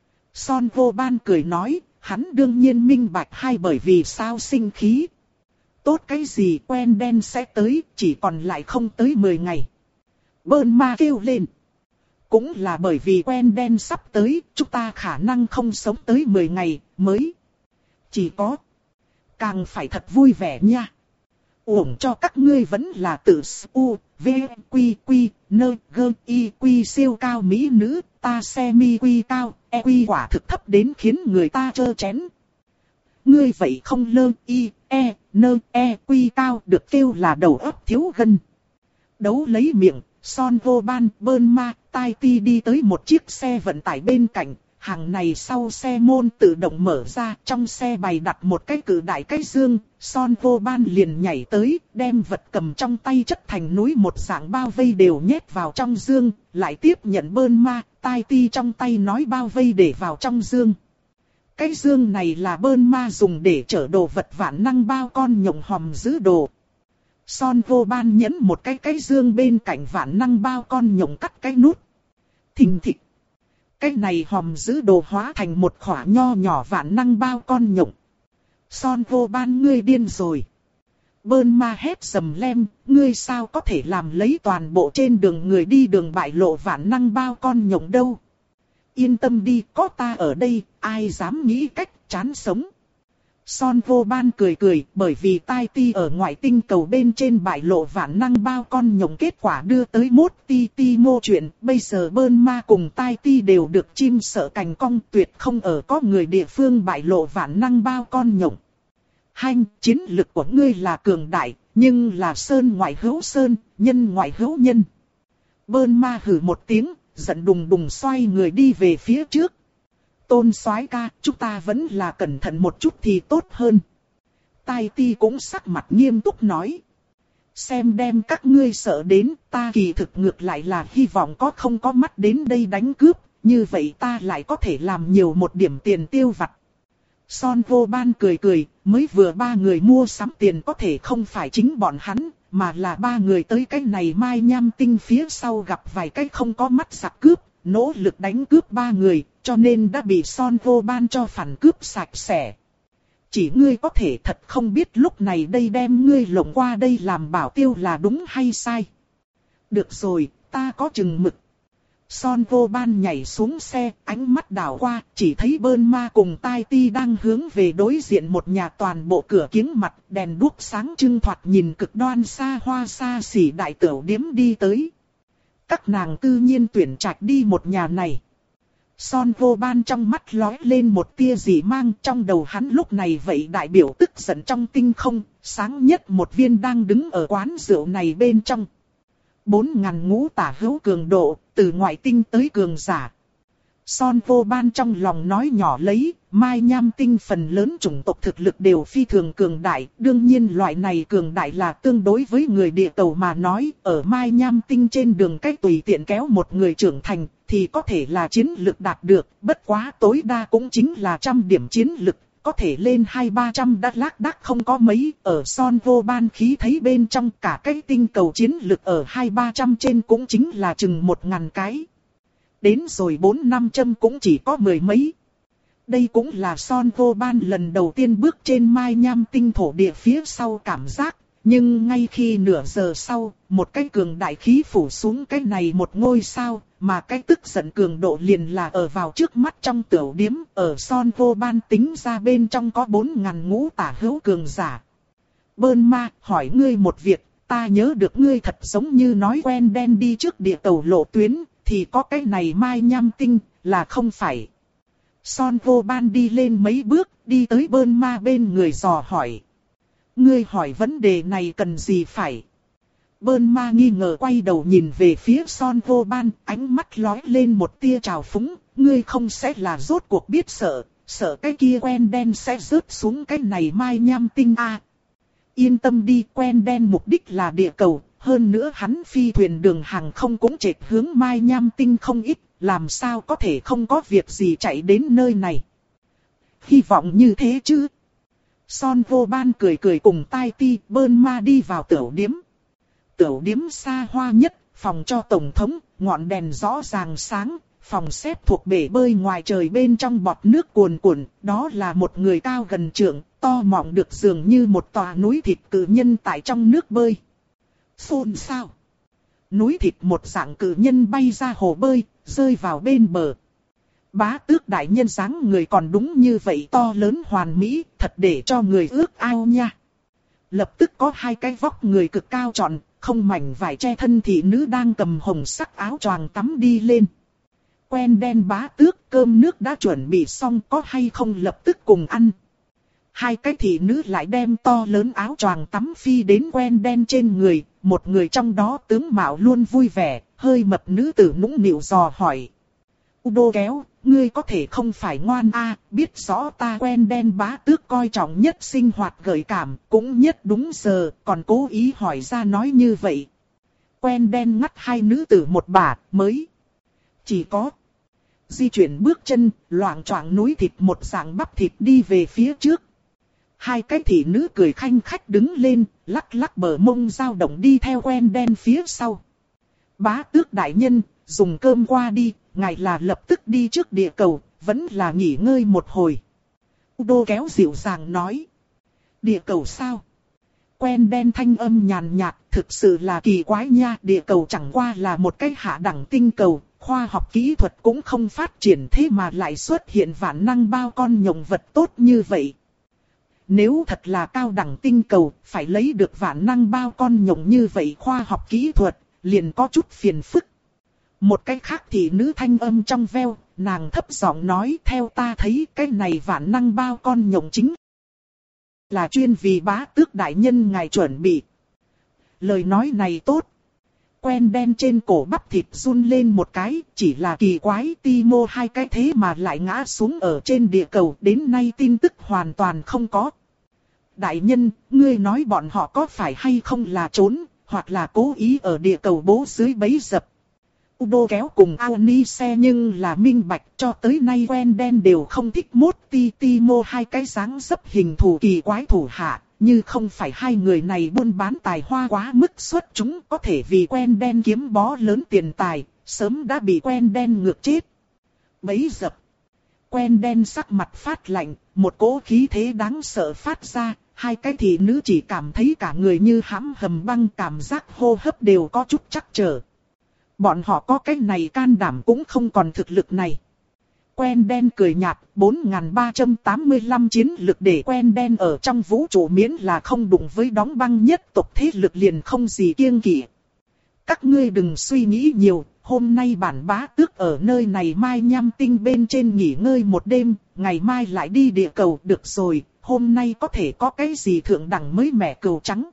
Son Vô Ban cười nói, hắn đương nhiên minh bạch hay bởi vì sao sinh khí. Tốt cái gì, quen đen sẽ tới, chỉ còn lại không tới mười ngày. Bơn Ma kêu lên. Cũng là bởi vì quen đen sắp tới, chúng ta khả năng không sống tới mười ngày, mới. Chỉ có. Càng phải thật vui vẻ nha. Uổng cho các ngươi vẫn là tự u, v, quy, quy, nơ, gơ, y, quy siêu cao mỹ nữ, ta xe mi quy cao, e quy quả thực thấp đến khiến người ta trơ chén. Ngươi vậy không lơ, y, e, nơ, e, quy cao được kêu là đầu óc thiếu gân. Đấu lấy miệng, Son Vô Ban, Bơn Ma, Tai Ti đi tới một chiếc xe vận tải bên cạnh. Hàng này sau xe môn tự động mở ra, trong xe bày đặt một cái cự đại cái dương, Son Vô Ban liền nhảy tới, đem vật cầm trong tay chất thành núi một dạng bao vây đều nhét vào trong dương, lại tiếp nhận Bơn Ma, Tai Ti trong tay nói bao vây để vào trong dương. Cái dương này là Bơn Ma dùng để chở đồ vật vạn năng bao con nhộng hòm giữ đồ. Son Vô Ban nhấn một cái cái dương bên cạnh vạn năng bao con nhộng cắt cái nút. Thình thịch. cái này hòm giữ đồ hóa thành một khỏa nho nhỏ vạn năng bao con nhộng. Son vô ban ngươi điên rồi. Bơn ma hét sầm lem, ngươi sao có thể làm lấy toàn bộ trên đường người đi đường bại lộ vạn năng bao con nhộng đâu. Yên tâm đi, có ta ở đây, ai dám nghĩ cách chán sống. Son vô ban cười cười, bởi vì tai ti ở ngoại tinh cầu bên trên bại lộ vạn năng bao con nhộng kết quả đưa tới mốt ti ti mô chuyện. Bây giờ bơn ma cùng tai ti đều được chim sợ cành cong, tuyệt không ở có người địa phương bại lộ vạn năng bao con nhộng. Hanh, chiến lực của ngươi là cường đại, nhưng là sơn ngoại hữu sơn, nhân ngoại hữu nhân. Bơn ma hử một tiếng, giận đùng đùng xoay người đi về phía trước. Tôn soái ca, chúng ta vẫn là cẩn thận một chút thì tốt hơn. Tai ti cũng sắc mặt nghiêm túc nói. Xem đem các ngươi sợ đến, ta kỳ thực ngược lại là hy vọng có không có mắt đến đây đánh cướp, như vậy ta lại có thể làm nhiều một điểm tiền tiêu vặt. Son vô ban cười cười, mới vừa ba người mua sắm tiền có thể không phải chính bọn hắn, mà là ba người tới cái này mai nham tinh phía sau gặp vài cái không có mắt giặc cướp, nỗ lực đánh cướp ba người, cho nên đã bị Son vô ban cho phản cướp sạch sẽ. Chỉ ngươi có thể thật không biết lúc này đây đem ngươi lộng qua đây làm bảo tiêu là đúng hay sai. Được rồi, ta có chừng mực. Son vô ban nhảy xuống xe, ánh mắt đảo qua, chỉ thấy bơn ma cùng tai ti đang hướng về đối diện một nhà toàn bộ cửa kiếng mặt, đèn đuốc sáng trưng thoạt nhìn cực đoan xa hoa xa xỉ đại tửu điếm đi tới. Các nàng tự nhiên tuyển trạch đi một nhà này. Son vô ban trong mắt lóe lên một tia dị mang, trong đầu hắn lúc này vậy đại biểu tức giận trong tinh không, sáng nhất một viên đang đứng ở quán rượu này bên trong. Bốn ngàn ngũ tả hữu cường độ, từ ngoại tinh tới cường giả. Son vô ban trong lòng nói nhỏ lấy, mai nham tinh phần lớn chủng tộc thực lực đều phi thường cường đại. Đương nhiên loại này cường đại là tương đối với người địa cầu mà nói, ở mai nham tinh trên đường cách tùy tiện kéo một người trưởng thành, thì có thể là chiến lực đạt được, bất quá tối đa cũng chính là trăm điểm chiến lực. Có thể lên hai ba trăm đắt lác đác không có mấy, ở Son vô ban khí thấy bên trong cả cái tinh cầu chiến lực ở hai ba trăm trên cũng chính là chừng một ngàn cái. Đến rồi bốn năm trăm cũng chỉ có mười mấy. Đây cũng là Son vô ban lần đầu tiên bước trên mai nham tinh thổ địa phía sau cảm giác. Nhưng ngay khi nửa giờ sau, một cái cường đại khí phủ xuống cái này một ngôi sao, mà cái tức giận cường độ liền là ở vào trước mắt trong tiểu điếm, ở Son vô ban tính ra bên trong có bốn ngàn ngũ tả hữu cường giả. Bơn ma, hỏi ngươi một việc, ta nhớ được ngươi thật giống như nói quen đen đi trước địa cầu lộ tuyến, thì có cái này mai nham tinh, là không phải. Son vô ban đi lên mấy bước, đi tới bơn ma bên người dò hỏi. Ngươi hỏi vấn đề này cần gì phải? Bơn ma nghi ngờ quay đầu nhìn về phía Son vô ban, ánh mắt lóe lên một tia trào phúng. Ngươi không sẽ là rốt cuộc biết sợ, sợ cái kia quen đen sẽ rớt xuống cái này mai nham tinh a. À, yên tâm đi, quen đen mục đích là địa cầu, hơn nữa hắn phi thuyền đường hàng không cũng chệch hướng mai nham tinh không ít, làm sao có thể không có việc gì chạy đến nơi này. Hy vọng như thế chứ. Son vô ban cười cười cùng tai ti bơn ma đi vào tiểu điếm. Tiểu điếm xa hoa nhất, phòng cho tổng thống, ngọn đèn rõ ràng sáng, phòng xếp thuộc bể bơi ngoài trời bên trong bọt nước cuồn cuộn, đó là một người cao gần trượng, to mọng được dường như một tòa núi thịt cự nhân tại trong nước bơi. Phun sao? Núi thịt một dạng cự nhân bay ra hồ bơi, rơi vào bên bờ. Bá tước đại nhân dáng người còn đúng như vậy to lớn hoàn mỹ, thật để cho người ước ao nha. Lập tức có hai cái vóc người cực cao tròn, không mảnh vải che thân thị nữ đang cầm hồng sắc áo choàng tắm đi lên. Quen đen bá tước, cơm nước đã chuẩn bị xong, có hay không lập tức cùng ăn. Hai cái thị nữ lại đem to lớn áo choàng tắm phi đến quen đen trên người, một người trong đó tướng mạo luôn vui vẻ, hơi mập nữ tử nũng nịu dò hỏi. Udo kéo, ngươi có thể không phải ngoan a, à, biết rõ ta quen đen bá tước coi trọng nhất sinh hoạt gợi cảm, cũng nhất đúng giờ, còn cố ý hỏi ra nói như vậy. Quen đen ngắt hai nữ tử một bả, mới. Chỉ có di chuyển bước chân, loạng choạng núi thịt một dạng bắp thịt đi về phía trước. Hai cái thị nữ cười khanh khách đứng lên, lắc lắc bờ mông dao động đi theo quen đen phía sau. Bá tước đại nhân, dùng cơm qua đi, ngài là lập tức đi trước địa cầu, vẫn là nghỉ ngơi một hồi. Udo kéo dịu dàng nói. Địa cầu sao? Quen đen thanh âm nhàn nhạt, thực sự là kỳ quái nha, địa cầu chẳng qua là một cái hạ đẳng tinh cầu, khoa học kỹ thuật cũng không phát triển thế mà lại xuất hiện vạn năng bao con nhộng vật tốt như vậy. Nếu thật là cao đẳng tinh cầu, phải lấy được vạn năng bao con nhộng như vậy khoa học kỹ thuật, liền có chút phiền phức. Một cái khác thì nữ thanh âm trong veo, nàng thấp giọng nói theo ta thấy cái này vạn năng bao con nhộng chính là chuyên vì bá tước đại nhân ngài chuẩn bị. Lời nói này tốt. Quen đen trên cổ bắp thịt run lên một cái, chỉ là kỳ quái Timo hai cái thế mà lại ngã xuống ở trên địa cầu, đến nay tin tức hoàn toàn không có. Đại nhân, ngươi nói bọn họ có phải hay không là trốn, hoặc là cố ý ở địa cầu bố dưới bẫy dập. Udo kéo cùng Aonise nhưng là minh bạch, cho tới nay quen đen đều không thích mốt ti Timo hai cái dáng dấp hình thù kỳ quái thủ hạ, như không phải hai người này buôn bán tài hoa quá mức xuất chúng có thể vì quen đen kiếm bó lớn tiền tài, sớm đã bị quen đen ngược chết. Bấy dập. Quen đen sắc mặt phát lạnh, một cỗ khí thế đáng sợ phát ra, hai cái thị nữ chỉ cảm thấy cả người như hãm hầm băng, cảm giác hô hấp đều có chút trắc trở. Bọn họ có cái này can đảm cũng không còn thực lực này. Quen đen cười nhạt, bốn nghìn ba trăm tám mươi lăm chiến lực để quen đen ở trong vũ trụ miễn là không đụng với đóng băng nhất tộc thế lực liền không gì kiêng kỵ. Các ngươi đừng suy nghĩ nhiều, hôm nay bản bá tước ở nơi này mai nham tinh bên trên nghỉ ngơi một đêm, ngày mai lại đi địa cầu được rồi, hôm nay có thể có cái gì thượng đẳng mới mẻ cừu trắng.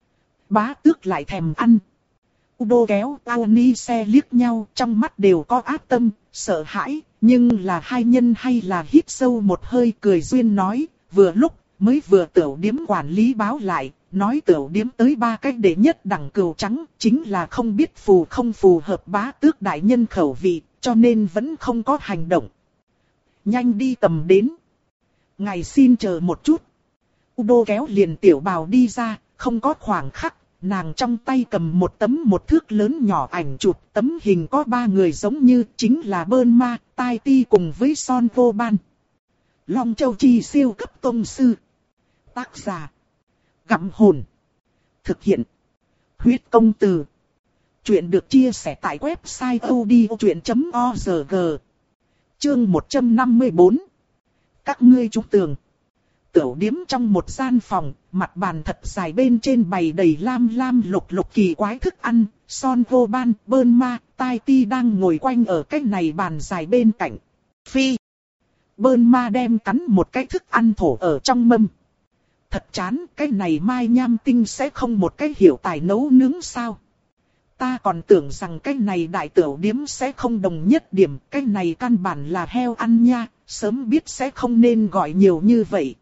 Bá tước lại thèm ăn. Udo kéo Aonise liếc nhau, trong mắt đều có ác tâm, sợ hãi, nhưng là hai nhân hay là hít sâu một hơi cười duyên nói, vừa lúc, mới vừa tiểu điếm quản lý báo lại, nói tiểu điếm tới ba cách đệ nhất đẳng cừu trắng, chính là không biết phù không phù hợp bá tước đại nhân khẩu vị, cho nên vẫn không có hành động. Nhanh đi tầm đến. Ngài xin chờ một chút. Udo kéo liền tiểu bào đi ra, không có khoảng khắc. Nàng trong tay cầm một tấm một thước lớn nhỏ ảnh chụp, tấm hình có ba người giống như chính là Burnma, Tai Ti cùng với Son Vô Ban. Long Châu Chi siêu cấp tông sư. Tác giả. Gặm hồn. Thực hiện. Huyết công từ. Chuyện được chia sẻ tại website odchuyện chấm org. Chương một trăm năm mươi tư. Các ngươi trúng tường. Tiểu điếm trong một gian phòng, mặt bàn thật dài bên trên bày đầy lam lam lục lục kỳ quái thức ăn, Son Vô Ban, Burnma, Tai Ti đang ngồi quanh ở cái này bàn dài bên cạnh. Phi. Burnma đem cắn một cái thức ăn thổ ở trong mâm. Thật chán, cái này mai nham tinh sẽ không một cái hiểu tài nấu nướng sao. Ta còn tưởng rằng cái này đại tiểu điếm sẽ không đồng nhất điểm, cái này căn bản là heo ăn nha, sớm biết sẽ không nên gọi nhiều như vậy.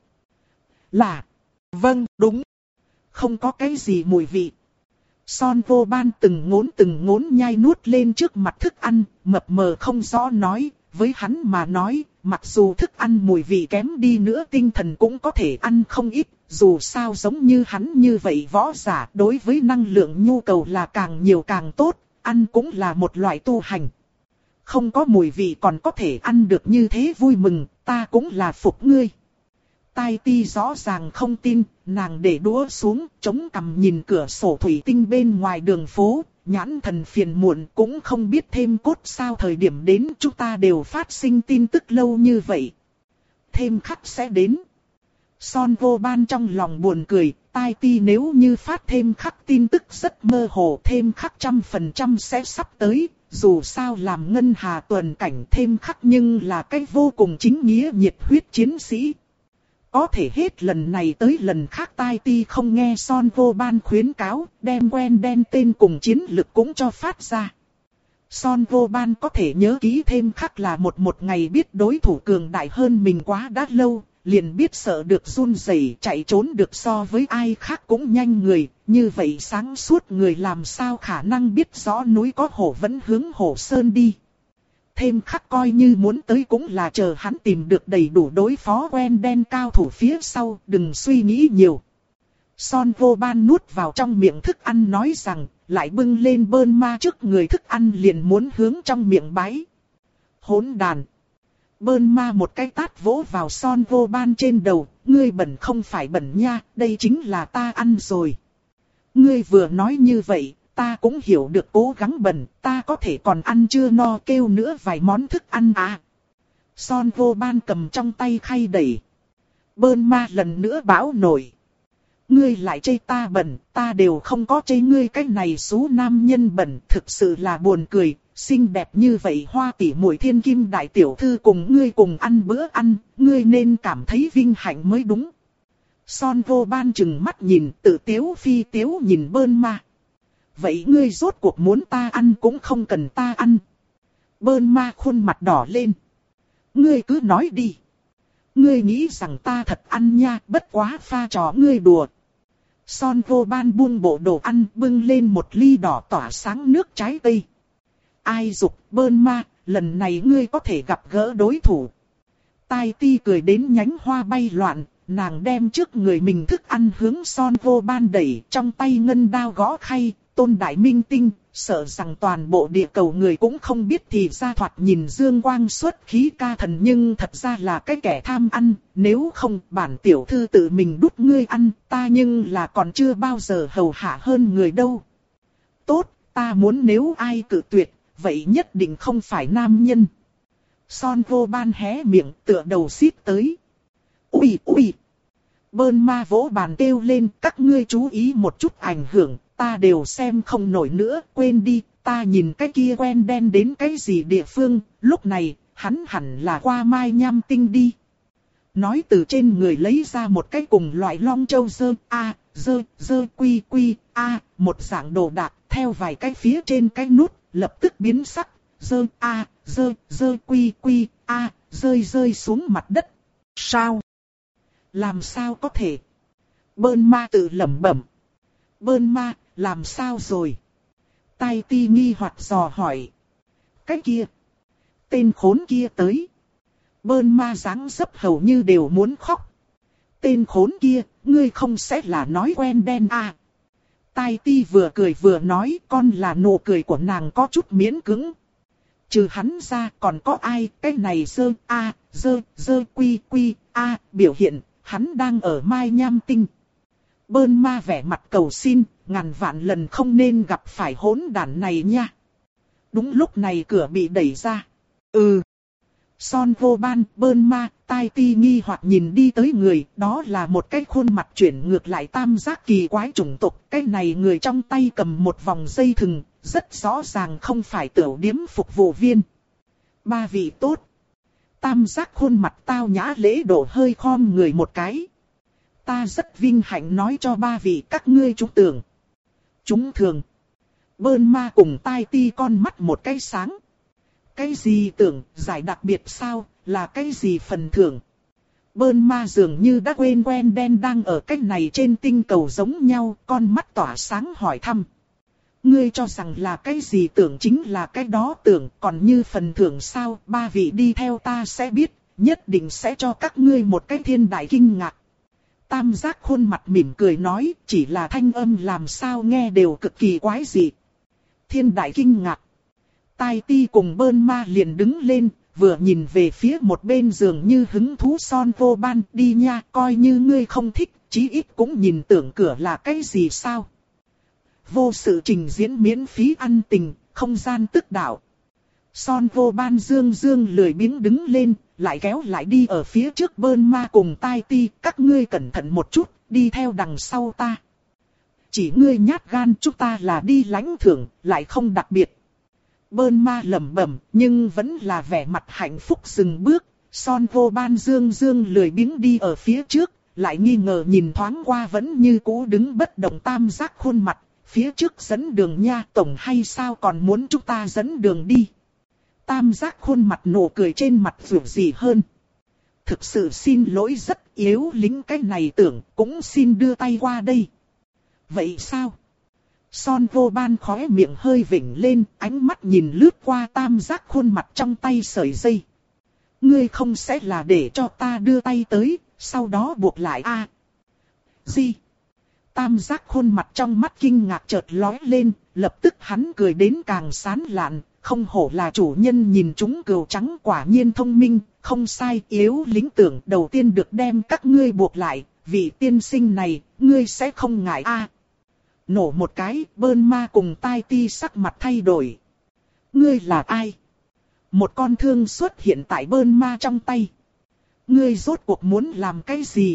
Là, vâng, đúng. Không có cái gì mùi vị. Son Vô Ban từng ngốn từng ngốn nhai nuốt lên trước mặt thức ăn, mập mờ không rõ nói, với hắn mà nói, mặc dù thức ăn mùi vị kém đi nữa tinh thần cũng có thể ăn không ít, dù sao giống như hắn như vậy võ giả đối với năng lượng nhu cầu là càng nhiều càng tốt, ăn cũng là một loại tu hành. Không có mùi vị còn có thể ăn được như thế vui mừng, ta cũng là phục ngươi. Tai Ti rõ ràng không tin, nàng để đũa xuống, chống cằm nhìn cửa sổ thủy tinh bên ngoài đường phố, nhãn thần phiền muộn cũng không biết thêm cốt sao thời điểm đến chúng ta đều phát sinh tin tức lâu như vậy. Thêm khắc sẽ đến. Son Vô Ban trong lòng buồn cười, Tai Ti nếu như phát thêm khắc tin tức rất mơ hồ, thêm khắc trăm phần trăm sẽ sắp tới, dù sao làm ngân hà tuần cảnh thêm khắc nhưng là cái vô cùng chính nghĩa nhiệt huyết chiến sĩ. Có thể hết lần này tới lần khác Tai Ti không nghe Son Vô Ban khuyến cáo, đem quen đen tên cùng chiến lực cũng cho phát ra. Son Vô Ban có thể nhớ kỹ thêm khắc là một một ngày biết đối thủ cường đại hơn mình quá đã lâu, liền biết sợ được run rẩy chạy trốn được so với ai khác cũng nhanh người, như vậy sáng suốt người làm sao khả năng biết rõ núi có hổ vẫn hướng hổ sơn đi. Thêm khắc coi như muốn tới cũng là chờ hắn tìm được đầy đủ đối phó quen đen cao thủ phía sau, đừng suy nghĩ nhiều. Son Vô Ban nuốt vào trong miệng thức ăn nói rằng, lại bưng lên bơn ma trước người thức ăn liền muốn hướng trong miệng bái. Hỗn đàn. Bơn ma một cái tát vỗ vào Son Vô Ban trên đầu, ngươi bẩn không phải bẩn nha, đây chính là ta ăn rồi. Ngươi vừa nói như vậy, ta cũng hiểu được cố gắng bẩn, ta có thể còn ăn chưa no kêu nữa vài món thức ăn à. Son Vô Ban cầm trong tay khay đẩy. Bơn ma lần nữa bão nổi. Ngươi lại chê ta bẩn, ta đều không có chê ngươi cái này xú nam nhân bẩn, thực sự là buồn cười, xinh đẹp như vậy Hoa tỷ muội thiên kim đại tiểu thư cùng ngươi cùng ăn bữa ăn, ngươi nên cảm thấy vinh hạnh mới đúng. Son Vô Ban chừng mắt nhìn, tự tiếu phi tiếu nhìn bơn ma. Vậy ngươi rốt cuộc muốn ta ăn cũng không cần ta ăn. Bơn ma khuôn mặt đỏ lên. Ngươi cứ nói đi. Ngươi nghĩ rằng ta thật ăn nha, bất quá pha trò ngươi đùa. Son Vô Ban buông bộ đồ ăn bưng lên một ly đỏ tỏa sáng nước trái cây. Ai dục bơn ma, lần này ngươi có thể gặp gỡ đối thủ. Tai Ti cười đến nhánh hoa bay loạn, nàng đem trước người mình thức ăn hướng Son Vô Ban đẩy, trong tay ngân đao gõ khay, Tôn Đại Minh Tinh, sợ rằng toàn bộ địa cầu người cũng không biết thì ra thoạt nhìn dương quang xuất khí ca thần nhưng thật ra là cái kẻ tham ăn, nếu không bản tiểu thư tự mình đút ngươi ăn, ta nhưng là còn chưa bao giờ hầu hạ hơn người đâu. Tốt, ta muốn nếu ai cự tuyệt, vậy nhất định không phải nam nhân. Son Vô Ban hé miệng tựa đầu xít tới. Ui ui! Bơn ma vỗ bàn kêu lên, các ngươi chú ý một chút ảnh hưởng, ta đều xem không nổi nữa, quên đi, ta nhìn cái kia quen đen đến cái gì địa phương, lúc này, hắn hẳn là qua Mai Nham Tinh đi. Nói từ trên người lấy ra một cái cùng loại long châu dơ, a, dơ, dơ quy quy, a, một dạng đồ đạc, theo vài cái phía trên cái nút, lập tức biến sắc, dơ, a, dơ, dơ quy quy, a, rơi rơi xuống mặt đất. Sao? Làm sao có thể? Bơn ma tự lẩm bẩm. Bơn ma, làm sao rồi? Tai Ti nghi hoặc dò hỏi. Cái kia. Tên khốn kia tới. Bơn ma dáng dấp hầu như đều muốn khóc. Tên khốn kia, ngươi không sẽ là nói quen đen à? Tai Ti vừa cười vừa nói, con là nụ cười của nàng có chút miễn cứng. Trừ hắn ra còn có ai, cái này dơ a, dơ, dơ quy quy, a, biểu hiện, hắn đang ở Mai Nham Tinh. Bơn ma vẻ mặt cầu xin, ngàn vạn lần không nên gặp phải hỗn đản này nha. Đúng lúc này cửa bị đẩy ra. Ừ. Son Vô Ban, bơn ma, Tai Ti nghi hoặc nhìn đi tới người, đó là một cái khuôn mặt chuyển ngược lại tam giác kỳ quái chủng tộc. Cái này người trong tay cầm một vòng dây thừng, rất rõ ràng không phải tiểu điếm phục vụ viên. Ba vị tốt. Tam giác khuôn mặt tao nhã lễ độ hơi khom người một cái. Ta rất vinh hạnh nói cho ba vị các ngươi trúng tưởng. Chúng thường. Bơn ma cùng Tai Ti con mắt một cái sáng. Cái gì tưởng, giải đặc biệt sao, là cái gì phần thưởng? Bơn ma dường như đã quên quen đen đang ở cách này trên tinh cầu giống nhau, con mắt tỏa sáng hỏi thăm. Ngươi cho rằng là cái gì tưởng chính là cái đó tưởng, còn như phần thưởng sao, ba vị đi theo ta sẽ biết, nhất định sẽ cho các ngươi một cái thiên đại kinh ngạc. Tam giác khuôn mặt mỉm cười nói, chỉ là thanh âm làm sao nghe đều cực kỳ quái dị. Thiên đại kinh ngạc. Tai Ti cùng bơn ma liền đứng lên, vừa nhìn về phía một bên giường như hứng thú Son Vô Ban, đi nha, coi như ngươi không thích, chí ít cũng nhìn tưởng cửa là cái gì sao. Vô sự trình diễn miễn phí ăn tình, không gian tức đạo. Son Vô Ban dương dương lười biếng đứng lên, lại kéo lại đi ở phía trước bơn ma cùng Tai Ti, các ngươi cẩn thận một chút, đi theo đằng sau ta. Chỉ ngươi nhát gan, chúng ta là đi lãnh thưởng, lại không đặc biệt. Bơn ma lẩm bẩm, nhưng vẫn là vẻ mặt hạnh phúc dừng bước. Son Vô Ban dương dương lười biếng đi ở phía trước, lại nghi ngờ nhìn thoáng qua vẫn như cũ đứng bất động tam giác khuôn mặt. Phía trước dẫn đường nha, tổng hay sao còn muốn chúng ta dẫn đường đi. Tam giác khuôn mặt nụ cười trên mặt dù gì hơn. Thực sự xin lỗi rất yếu lính cái này tưởng, cũng xin đưa tay qua đây. Vậy sao? Son Vô Ban khóe miệng hơi vểnh lên, ánh mắt nhìn lướt qua tam giác khuôn mặt trong tay sợi dây. Ngươi không sẽ là để cho ta đưa tay tới, sau đó buộc lại a? Gì? Tam giác khuôn mặt trong mắt kinh ngạc chợt lóe lên, lập tức hắn cười đến càng sán lạn, không hổ là chủ nhân nhìn chúng cừu trắng quả nhiên thông minh, không sai, yếu lính tưởng đầu tiên được đem các ngươi buộc lại, vị tiên sinh này, ngươi sẽ không ngại a. Nổ một cái, Bơn Ma cùng Tai Ti sắc mặt thay đổi. Ngươi là ai? Một con thương xuất hiện tại Bơn Ma trong tay. Ngươi rốt cuộc muốn làm cái gì?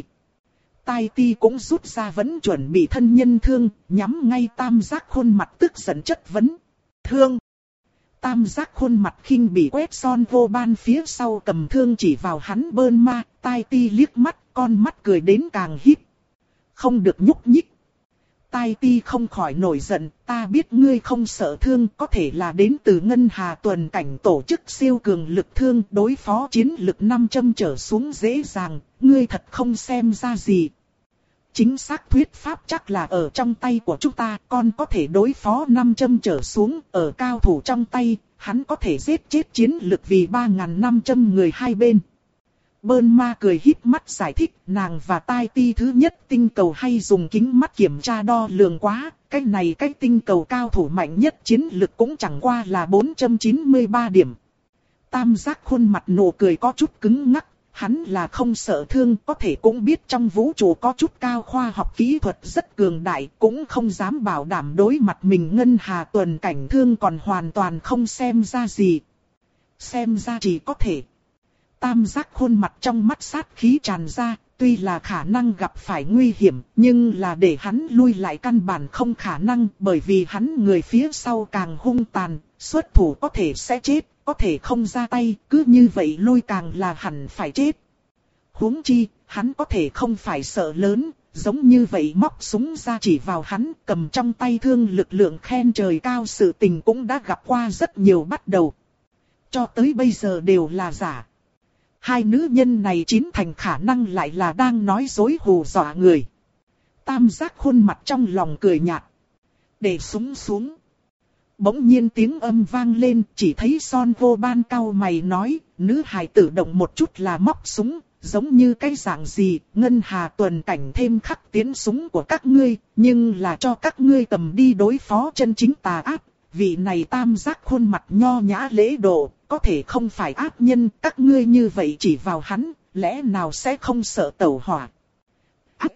Tai Ti cũng rút ra vẫn chuẩn bị thân nhân thương, nhắm ngay Tam Giác khuôn mặt tức giận chất vấn. Thương! Tam Giác khuôn mặt khinh bỉ quét Son Vô Ban phía sau cầm thương chỉ vào hắn Bơn Ma, Tai Ti liếc mắt, con mắt cười đến càng híp. Không được nhúc nhích. Tai Ti không khỏi nổi giận, ta biết ngươi không sợ thương, có thể là đến từ Ngân Hà Tuần Cảnh tổ chức siêu cường lực thương, đối phó chiến lực năm trăm trở xuống dễ dàng, ngươi thật không xem ra gì. Chính xác thuyết pháp chắc là ở trong tay của chúng ta, còn có thể đối phó năm trăm trở xuống, ở cao thủ trong tay, hắn có thể giết chết chiến lực vì ba nghìn năm trăm người hai bên. Bơn Ma cười híp mắt giải thích, nàng và Tai Ti thứ nhất tinh cầu hay dùng kính mắt kiểm tra đo lường quá, cái này cái tinh cầu cao thủ mạnh nhất chiến lực cũng chẳng qua là bốn trăm chín mươi ba điểm. Tam Giác khuôn mặt nụ cười có chút cứng ngắc, hắn là không sợ thương, có thể cũng biết trong vũ trụ có chút cao khoa học kỹ thuật rất cường đại, cũng không dám bảo đảm đối mặt mình Ngân Hà Tuần Cảnh thương còn hoàn toàn không xem ra gì. Xem ra chỉ có thể. Tam Giác khuôn mặt trong mắt sát khí tràn ra, tuy là khả năng gặp phải nguy hiểm, nhưng là để hắn lui lại căn bản không khả năng, bởi vì hắn người phía sau càng hung tàn, xuất thủ có thể sẽ chết, có thể không ra tay, cứ như vậy lui càng là hẳn phải chết. Huống chi, hắn có thể không phải sợ lớn, giống như vậy móc súng ra chỉ vào hắn, cầm trong tay thương lực lượng khen trời cao sự tình cũng đã gặp qua rất nhiều bắt đầu. Cho tới bây giờ đều là giả. Hai nữ nhân này chín thành khả năng lại là đang nói dối hù dọa người. Tam Giác khuôn mặt trong lòng cười nhạt. Để súng xuống. Bỗng nhiên tiếng âm vang lên, chỉ thấy Son Vô Ban cau mày nói, nữ hài tử động một chút là móc súng, giống như cái dạng gì, Ngân Hà Tuần Cảnh thêm khắc tiến súng của các ngươi, nhưng là cho các ngươi cầm đi đối phó chân chính tà ác. Vị này Tam Giác khuôn mặt nho nhã lễ độ, có thể không phải ác nhân, các ngươi như vậy chỉ vào hắn, lẽ nào sẽ không sợ tẩu hỏa. Ác!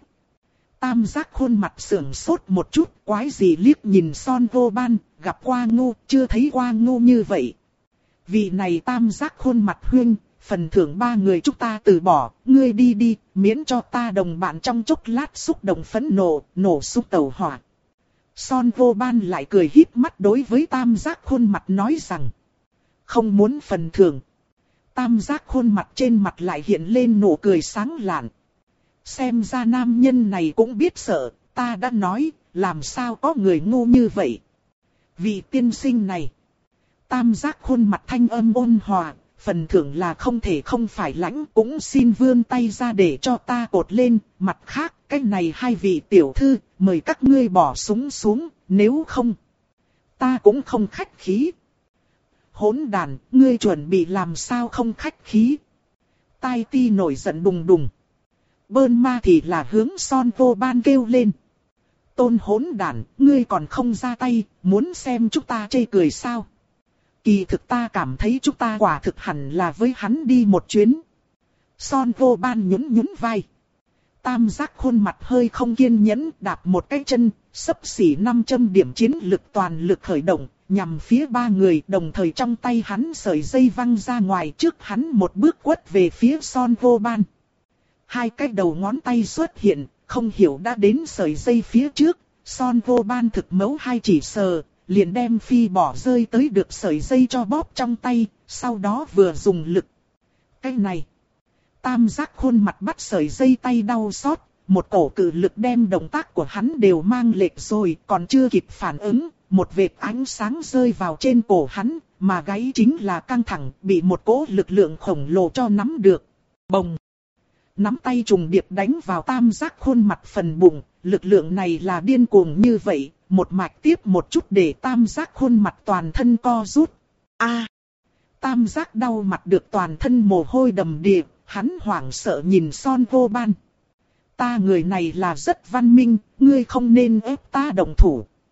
Tam Giác khuôn mặt sưởng sốt một chút, quái gì liếc nhìn Son Vô Ban, gặp qua ngu, chưa thấy qua ngu như vậy. Vị này Tam Giác khuôn mặt huynh, phần thưởng ba người chúng ta từ bỏ, ngươi đi đi, miễn cho ta đồng bạn trong chốc lát xúc động phẫn nộ, nổ xúc tẩu hỏa. Son Vô Ban lại cười híp mắt đối với Tam Giác khuôn mặt nói rằng, không muốn phần thưởng. Tam Giác khuôn mặt trên mặt lại hiện lên nụ cười sáng lạn. Xem ra nam nhân này cũng biết sợ, ta đã nói, làm sao có người ngu như vậy. Vị tiên sinh này. Tam Giác khuôn mặt thanh âm ôn hòa, phần thưởng là không thể không phải lãnh, cũng xin vươn tay ra để cho ta cột lên, mặt khác, cái này hai vị tiểu thư, mời các ngươi bỏ súng xuống, nếu không, ta cũng không khách khí. Hỗn đàn, ngươi chuẩn bị làm sao không khách khí. Tai Ti nổi giận đùng đùng. Bơn Ma thì là hướng Son Vô Ban kêu lên. Tôn hỗn đàn, ngươi còn không ra tay, muốn xem chúng ta chê cười sao? Kỳ thực ta cảm thấy chúng ta quả thực hẳn là với hắn đi một chuyến. Son Vô Ban nhún nhún vai. Tam Giác khuôn mặt hơi không kiên nhẫn, đạp một cái chân, xấp xỉ năm trăm điểm chiến lực toàn lực khởi động, nhằm phía ba người, đồng thời trong tay hắn sợi dây văng ra ngoài, trước hắn một bước quất về phía Son Vô Ban. Hai cái đầu ngón tay xuất hiện, không hiểu đã đến sợi dây phía trước, Son Vô Ban thực mấu hai chỉ sờ, liền đem phi bỏ rơi tới được sợi dây cho bóp trong tay, sau đó vừa dùng lực. Cái này, Tam Giác khuôn mặt bắt sợi dây tay đau xót, một cổ cự lực đem động tác của hắn đều mang lệch rồi, còn chưa kịp phản ứng, một vệt ánh sáng rơi vào trên cổ hắn, mà gáy chính là căng thẳng, bị một cỗ lực lượng khổng lồ cho nắm được. Bồng! Nắm tay trùng điệp đánh vào Tam Giác khuôn mặt phần bụng, lực lượng này là điên cuồng như vậy, một mạch tiếp một chút để Tam Giác khuôn mặt toàn thân co rút. A! Tam Giác đau mặt được toàn thân mồ hôi đầm đìa, hắn hoảng sợ nhìn Son Vô Ban. Ta người này là rất văn minh, ngươi không nên ép ta động thủ.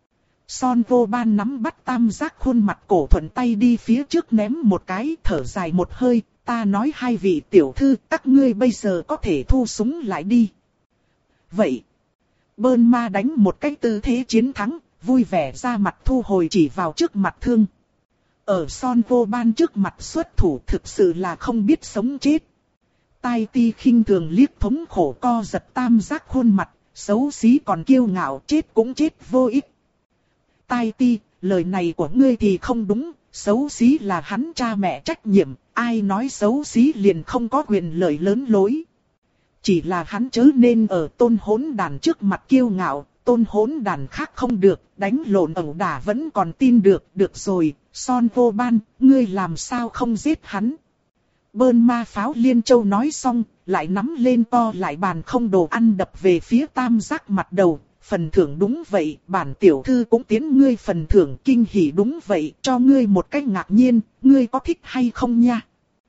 Son vô ban nắm bắt tam giác khuôn mặt cổ thuận tay đi phía trước ném một cái, thở dài một hơi, ta nói hai vị tiểu thư, các ngươi bây giờ có thể thu súng lại đi. Vậy, Bơn Ma đánh một cái tư thế chiến thắng, vui vẻ ra mặt thu hồi chỉ vào trước mặt thương. Ở Son vô ban trước mặt xuất thủ thực sự là không biết sống chết. Tai Ti khinh thường liếc thống khổ co giật tam giác khuôn mặt, xấu xí còn kiêu ngạo, chết cũng chết vô ích. Tai Ti, lời này của ngươi thì không đúng, xấu xí là hắn cha mẹ trách nhiệm, ai nói xấu xí liền không có quyền lợi lớn lối. Chỉ là hắn chớ nên ở Tôn Hỗn Đàn trước mặt kiêu ngạo, Tôn Hỗn Đàn khác không được, đánh lộn ẩu đả vẫn còn tin được, được rồi, Son vô ban, ngươi làm sao không giết hắn. Bơn Ma Pháo Liên Châu nói xong, lại nắm lên to lại bàn không đồ ăn đập về phía tam giác mặt đầu. Phần thưởng đúng vậy, bản tiểu thư cũng tiến ngươi phần thưởng kinh hỉ đúng vậy, cho ngươi một cách ngạc nhiên, ngươi có thích hay không nha?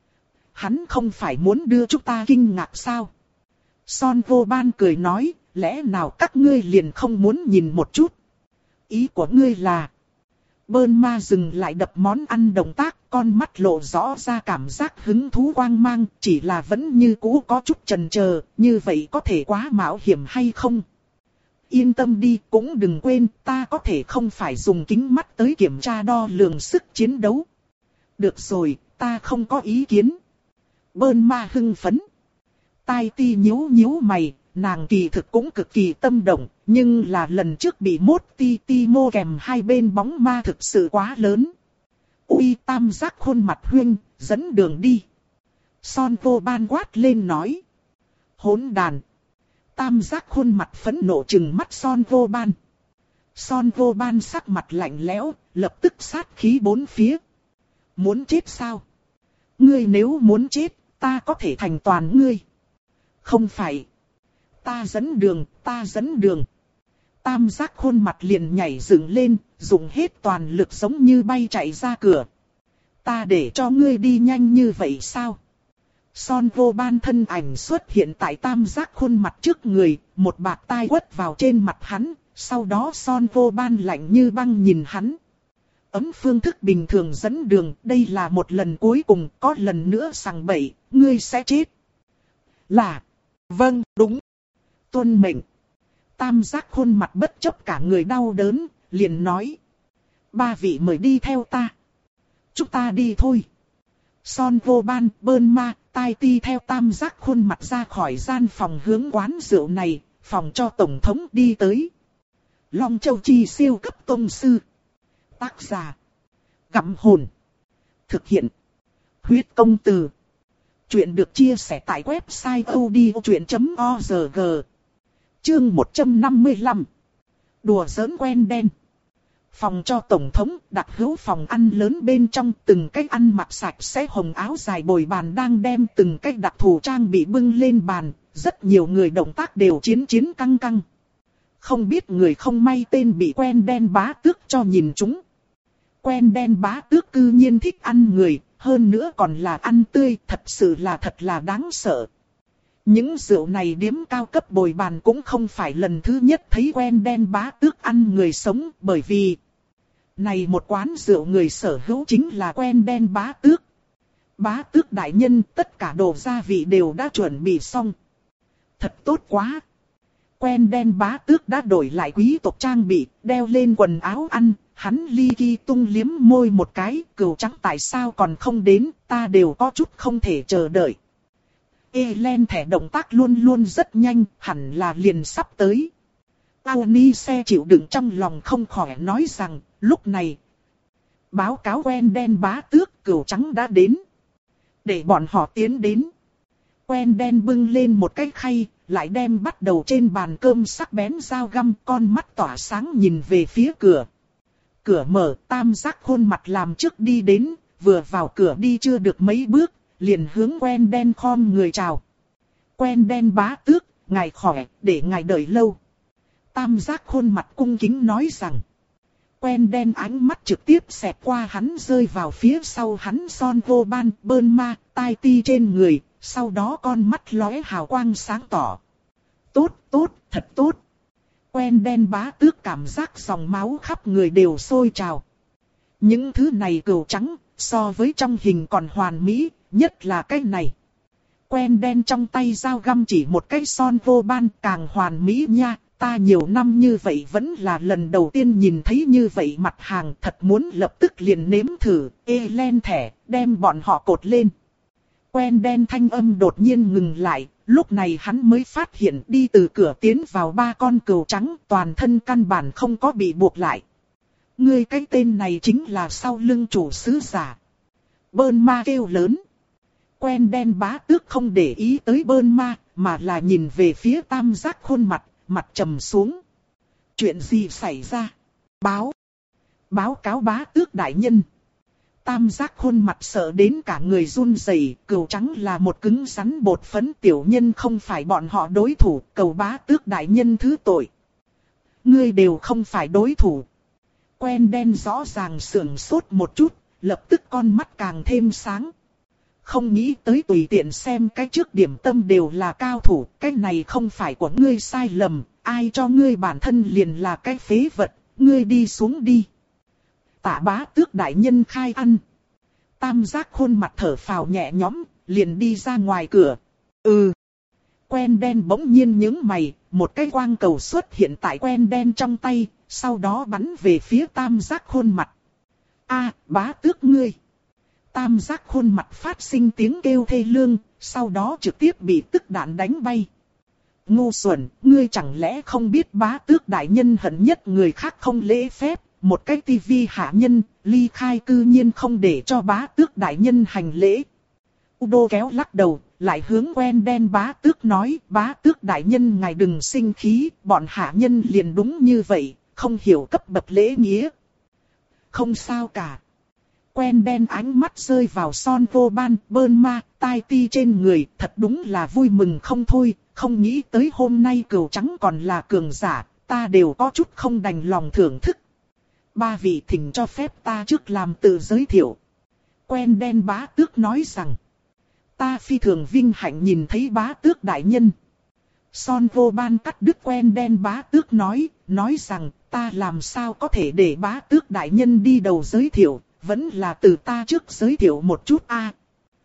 Hắn không phải muốn đưa chúng ta kinh ngạc sao? Son vô ban cười nói, lẽ nào các ngươi liền không muốn nhìn một chút? Ý của ngươi là... Bơn Ma dừng lại đập món ăn động tác, con mắt lộ rõ ra cảm giác hứng thú quang mang, chỉ là vẫn như cũ có chút chần chờ, như vậy có thể quá mạo hiểm hay không? Yên tâm đi, cũng đừng quên, ta có thể không phải dùng kính mắt tới kiểm tra đo lường sức chiến đấu. Được rồi, ta không có ý kiến. Bơn Ma hưng phấn. Tai Ti nhíu nhíu mày, nàng kỳ thực cũng cực kỳ tâm động, nhưng là lần trước bị mốt ti ti mô kèm hai bên bóng ma thực sự quá lớn. Uy tam giác khuôn mặt huynh, dẫn đường đi. Son vô ban quát lên nói. Hỗn đàn. Tam giác khuôn mặt phẫn nộ trừng mắt Son vô ban. Son vô ban sắc mặt lạnh lẽo, lập tức sát khí bốn phía. Muốn chết sao? Ngươi nếu muốn chết, ta có thể thành toàn ngươi. Không phải. Ta dẫn đường, ta dẫn đường. Tam giác khuôn mặt liền nhảy dựng lên, dùng hết toàn lực giống như bay chạy ra cửa. Ta để cho ngươi đi nhanh như vậy sao? Son vô ban thân ảnh xuất hiện tại tam giác khuôn mặt trước người, một bạt tai quất vào trên mặt hắn, sau đó Son vô ban lạnh như băng nhìn hắn. Ấm phương thức bình thường dẫn đường, đây là một lần cuối cùng, có lần nữa sằng bậy, ngươi sẽ chết. Là, vâng, đúng. Tuân mệnh. Tam giác khuôn mặt bất chấp cả người đau đớn, liền nói. Ba vị mời đi theo ta. Chúng ta đi thôi. Son vô ban, Bơn Ma, Tai Ti theo tam giác khuôn mặt ra khỏi gian phòng hướng quán rượu này, phòng cho tổng thống đi tới. Long Châu Chi siêu cấp tông sư. Tác giả. Gặm hồn. Thực hiện. Huyết công từ. Chuyện được chia sẻ tại website odchuyện chấm org. Chương một trăm năm mươi lăm. Đùa giỡn quen đen. Phòng cho tổng thống, đặc hữu phòng ăn lớn bên trong, từng cách ăn mặc sạch sẽ hồng áo dài bồi bàn đang đem từng cách đặc thù trang bị bưng lên bàn, rất nhiều người động tác đều chiến chiến căng căng. Không biết người không may tên bị quen đen bá tước cho nhìn chúng. Quen đen bá tước cư nhiên thích ăn người, hơn nữa còn là ăn tươi, thật sự là thật là đáng sợ. Những rượu này điếm cao cấp bồi bàn cũng không phải lần thứ nhất thấy quen đen bá tước ăn người sống, bởi vì này một quán rượu người sở hữu chính là quen đen bá tước. Bá tước đại nhân, tất cả đồ gia vị đều đã chuẩn bị xong. Thật tốt quá. Quen đen bá tước đã đổi lại quý tộc trang bị, đeo lên quần áo ăn, hắn ly ki tung liếm môi một cái, cừu trắng tại sao còn không đến, ta đều có chút không thể chờ đợi. Elen thẻ động tác luôn luôn rất nhanh, hẳn là liền sắp tới. Aoni xe chịu đựng trong lòng không khỏi nói rằng, lúc này, báo cáo quen đen bá tước, cừu trắng đã đến. Để bọn họ tiến đến. Quen đen bưng lên một cái khay, lại đem bắt đầu trên bàn cơm sắc bén dao găm, con mắt tỏa sáng nhìn về phía cửa. Cửa mở, tam giác khuôn mặt làm trước đi đến, vừa vào cửa đi chưa được mấy bước, liền hướng quen đen khom người chào. Quen đen bá tước, ngài khỏe, để ngài đợi lâu. Tam giác khuôn mặt cung kính nói rằng. Quen đen ánh mắt trực tiếp xẹt qua hắn rơi vào phía sau hắn Son vô ban, Bơn Ma, Tai Ti trên người, sau đó con mắt lóe hào quang sáng tỏ. Tốt, tốt, thật tốt. Quen đen bá tước cảm giác dòng máu khắp người đều sôi trào. Những thứ này cừu trắng, so với trong hình còn hoàn mỹ, nhất là cái này. Quen đen trong tay dao găm chỉ một cái son vô ban càng hoàn mỹ nha. Ta nhiều năm như vậy vẫn là lần đầu tiên nhìn thấy như vậy mặt hàng, thật muốn lập tức liền nếm thử. Ê len thẻ, đem bọn họ cột lên. Quen đen thanh âm đột nhiên ngừng lại, lúc này hắn mới phát hiện đi từ cửa tiến vào ba con cừu trắng, toàn thân căn bản không có bị buộc lại. Ngươi cái tên này chính là sau lưng chủ sứ giả. Bơn ma kêu lớn. Quen đen bá tước không để ý tới bơn ma, mà là nhìn về phía tam giác khuôn mặt, mặt trầm xuống. Chuyện gì xảy ra? Báo. Báo cáo bá tước đại nhân. Tam giác khuôn mặt sợ đến cả người run rẩy, cừu trắng là một cứng rắn bột phấn, tiểu nhân không phải bọn họ đối thủ, cầu bá tước đại nhân thứ tội. Ngươi đều không phải đối thủ. Quen đen rõ ràng sưởng sốt một chút, lập tức con mắt càng thêm sáng. Không nghĩ tới tùy tiện xem cái trước điểm tâm đều là cao thủ, cái này không phải của ngươi sai lầm, ai cho ngươi bản thân liền là cái phế vật, ngươi đi xuống đi. Tạ bá tước đại nhân khai ăn. Tam giác khuôn mặt thở phào nhẹ nhõm, liền đi ra ngoài cửa. Ừ. Quen đen bỗng nhiên nhướng mày, một cái quang cầu xuất hiện tại quen đen trong tay, sau đó bắn về phía tam giác khuôn mặt. A, bá tước ngươi. Tam giác khuôn mặt phát sinh tiếng kêu thê lương, sau đó trực tiếp bị tức đạn đánh bay. Ngu xuẩn, ngươi chẳng lẽ không biết bá tước đại nhân hận nhất người khác không lễ phép, một cái tivi hạ nhân, ly khai cư nhiên không để cho bá tước đại nhân hành lễ. Udo kéo lắc đầu, lại hướng quen đen bá tước nói, bá tước đại nhân ngài đừng sinh khí, bọn hạ nhân liền đúng như vậy, không hiểu cấp bậc lễ nghĩa. Không sao cả. Quen đen ánh mắt rơi vào son vô ban, bơn ma, tai ti trên người, thật đúng là vui mừng không thôi, không nghĩ tới hôm nay cừu trắng còn là cường giả, ta đều có chút không đành lòng thưởng thức. Ba vị thỉnh cho phép ta trước làm tự giới thiệu. Quen đen bá tước nói rằng, ta phi thường vinh hạnh nhìn thấy bá tước đại nhân. Son vô ban cắt đứt quen đen bá tước nói, nói rằng, ta làm sao có thể để bá tước đại nhân đi đầu giới thiệu, vẫn là từ ta trước giới thiệu một chút a. À.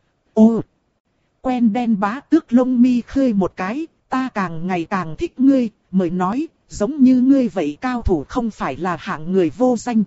Ô! Quen đen bá tước lông mi khơi một cái, ta càng ngày càng thích ngươi, mời nói, giống như ngươi vậy cao thủ không phải là hạng người vô danh.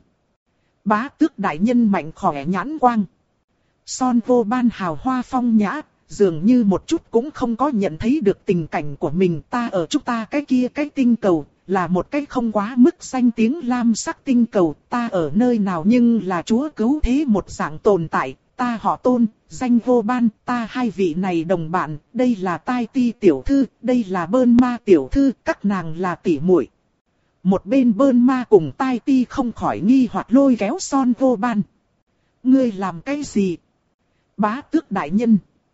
Bá tước đại nhân mạnh khỏe nhãn quang. Son vô ban hào hoa phong nhã, dường như một chút cũng không có nhận thấy được tình cảnh của mình. Ta ở chúng ta cái kia cái tinh cầu, là một cái không quá mức danh tiếng lam sắc tinh cầu. Ta ở nơi nào nhưng là chúa cứu thế một dạng tồn tại. Ta họ Tôn, danh vô ban, ta hai vị này đồng bạn, đây là Tai Ti tiểu thư, đây là Bơn Ma tiểu thư, các nàng là tỷ muội. Một bên Bơn Ma cùng Tai Ti không khỏi nghi hoặc lôi kéo Son vô ban. Ngươi làm cái gì? Bá tước đại nhân.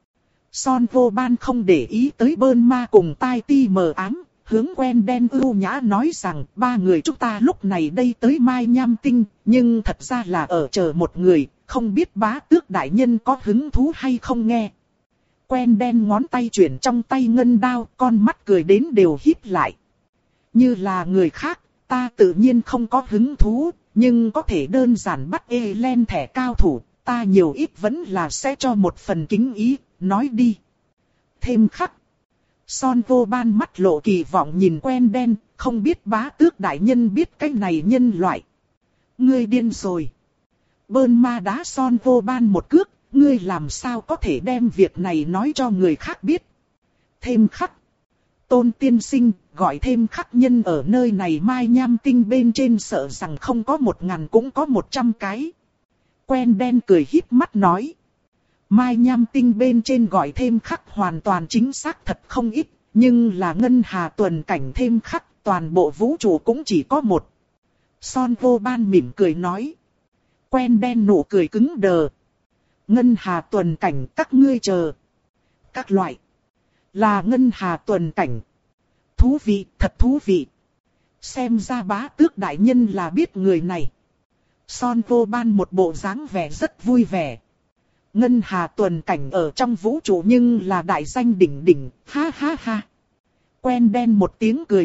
Son vô ban không để ý tới Bơn Ma cùng Tai Ti mờ ám, hướng quen đen ưu nhã nói rằng ba người chúng ta lúc này đây tới Mai Nham Tinh, nhưng thật ra là ở chờ một người. Không biết bá tước đại nhân có hứng thú hay không nghe. Quen đen ngón tay chuyển trong tay ngân đao, con mắt cười đến đều híp lại. Như là người khác, ta tự nhiên không có hứng thú, nhưng có thể đơn giản bắt ê len thẻ cao thủ, ta nhiều ít vẫn là sẽ cho một phần kính ý, nói đi. Thêm khắc. Son vô ban mắt lộ kỳ vọng nhìn quen đen, không biết bá tước đại nhân biết cái này nhân loại. Ngươi điên rồi. Bơn ma đá Son vô ban một cước, ngươi làm sao có thể đem việc này nói cho người khác biết. Thêm khắc. Tôn tiên sinh, gọi thêm khắc nhân ở nơi này Mai Nham Tinh bên trên sợ rằng không có một ngàn cũng có một trăm cái. Quen đen cười híp mắt nói. Mai Nham Tinh bên trên gọi thêm khắc hoàn toàn chính xác thật không ít, nhưng là ngân hà tuần cảnh thêm khắc, toàn bộ vũ trụ cũng chỉ có một. Son vô ban mỉm cười nói. Quen đen nụ cười cứng đờ. Ngân hà tuần cảnh các ngươi chờ. Các loại. Là ngân hà tuần cảnh. Thú vị, thật thú vị. Xem ra bá tước đại nhân là biết người này. Son vô ban một bộ dáng vẻ rất vui vẻ. Ngân hà tuần cảnh ở trong vũ trụ nhưng là đại danh đỉnh đỉnh, ha ha ha. Quen đen một tiếng cười gượng,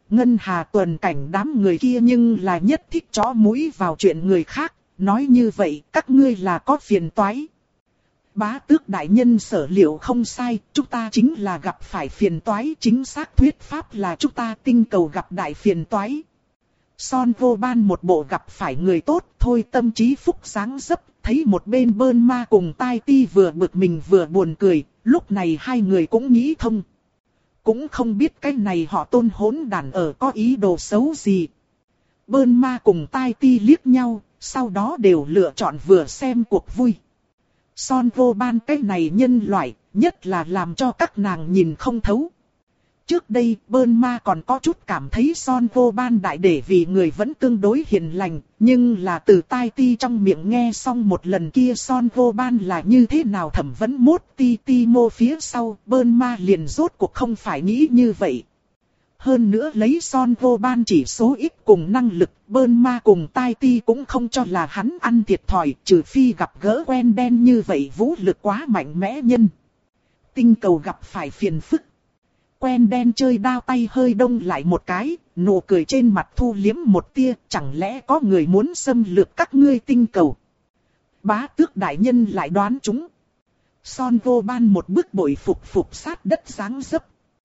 Ngân Hà Tuần cảnh đám người kia nhưng là nhất thích chó mũi vào chuyện người khác, nói như vậy các ngươi là có phiền toái. Bá tước đại nhân sở liệu không sai, chúng ta chính là gặp phải phiền toái, chính xác thuyết pháp là chúng ta tinh cầu gặp đại phiền toái. Son vô ban một bộ gặp phải người tốt, thôi tâm trí phúc sáng dấp, thấy một bên Bơn Ma cùng Tai Ti vừa bực mình vừa buồn cười, lúc này hai người cũng nghĩ thông. Cũng không biết cái này họ Tôn hỗn đản ở có ý đồ xấu gì. Bơn Ma cùng Tai Ti liếc nhau, sau đó đều lựa chọn vừa xem cuộc vui. Son vô ban cái này nhân loại, nhất là làm cho các nàng nhìn không thấu. Trước đây, Bơn Ma còn có chút cảm thấy Son vô ban đại để vì người vẫn tương đối hiền lành, nhưng là từ Tai Ti trong miệng nghe xong một lần kia Son vô ban là như thế nào thẩm vấn mốt ti ti mô phía sau, Bơn Ma liền rốt cuộc không phải nghĩ như vậy. Hơn nữa lấy Son vô ban chỉ số ít cùng năng lực, Bơn Ma cùng Tai Ti cũng không cho là hắn ăn thiệt thòi, trừ phi gặp gỡ quen đen như vậy vũ lực quá mạnh mẽ nhân. Tinh cầu gặp phải phiền phức. Quen đen chơi đao tay hơi đông lại một cái, nụ cười trên mặt thu liếm một tia, chẳng lẽ có người muốn xâm lược các ngươi tinh cầu. Bá tước đại nhân lại đoán chúng. Son vô ban một bước bội phục phục sát đất dáng dấp.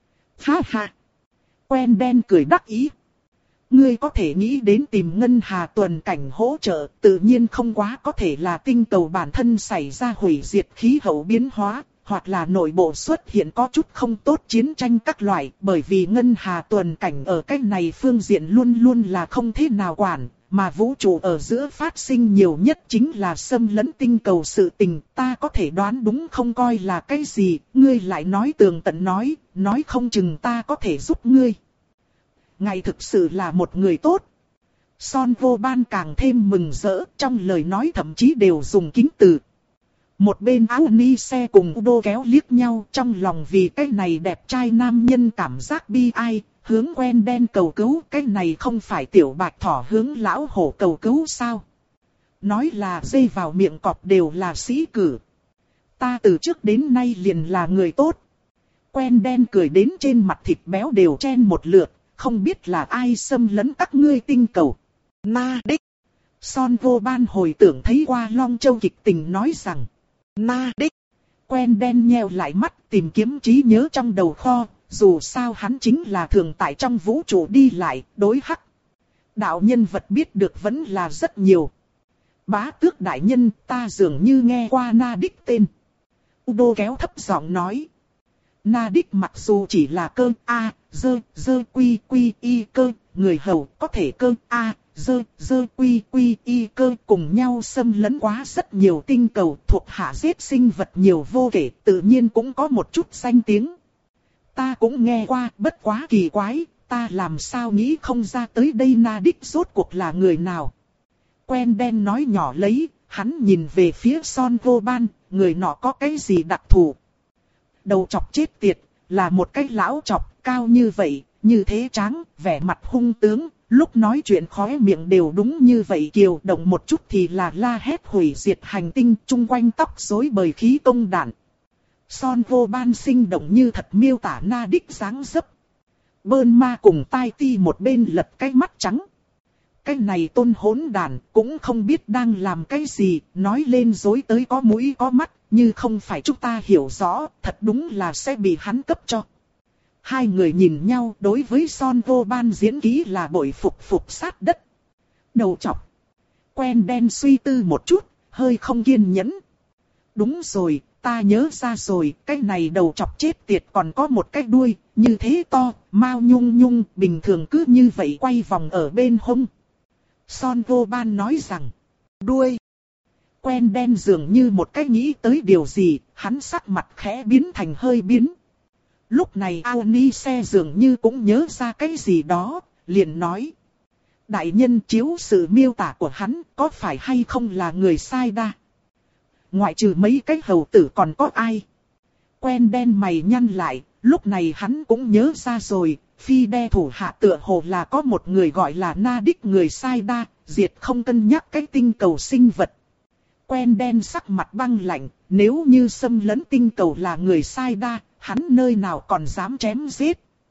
Ha ha. Quen đen cười đắc ý. Ngươi có thể nghĩ đến tìm Ngân Hà Tuần cảnh hỗ trợ, tự nhiên không quá có thể là tinh cầu bản thân xảy ra hủy diệt khí hậu biến hóa, hoặc là nội bộ xuất hiện có chút không tốt chiến tranh các loại, bởi vì Ngân Hà Tuần cảnh ở cách này phương diện luôn luôn là không thế nào quản, mà vũ trụ ở giữa phát sinh nhiều nhất chính là xâm lấn tinh cầu sự tình, ta có thể đoán đúng không coi là cái gì, ngươi lại nói tường tận nói, nói không chừng ta có thể giúp ngươi. Ngài thực sự là một người tốt. Son vô ban càng thêm mừng rỡ, trong lời nói thậm chí đều dùng kính từ. Một bên áo ni xe cùng Udo kéo liếc nhau trong lòng vì cái này đẹp trai nam nhân cảm giác bi ai, hướng quen đen cầu cứu, cái này không phải tiểu bạch thỏ hướng lão hổ cầu cứu sao. Nói là dây vào miệng cọp đều là sĩ cử. Ta từ trước đến nay liền là người tốt. Quen đen cười đến trên mặt thịt béo đều chen một lượt, không biết là ai xâm lấn các ngươi tinh cầu. Na đích. Son vô ban hồi tưởng thấy qua Long Châu kịch tình nói rằng. Na đích. Quen đen nheo lại mắt tìm kiếm trí nhớ trong đầu kho, dù sao hắn chính là thường tại trong vũ trụ đi lại, đối hắc. Đạo nhân vật biết được vẫn là rất nhiều. Bá tước đại nhân, ta dường như nghe qua Na đích tên. Udo kéo thấp giọng nói. Na đích mặc dù chỉ là cơ A, dơ, dơ quy quy y cơ, người hầu có thể cơ A, dơ, dơ quy quy y cơ cùng nhau xâm lấn quá rất nhiều tinh cầu thuộc hạ giết sinh vật nhiều vô kể, tự nhiên cũng có một chút danh tiếng. Ta cũng nghe qua, bất quá kỳ quái, ta làm sao nghĩ không ra tới đây Na đích rốt cuộc là người nào. Quen đen nói nhỏ lấy, hắn nhìn về phía Son vô ban, người nọ có cái gì đặc thù. Đầu chọc chết tiệt, là một cái lão chọc cao như vậy, như thế tráng, vẻ mặt hung tướng, lúc nói chuyện khóe miệng đều đúng như vậy kiều động một chút thì là la hét hủy diệt hành tinh, chung quanh tóc rối bời khí công đạn. Son vô ban sinh động như thật miêu tả Na đích dáng dấp. Bơn Ma cùng Tai Ti một bên lật cái mắt trắng. Cái này tôn hỗn đàn cũng không biết đang làm cái gì, nói lên dối tới có mũi có mắt, như không phải chúng ta hiểu rõ, thật đúng là sẽ bị hắn cấp cho. Hai người nhìn nhau đối với Son vô ban diễn kỹ là bội phục phục sát đất. Đầu chọc. Quen đen suy tư một chút, hơi không kiên nhẫn. Đúng rồi, ta nhớ ra rồi, cái này đầu chọc chết tiệt còn có một cái đuôi, như thế to, mau nhung nhung, bình thường cứ như vậy quay vòng ở bên hông. Son vô ban nói rằng, đuôi. Quen đen dường như một cái nghĩ tới điều gì, hắn sắc mặt khẽ biến thành hơi biến. Lúc này Aoni xe dường như cũng nhớ ra cái gì đó, liền nói. Đại nhân chiếu sự miêu tả của hắn có phải hay không là người sai đa. Ngoại trừ mấy cái hầu tử còn có ai. Quen đen mày nhăn lại, lúc này hắn cũng nhớ ra rồi. Phi đe thủ hạ tựa hồ là có một người gọi là Na đích người sai đa, diệt không cân nhắc cái tinh cầu sinh vật. Quen đen sắc mặt băng lạnh, nếu như xâm lấn tinh cầu là người sai đa, hắn nơi nào còn dám chém giết.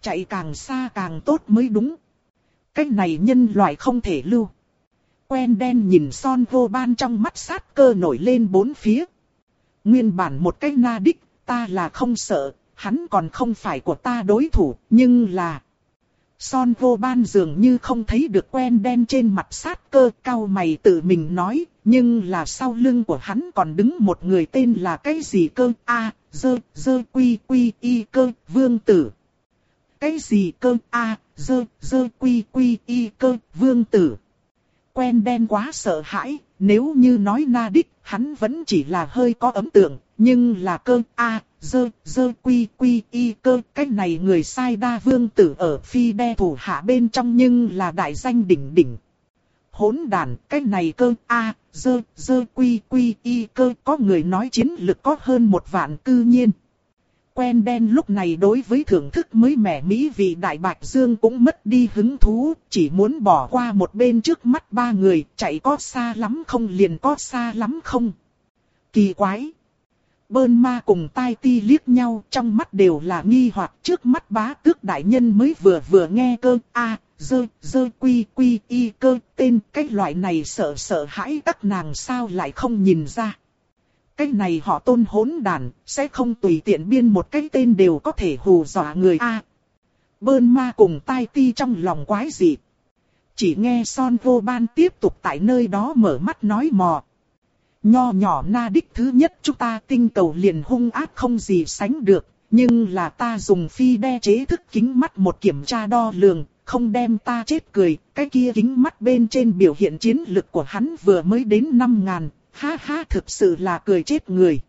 chạy càng xa càng tốt mới đúng. Cái này nhân loại không thể lưu. Quen đen nhìn Son vô ban trong mắt sát cơ nổi lên bốn phía. Nguyên bản một cái na đích, ta là không sợ, hắn còn không phải của ta đối thủ, nhưng là... Son vô ban dường như không thấy được quen đen trên mặt sát cơ, cau mày tự mình nói, nhưng là sau lưng của hắn còn đứng một người tên là cái gì cơ, a, dơ, dơ quy quy y cơ, vương tử. Cái gì cơ, a, dơ, dơ quy quy y cơ, vương tử. Quen đen quá sợ hãi, nếu như nói na đích, hắn vẫn chỉ là hơi có ấn tượng, nhưng là cơ, a, dơ, dơ quy quy y cơ, cái này người sai đa vương tử ở phi đe thủ hạ bên trong nhưng là đại danh đỉnh đỉnh. Hỗn đàn, cái này cơ, a, dơ, dơ quy quy y cơ, có người nói chiến lực có hơn một vạn cư nhiên. Quen đen lúc này đối với thưởng thức mới mẻ mỹ vị đại bạch dương cũng mất đi hứng thú, chỉ muốn bỏ qua một bên trước mắt ba người, chạy có xa lắm không liền có xa lắm không. Kỳ quái! Bơn ma cùng tai ti liếc nhau, trong mắt đều là nghi hoặc, trước mắt bá tước đại nhân mới vừa vừa nghe cơ, a, dơ, dơ quy quy y cơ, tên cái loại này sợ sợ hãi các nàng sao lại không nhìn ra. Cái này họ Tôn hỗn đàn, sẽ không tùy tiện biên một cái tên đều có thể hù dọa người a. Bơn ma cùng tai ti trong lòng quái dị. Chỉ nghe Son vô ban tiếp tục tại nơi đó mở mắt nói mò. Nho nhỏ na đích thứ nhất chúng ta tinh cầu liền hung ác không gì sánh được, nhưng là ta dùng phi đe chế thức kính mắt một kiểm tra đo lường, không đem ta chết cười, cái kia kính mắt bên trên biểu hiện chiến lực của hắn vừa mới đến năm ngàn. Ha ha, thực sự là cười chết người.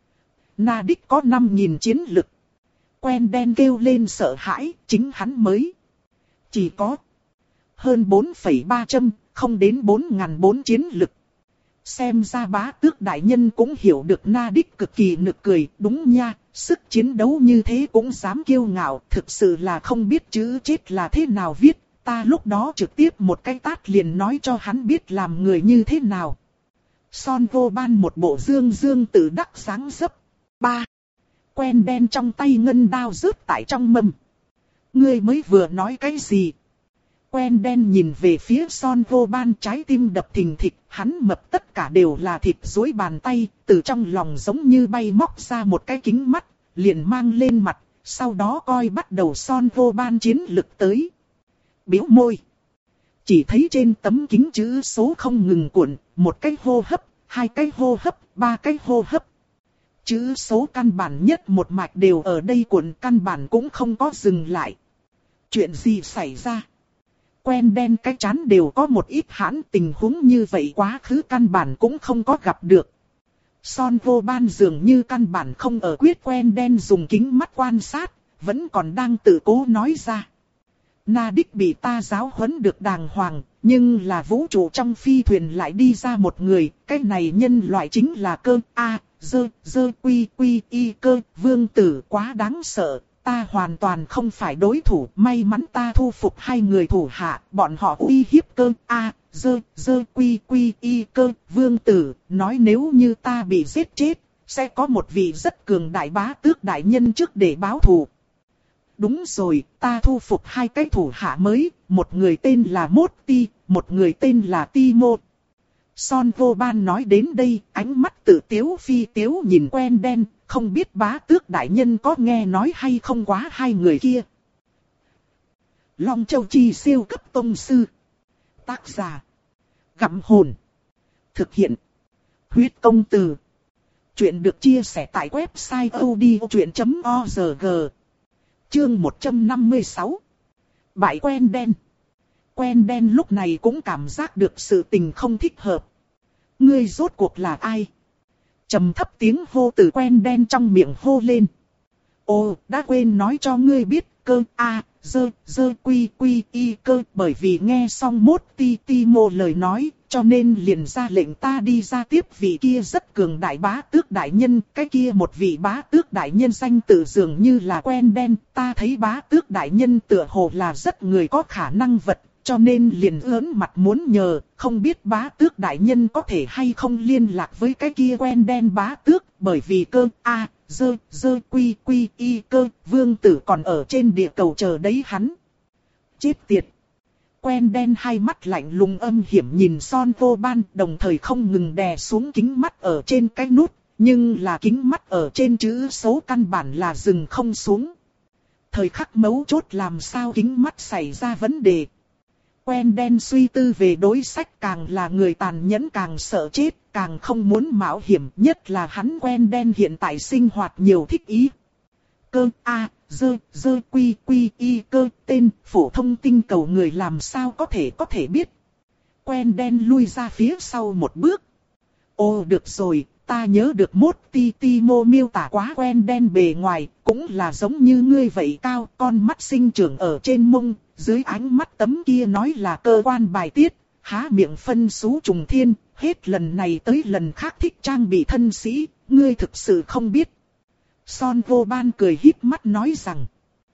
Na đích có năm nghìn chiến lực. Quen đen kêu lên sợ hãi, chính hắn mới chỉ có hơn bốn phẩy ba trăm, không đến bốn nghìn bốn chiến lực. Xem ra bá tước đại nhân cũng hiểu được na đích cực kỳ nực cười, đúng nha, sức chiến đấu như thế cũng dám kiêu ngạo, thực sự là không biết chữ chết là thế nào viết, ta lúc đó trực tiếp một cái tát liền nói cho hắn biết làm người như thế nào. Son vô ban một bộ dương dương tự đắc sáng dấp. Ba. Quen đen trong tay ngân đao rớt tại trong mâm. Ngươi mới vừa nói cái gì? Quen đen nhìn về phía Son vô ban, trái tim đập thình thịch, hắn mập tất cả đều là thịt duỗi bàn tay, từ trong lòng giống như bay móc ra một cái kính mắt, liền mang lên mặt, sau đó coi bắt đầu Son vô ban chiến lực tới. Biểu môi. Chỉ thấy trên tấm kính chữ số không ngừng cuộn, một cái hô hấp, hai cái hô hấp, ba cái hô hấp. Chữ số căn bản nhất một mạch đều ở đây cuộn, căn bản cũng không có dừng lại. Chuyện gì xảy ra? Quen đen cái chán đều có một ít hãn, tình huống như vậy quá khứ căn bản cũng không có gặp được. Son vô ban dường như căn bản không ở quyết quen đen dùng kính mắt quan sát, vẫn còn đang tự cố nói ra. Na đích bị ta giáo huấn được đàng hoàng, nhưng là vũ trụ trong phi thuyền lại đi ra một người, cái này nhân loại chính là cơ, a, dơ, dơ quy quy y cơ, vương tử quá đáng sợ, ta hoàn toàn không phải đối thủ, may mắn ta thu phục hai người thủ hạ, bọn họ uy hiếp cơ, a, dơ, dơ quy quy y cơ, vương tử, nói nếu như ta bị giết chết, sẽ có một vị rất cường đại bá tước đại nhân trước để báo thù. Đúng rồi, ta thu phục hai cái thủ hạ mới, một người tên là Mốt Ti, một người tên là Ti Mô. Son vô ban nói đến đây, ánh mắt tự tiếu phi tiếu nhìn quen đen, không biết bá tước đại nhân có nghe nói hay không quá hai người kia. Long Châu Chi siêu cấp tông sư. Tác giả. Gặm hồn. Thực hiện. Huyết công từ. Chuyện được chia sẻ tại website odchuyện chấm org. Chương một trăm năm mươi sáu. Bại quen đen. Quen đen lúc này cũng cảm giác được sự tình không thích hợp. Ngươi rốt cuộc là ai? Trầm thấp tiếng hô từ quen đen trong miệng hô lên. Ồ, đã quên nói cho ngươi biết, cơ, a, dơ, dơ quy quy y cơ, bởi vì nghe xong Mốt Ti Ti Mô lời nói, cho nên liền ra lệnh ta đi ra tiếp vị kia rất cường đại bá tước đại nhân, cái kia một vị bá tước đại nhân danh tự dường như là quen đen, ta thấy bá tước đại nhân tựa hồ là rất người có khả năng vật, cho nên liền ớn mặt muốn nhờ, không biết bá tước đại nhân có thể hay không liên lạc với cái kia quen đen bá tước, bởi vì cơ, a, dơ, dơ quy quy y cơ, vương tử còn ở trên địa cầu chờ đấy hắn. Chết tiệt. Quen đen hai mắt lạnh lùng âm hiểm nhìn Son Vô Ban, đồng thời không ngừng đè xuống kính mắt ở trên cái nút, nhưng là kính mắt ở trên chữ số căn bản là dừng không xuống. Thời khắc mấu chốt làm sao kính mắt xảy ra vấn đề. Quen đen suy tư về đối sách, càng là người tàn nhẫn càng sợ chết, càng không muốn mạo hiểm, nhất là hắn quen đen hiện tại sinh hoạt nhiều thích ý. Cơ A, dơ, dơ quy quy y cơ, tên phổ thông tinh cầu người làm sao có thể có thể biết. Quen đen lui ra phía sau một bước. Ồ được rồi, ta nhớ được mốt ti ti mô miêu tả quá quen đen bề ngoài, cũng là giống như ngươi vậy cao, con mắt sinh trưởng ở trên mông, dưới ánh mắt tấm kia nói là cơ quan bài tiết, há miệng phân xú trùng thiên, hết lần này tới lần khác thích trang bị thân sĩ, ngươi thực sự không biết. Son Vô Ban cười híp mắt nói rằng,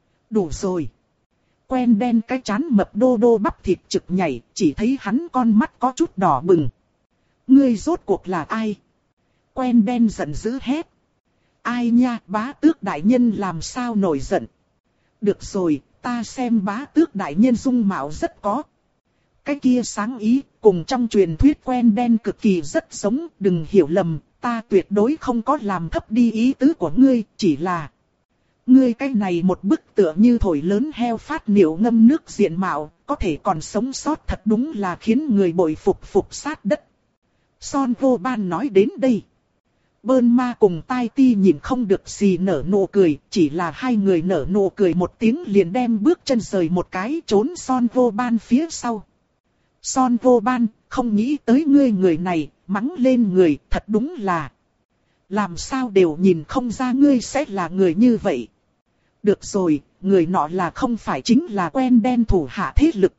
đủ rồi. Quen đen cái chán mập đô đô bắp thịt trực nhảy, chỉ thấy hắn con mắt có chút đỏ bừng. Ngươi rốt cuộc là ai? Quen đen giận dữ hét. Ai nha, bá tước đại nhân làm sao nổi giận? Được rồi, ta xem bá tước đại nhân dung mạo rất có. Cái kia sáng ý, cùng trong truyền thuyết quen đen cực kỳ rất giống, đừng hiểu lầm, ta tuyệt đối không có làm thấp đi ý tứ của ngươi, chỉ là... Ngươi cái này một bức tựa như thổi lớn heo phát niệu ngâm nước diện mạo, có thể còn sống sót thật đúng là khiến người bội phục phục sát đất. Son Vô Ban nói đến đây. Bơn ma cùng Tai Ti nhìn không được gì nở nụ cười, chỉ là hai người nở nụ cười một tiếng liền đem bước chân rời một cái trốn Son Vô Ban phía sau. Son Vô Ban, không nghĩ tới ngươi người này, mắng lên người, thật đúng là. Làm sao đều nhìn không ra ngươi sẽ là người như vậy. Được rồi, người nọ là không phải chính là quen đen thủ hạ thế lực.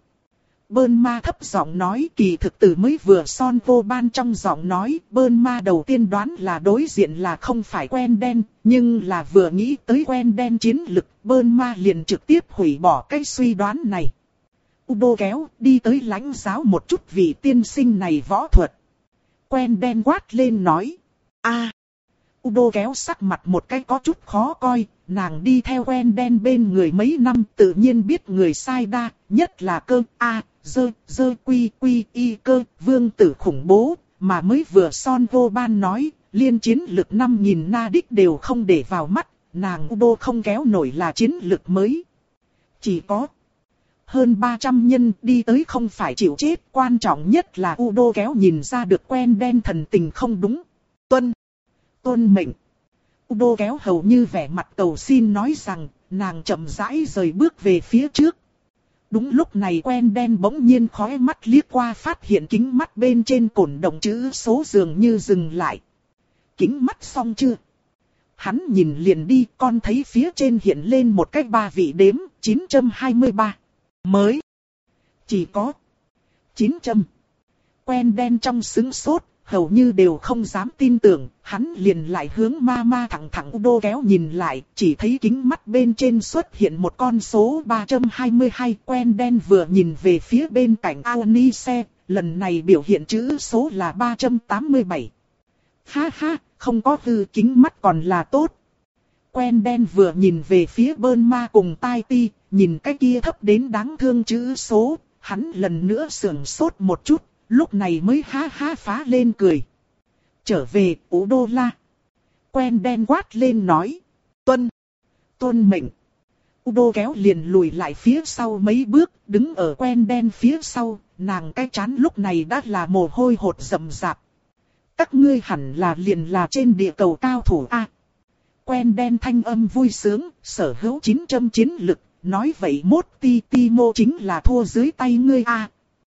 Bơn ma thấp giọng nói, kỳ thực từ mới vừa Son Vô Ban trong giọng nói, bơn ma đầu tiên đoán là đối diện là không phải quen đen, nhưng là vừa nghĩ tới quen đen chiến lực, bơn ma liền trực tiếp hủy bỏ cái suy đoán này. Udo kéo, đi tới lãnh giáo một chút vị tiên sinh này võ thuật. Quen đen quát lên nói, a. Udo kéo sắc mặt một cái có chút khó coi, nàng đi theo quen đen bên người mấy năm tự nhiên biết người sai đa, nhất là cơ A, dơ, dơ quy quy y cơ, vương tử khủng bố, mà mới vừa Son Vô Ban nói, liên chiến lực năm nghìn na đích đều không để vào mắt, nàng Udo không kéo nổi là chiến lực mới. Chỉ có hơn ba trăm nhân đi tới không phải chịu chết, quan trọng nhất là Udo kéo nhìn ra được quen đen thần tình không đúng. Tuân! Tôn mệnh. Udo kéo hầu như vẻ mặt cầu xin nói rằng, nàng chậm rãi rời bước về phía trước. Đúng lúc này quen đen bỗng nhiên khóe mắt liếc qua phát hiện kính mắt bên trên cổn động chữ số dường như dừng lại. Kính mắt xong chưa? Hắn nhìn liền đi, con thấy phía trên hiện lên một cái ba vị đếm, chín trăm hai mươi ba. Mới. Chỉ có chín trăm. Quen đen trong sững sốt. Hầu như đều không dám tin tưởng, hắn liền lại hướng ma ma thẳng thẳng Udo kéo nhìn lại, chỉ thấy kính mắt bên trên xuất hiện một con số ba trăm hai mươi hai, quen đen vừa nhìn về phía bên cạnh Aonice, lần này biểu hiện chữ số là ba trăm tám mươi bảy. Ha ha, không có hư kính mắt còn là tốt. Quen đen vừa nhìn về phía bơn ma cùng Tai Ti, nhìn cái kia thấp đến đáng thương chữ số, hắn lần nữa sưởng sốt một chút. Lúc này mới ha ha phá lên cười. Trở về, Udo la. Quen đen quát lên nói. Tuân. Tuân mệnh. Udo kéo liền lùi lại phía sau mấy bước, đứng ở quen đen phía sau, nàng cái chán lúc này đã là mồ hôi hột rầm rạp. Các ngươi hẳn là liền là trên địa cầu cao thủ A. Quen đen thanh âm vui sướng, sở hữu chín trăm chiến lực, nói vậy mốt ti ti mô chính là thua dưới tay ngươi A.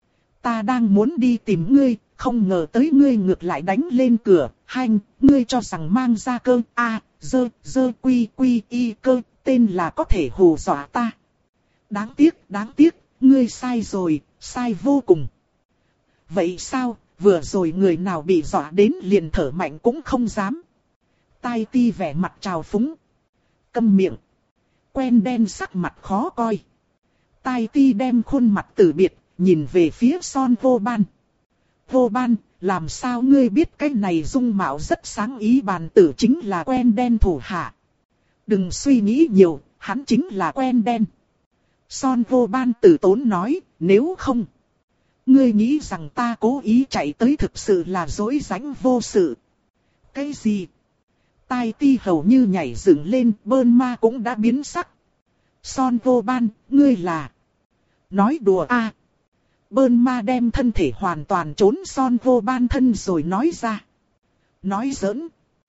Ta đang muốn đi tìm ngươi, không ngờ tới ngươi ngược lại đánh lên cửa, hanh, ngươi cho rằng mang ra cơ, a, dơ, dơ quy quy y cơ, tên là có thể hù dọa ta. Đáng tiếc, đáng tiếc, ngươi sai rồi, sai vô cùng. Vậy sao, vừa rồi người nào bị dọa đến liền thở mạnh cũng không dám. Tai Ti vẻ mặt trào phúng. Câm miệng. Quen đen sắc mặt khó coi. Tai Ti đem khuôn mặt từ biệt. Nhìn về phía Son Vô Ban. Vô Ban, làm sao ngươi biết cái này dung mạo rất sáng ý bàn tử chính là quen đen thủ hạ. Đừng suy nghĩ nhiều, hắn chính là quen đen. Son vô ban tử tốn nói, nếu không. Ngươi nghĩ rằng ta cố ý chạy tới thực sự là dối rãnh vô sự. Cái gì? Tai ti hầu như nhảy dựng lên, Bơn Ma cũng đã biến sắc. Son vô ban, ngươi là... Nói đùa a. À. Bơn Ma đem thân thể hoàn toàn trốn Son vô ban thân rồi nói ra. Nói giỡn.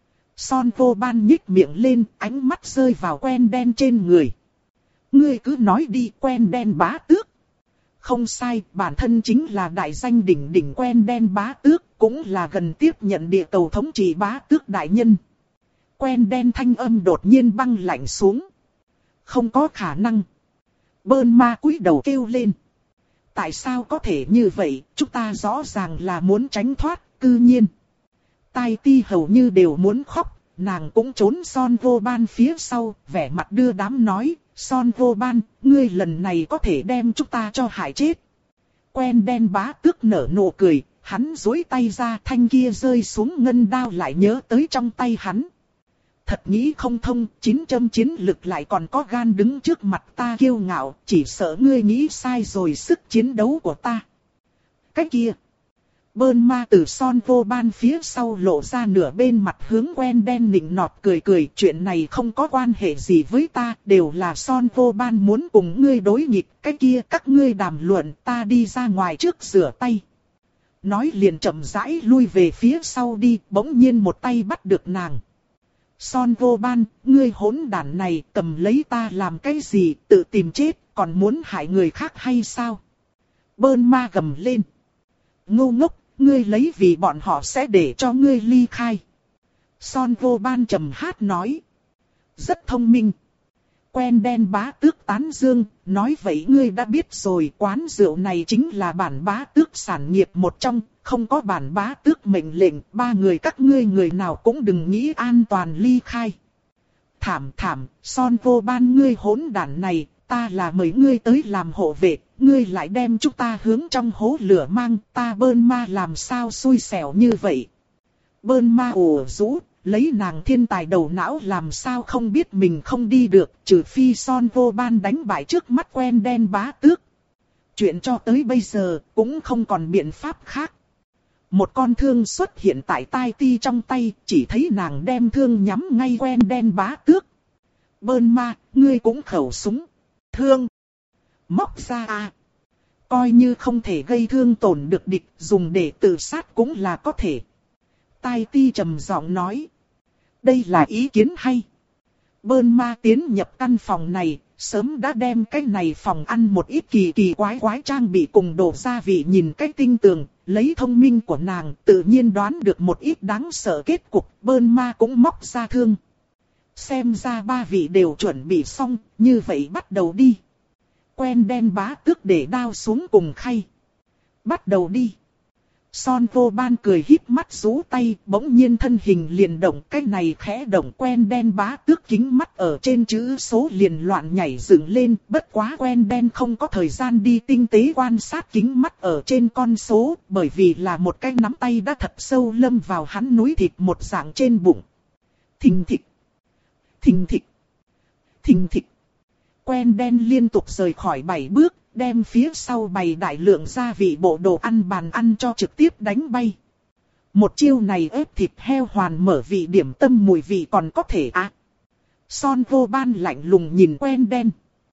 Son vô ban nhích miệng lên, ánh mắt rơi vào quen đen trên người. Ngươi cứ nói đi, quen đen bá tước. Không sai, bản thân chính là đại danh đỉnh đỉnh quen đen bá tước, cũng là gần tiếp nhận địa cầu thống trị bá tước đại nhân. Quen đen thanh âm đột nhiên băng lạnh xuống. Không có khả năng. Bơn Ma cúi đầu kêu lên. Tại sao có thể như vậy, chúng ta rõ ràng là muốn tránh thoát, cư nhiên. Tai ti hầu như đều muốn khóc, nàng cũng trốn Son vô ban phía sau, vẻ mặt đưa đám nói. Son vô ban, ngươi lần này có thể đem chúng ta cho hại chết. Quen đen bá tước nở nụ cười, hắn duỗi tay ra, thanh kia rơi xuống ngân đao lại nhớ tới trong tay hắn. Thật nghĩ không thông, chín châm chiến lực lại còn có gan đứng trước mặt ta kiêu ngạo, chỉ sợ ngươi nghĩ sai rồi sức chiến đấu của ta. Cái kia. Bơn Ma từ Son vô ban phía sau lộ ra nửa bên mặt hướng quen đen nịnh nọt cười cười. Chuyện này không có quan hệ gì với ta, đều là Son vô ban muốn cùng ngươi đối nghịch. Cái kia các ngươi đàm luận, ta đi ra ngoài trước rửa tay. Nói liền chậm rãi lui về phía sau đi, bỗng nhiên một tay bắt được nàng. Son vô ban, ngươi hỗn đản này cầm lấy ta làm cái gì, tự tìm chết, còn muốn hại người khác hay sao? Bơn Ma gầm lên. Ngu ngốc, ngươi lấy vì bọn họ sẽ để cho ngươi ly khai. Son vô ban trầm hát nói. Rất thông minh. Quen đen bá tước tán dương, nói vậy ngươi đã biết rồi, quán rượu này chính là bản bá tước sản nghiệp một trong, không có bản bá tước mệnh lệnh, ba người các ngươi người nào cũng đừng nghĩ an toàn ly khai. Thảm thảm, Son vô ban ngươi hỗn đản này, ta là mời ngươi tới làm hộ vệ, ngươi lại đem chúng ta hướng trong hố lửa mang, ta Bơn Ma làm sao xui xẻo như vậy. Bơn Ma ủ rũ, lấy nàng thiên tài đầu não làm sao không biết mình không đi được, trừ phi Son vô ban đánh bại trước mắt quen đen bá tước. Chuyện cho tới bây giờ cũng không còn biện pháp khác. Một con thương xuất hiện tại tai ti trong tay, chỉ thấy nàng đem thương nhắm ngay quen đen bá tước. Bơn Ma, ngươi cũng khẩu súng. Thương. Móc ra à. Coi như không thể gây thương tổn được địch, dùng để tự sát cũng là có thể. Tai ti trầm giọng nói. Đây là ý kiến hay. Bơn Ma tiến nhập căn phòng này, sớm đã đem cái này phòng ăn một ít kỳ kỳ quái quái trang bị cùng đồ gia vị nhìn cái tinh tường, lấy thông minh của nàng tự nhiên đoán được một ít đáng sợ kết cục, Bơn Ma cũng móc ra thương. Xem ra ba vị đều chuẩn bị xong, như vậy bắt đầu đi. Quen đen bá tước để đao xuống cùng khay. Bắt đầu đi. Son vô ban cười híp mắt rũ tay, bỗng nhiên thân hình liền động, cái này khẽ động quen đen bá tước kính mắt ở trên chữ số liền loạn nhảy dựng lên, bất quá quen đen không có thời gian đi tinh tế quan sát kính mắt ở trên con số, bởi vì là một cái nắm tay đã thật sâu lâm vào hắn núi thịt một dạng trên bụng. Thình thịch, thình thịch, thình thịch. Quen đen liên tục rời khỏi bảy bước, đem phía sau bày đại lượng gia vị bộ đồ ăn bàn ăn cho trực tiếp đánh bay. Một chiêu này ép thịt heo hoàn mở vị điểm tâm mùi vị còn có thể à. Son vô ban lạnh lùng nhìn quen đen.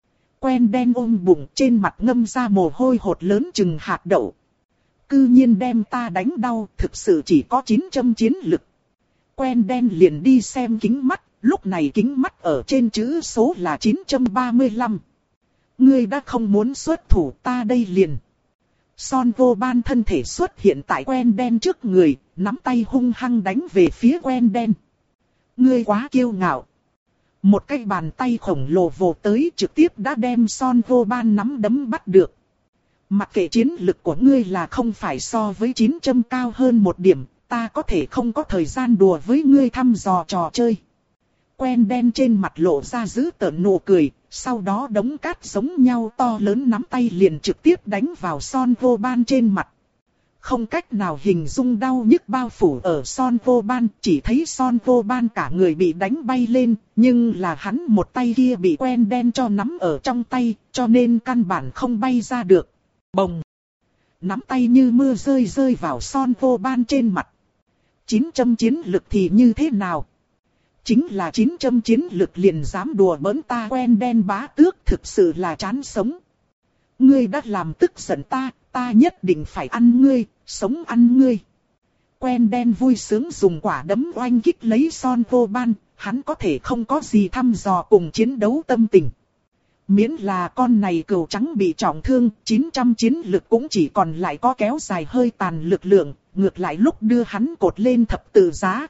Quen đen ôm bụng trên mặt ngâm ra mồ hôi hột lớn chừng hạt đậu. Cư nhiên đem ta đánh đau, thực sự chỉ có chín châm chiến lực. Quen đen liền đi xem kính mắt, lúc này kính mắt ở trên chữ số là chín trăm ba mươi lăm. Ngươi đã không muốn xuất thủ, ta đây liền. Son vô ban thân thể xuất hiện tại quen đen trước người, nắm tay hung hăng đánh về phía quen đen. Ngươi quá kiêu ngạo. Một cái bàn tay khổng lồ vồ tới trực tiếp đã đem Son vô ban nắm đấm bắt được. Mặc kệ chiến lực của ngươi là không phải so với chín châm cao hơn một điểm, ta có thể không có thời gian đùa với ngươi thăm dò trò chơi. Quen đen trên mặt lộ ra dữ tợn nụ cười, sau đó đống cát giống nhau to lớn nắm tay liền trực tiếp đánh vào Son vô ban trên mặt. Không cách nào hình dung đau nhức bao phủ ở Son Vô Ban, chỉ thấy Son Vô Ban cả người bị đánh bay lên, nhưng là hắn một tay kia bị quen đen cho nắm ở trong tay, cho nên căn bản không bay ra được. Bồng! Nắm tay như mưa rơi rơi vào Son Vô Ban trên mặt. Chín châm chiến lực thì như thế nào? Chính là chín châm chiến lực liền dám đùa bỡn ta quen đen bá tước, thực sự là chán sống. Ngươi đã làm tức giận ta, ta nhất định phải ăn ngươi, sống ăn ngươi. Quen đen vui sướng dùng quả đấm oanh kích lấy Son Vô Ban, hắn có thể không có gì thăm dò cùng chiến đấu tâm tình. Miễn là con này cừu trắng bị trọng thương, chín trăm chiến lực cũng chỉ còn lại có kéo dài hơi tàn lực lượng, ngược lại lúc đưa hắn cột lên thập tự giá.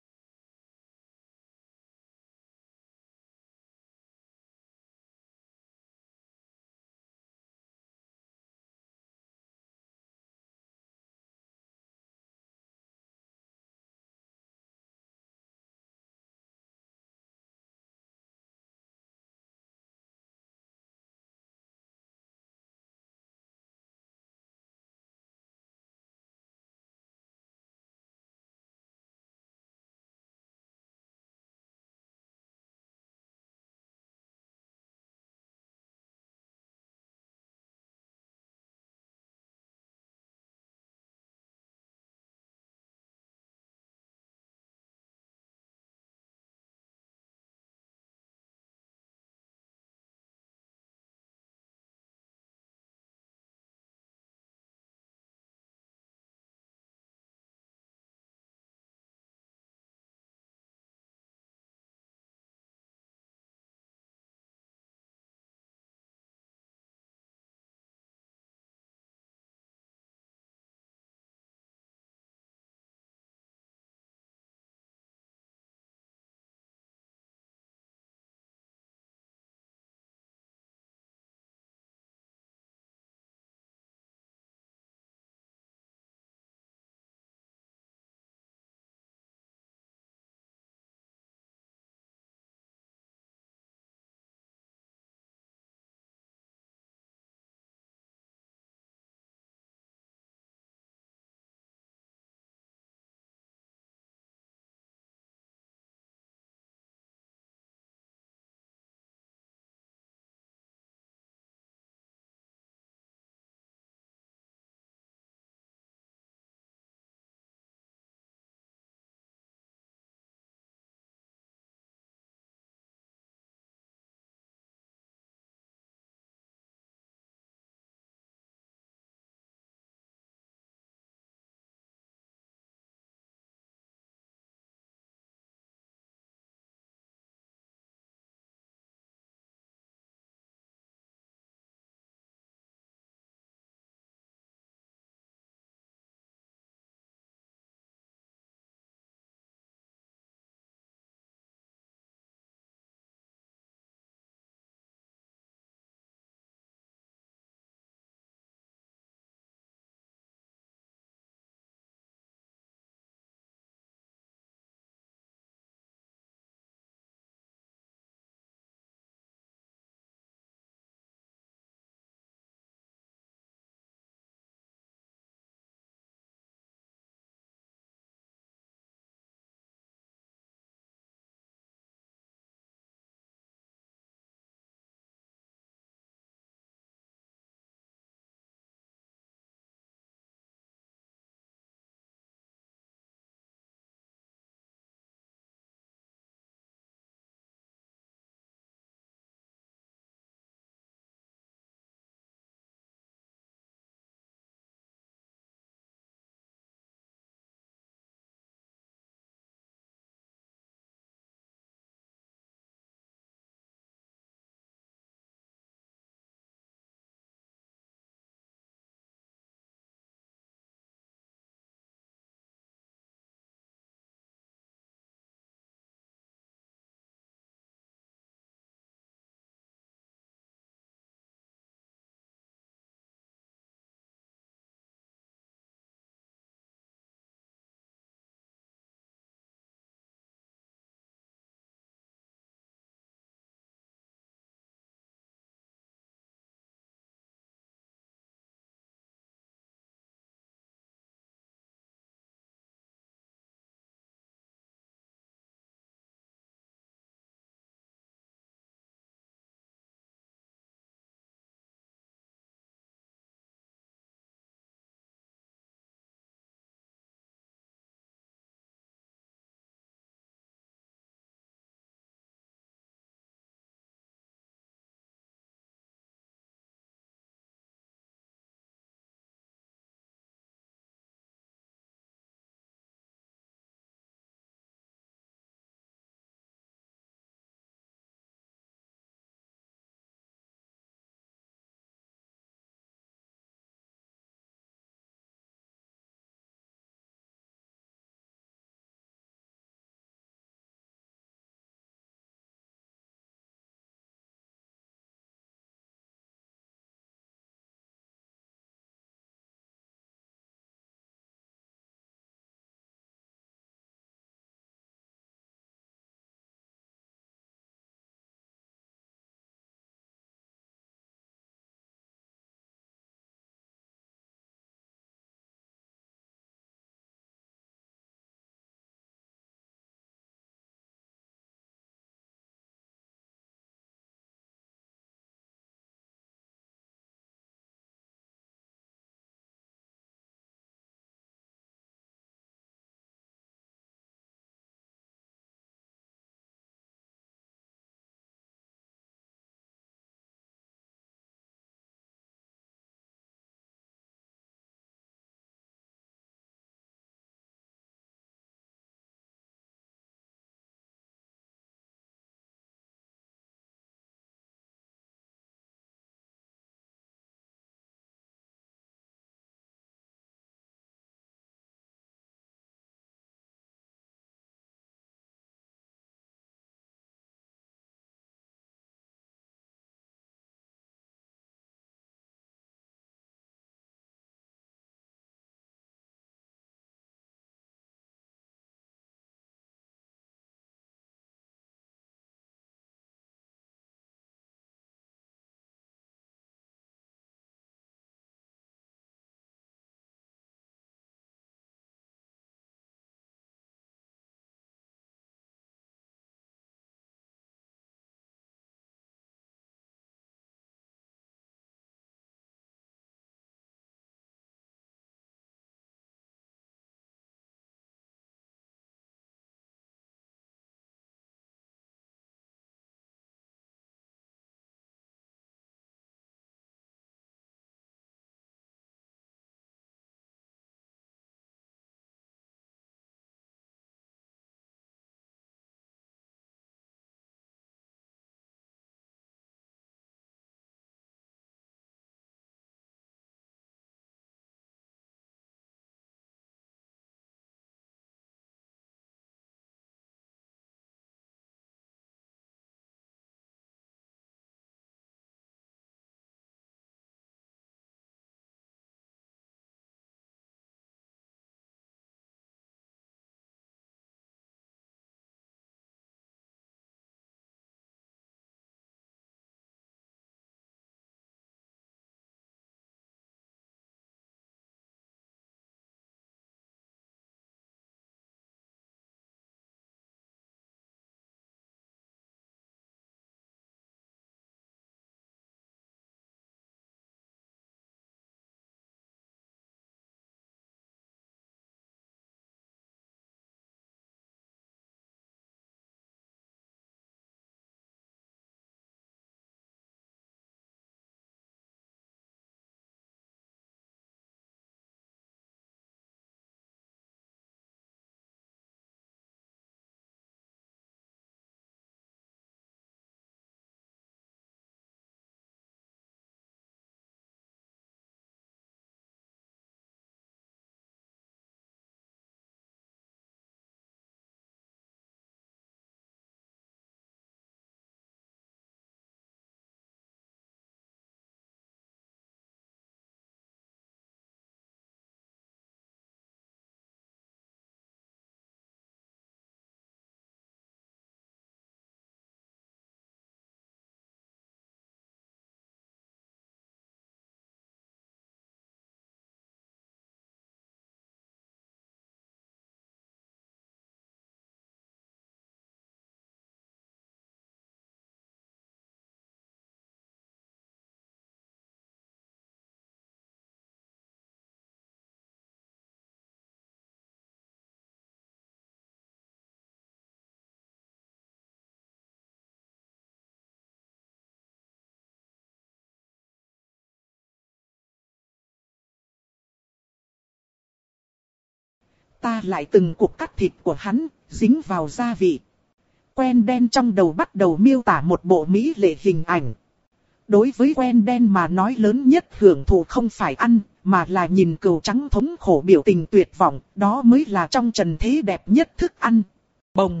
ta lại từng cục cắt thịt của hắn, dính vào gia vị. Quen đen trong đầu bắt đầu miêu tả một bộ mỹ lệ hình ảnh. Đối với quen đen mà nói lớn nhất hưởng thụ không phải ăn, mà là nhìn cừu trắng thống khổ biểu tình tuyệt vọng, đó mới là trong trần thế đẹp nhất thức ăn. Bồng!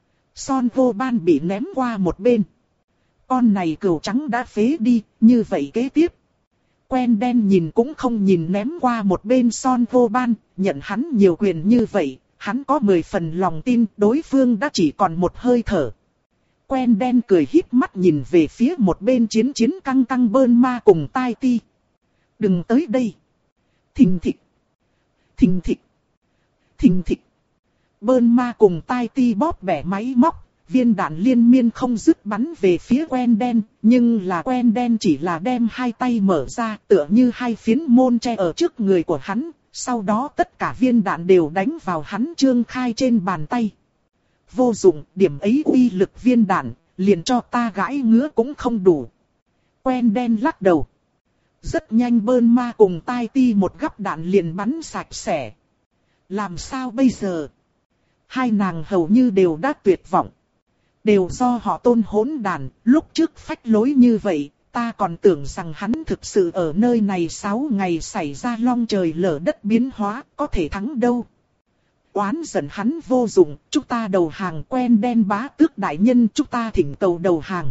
Son vô ban bị ném qua một bên. Con này cừu trắng đã phế đi, như vậy kế tiếp. Quen đen nhìn cũng không nhìn ném qua một bên son vô ban, nhận hắn nhiều quyền như vậy, hắn có mười phần lòng tin đối phương đã chỉ còn một hơi thở. Quen đen cười híp mắt nhìn về phía một bên chiến chiến căng căng bơn ma cùng tai ti. Đừng tới đây. Thình thịch. Thình thịch. Thình thịch. Bơn ma cùng tai ti bóp bẻ máy móc, viên đạn liên miên không dứt bắn về phía quen đen, nhưng là quen đen chỉ là đem hai tay mở ra tựa như hai phiến môn tre ở trước người của hắn, sau đó tất cả viên đạn đều đánh vào hắn trương khai trên bàn tay. Vô dụng, điểm ấy uy lực viên đạn, liền cho ta gãi ngứa cũng không đủ. Quen đen lắc đầu. Rất nhanh bơn ma cùng tai ti một gắp đạn liền bắn sạch sẽ. Làm sao bây giờ? Hai nàng hầu như đều đã tuyệt vọng. Đều do họ Tôn hỗn đàn, lúc trước phách lối như vậy, ta còn tưởng rằng hắn thực sự ở nơi này sáu ngày xảy ra long trời lở đất biến hóa, có thể thắng đâu. Oán giận hắn vô dụng, chúng ta đầu hàng. Quen đen bá tước đại nhân, chúng ta thỉnh cầu đầu hàng.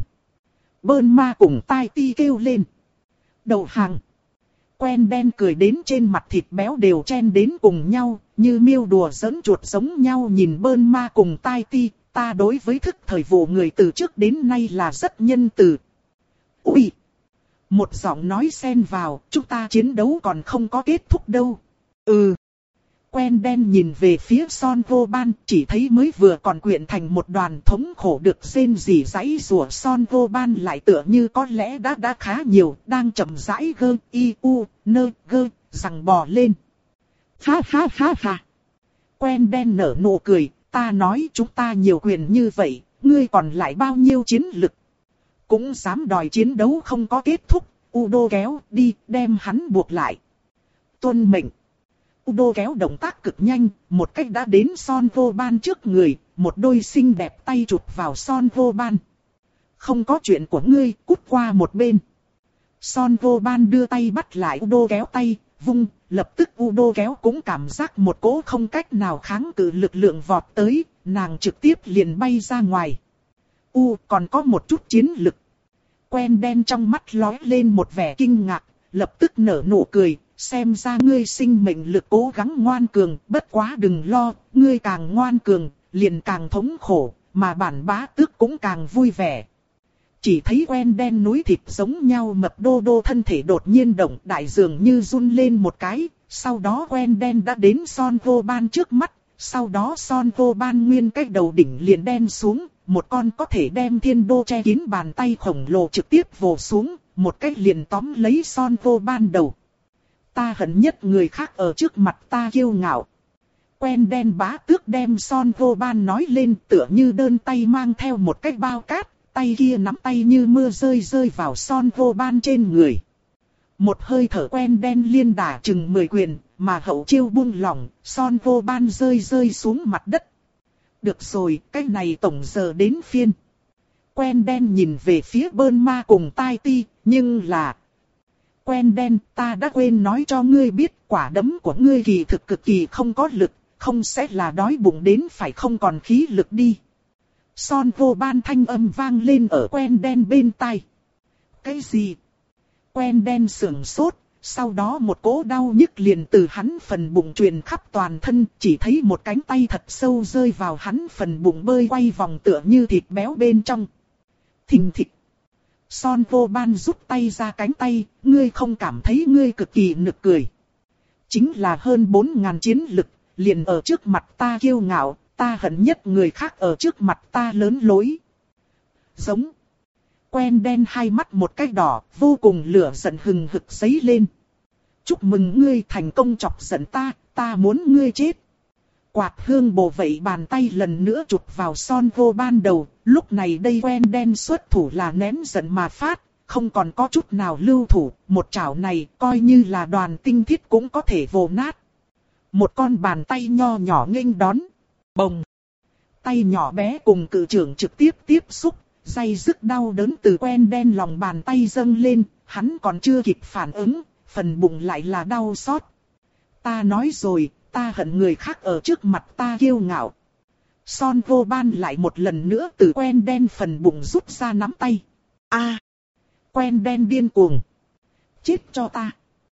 Bơn ma cùng tai ti kêu lên. Đầu hàng. Quen đen cười đến trên mặt thịt béo đều chen đến cùng nhau, như miêu đùa giỡn chuột giống nhau nhìn bơn ma cùng tai ti. Ta đối với thức thời vụ người từ trước đến nay là rất nhân từ. Ui! Một giọng nói xen vào, chúng ta chiến đấu còn không có kết thúc đâu. Ừ! Quen đen nhìn về phía son vô ban, chỉ thấy mới vừa còn quyện thành một đoàn thống khổ được rên rỉ giãy rủa son vô ban lại tựa như có lẽ đã đã khá nhiều, đang chậm rãi gơ, y, u, nơ, gơ, rằng bò lên. Ha ha ha ha! Quen đen nở nụ cười, ta nói chúng ta nhiều quyền như vậy, ngươi còn lại bao nhiêu chiến lực? Cũng dám đòi chiến đấu không có kết thúc, Udo kéo đi, đem hắn buộc lại. Tuân mệnh. Udo kéo động tác cực nhanh, một cách đã đến son vô ban trước người, một đôi xinh đẹp tay chụp vào son vô ban. Không có chuyện của ngươi, cút qua một bên. Son vô ban đưa tay bắt lại Udo kéo tay, vung, lập tức Udo kéo cũng cảm giác một cỗ không cách nào kháng cự lực lượng vọt tới, nàng trực tiếp liền bay ra ngoài. U, còn có một chút chiến lực. Quen đen trong mắt lóe lên một vẻ kinh ngạc, lập tức nở nụ cười, xem ra ngươi sinh mệnh lực cố gắng ngoan cường, bất quá đừng lo, ngươi càng ngoan cường, liền càng thống khổ, mà bản bá tước cũng càng vui vẻ. Chỉ thấy quen đen núi thịt giống nhau mập đô đô thân thể đột nhiên động đại dường như run lên một cái, sau đó quen đen đã đến son vô ban trước mắt, sau đó son vô ban nguyên cái đầu đỉnh liền đen xuống, một con có thể đem thiên đô che kín bàn tay khổng lồ trực tiếp vồ xuống, một cái liền tóm lấy son vô ban đầu. Ta hận nhất người khác ở trước mặt ta kiêu ngạo. Quen đen bá tước đem son vô ban nói lên tựa như đơn tay mang theo một cái bao cát, tay kia nắm tay như mưa rơi rơi vào son vô ban trên người. Một hơi thở quen đen liên đả chừng mười quyền, mà hậu chiêu buông lỏng, son vô ban rơi rơi xuống mặt đất. Được rồi, cái này tổng giờ đến phiên. Quen đen nhìn về phía bơn ma cùng tai ti, nhưng là... Quen đen, ta đã quên nói cho ngươi biết quả đấm của ngươi kỳ thực cực kỳ không có lực, không sẽ là đói bụng đến phải không còn khí lực đi. Son vô ban thanh âm vang lên ở quen đen bên tai. Cái gì? Quen đen sưởng sốt, sau đó một cỗ đau nhức liền từ hắn phần bụng truyền khắp toàn thân, chỉ thấy một cánh tay thật sâu rơi vào hắn phần bụng bơi quay vòng tựa như thịt béo bên trong. Thình thịch. Son vô ban rút tay ra cánh tay, ngươi không cảm thấy ngươi cực kỳ nực cười. Chính là hơn bốn ngàn chiến lực, liền ở trước mặt ta kiêu ngạo, ta hận nhất người khác ở trước mặt ta lớn lối. Giống. Quen đen hai mắt một cái đỏ, vô cùng lửa giận hừng hực giấy lên. Chúc mừng ngươi thành công chọc giận ta, ta muốn ngươi chết. Quạt hương bổ vậy bàn tay lần nữa chụp vào son vô ban đầu, lúc này đây quen đen xuất thủ là nén giận mà phát, không còn có chút nào lưu thủ, một chảo này coi như là đoàn tinh thiết cũng có thể vồ nát. Một con bàn tay nho nhỏ nghênh đón. Bồng. Tay nhỏ bé cùng cự trưởng trực tiếp tiếp xúc, day dứt đau đớn từ quen đen lòng bàn tay dâng lên, hắn còn chưa kịp phản ứng, phần bụng lại là đau xót. Ta nói rồi, ta hận người khác ở trước mặt ta kiêu ngạo. Son vô ban lại một lần nữa từ quen đen phần bụng rút ra nắm tay. A, quen đen điên cuồng. Chết cho ta.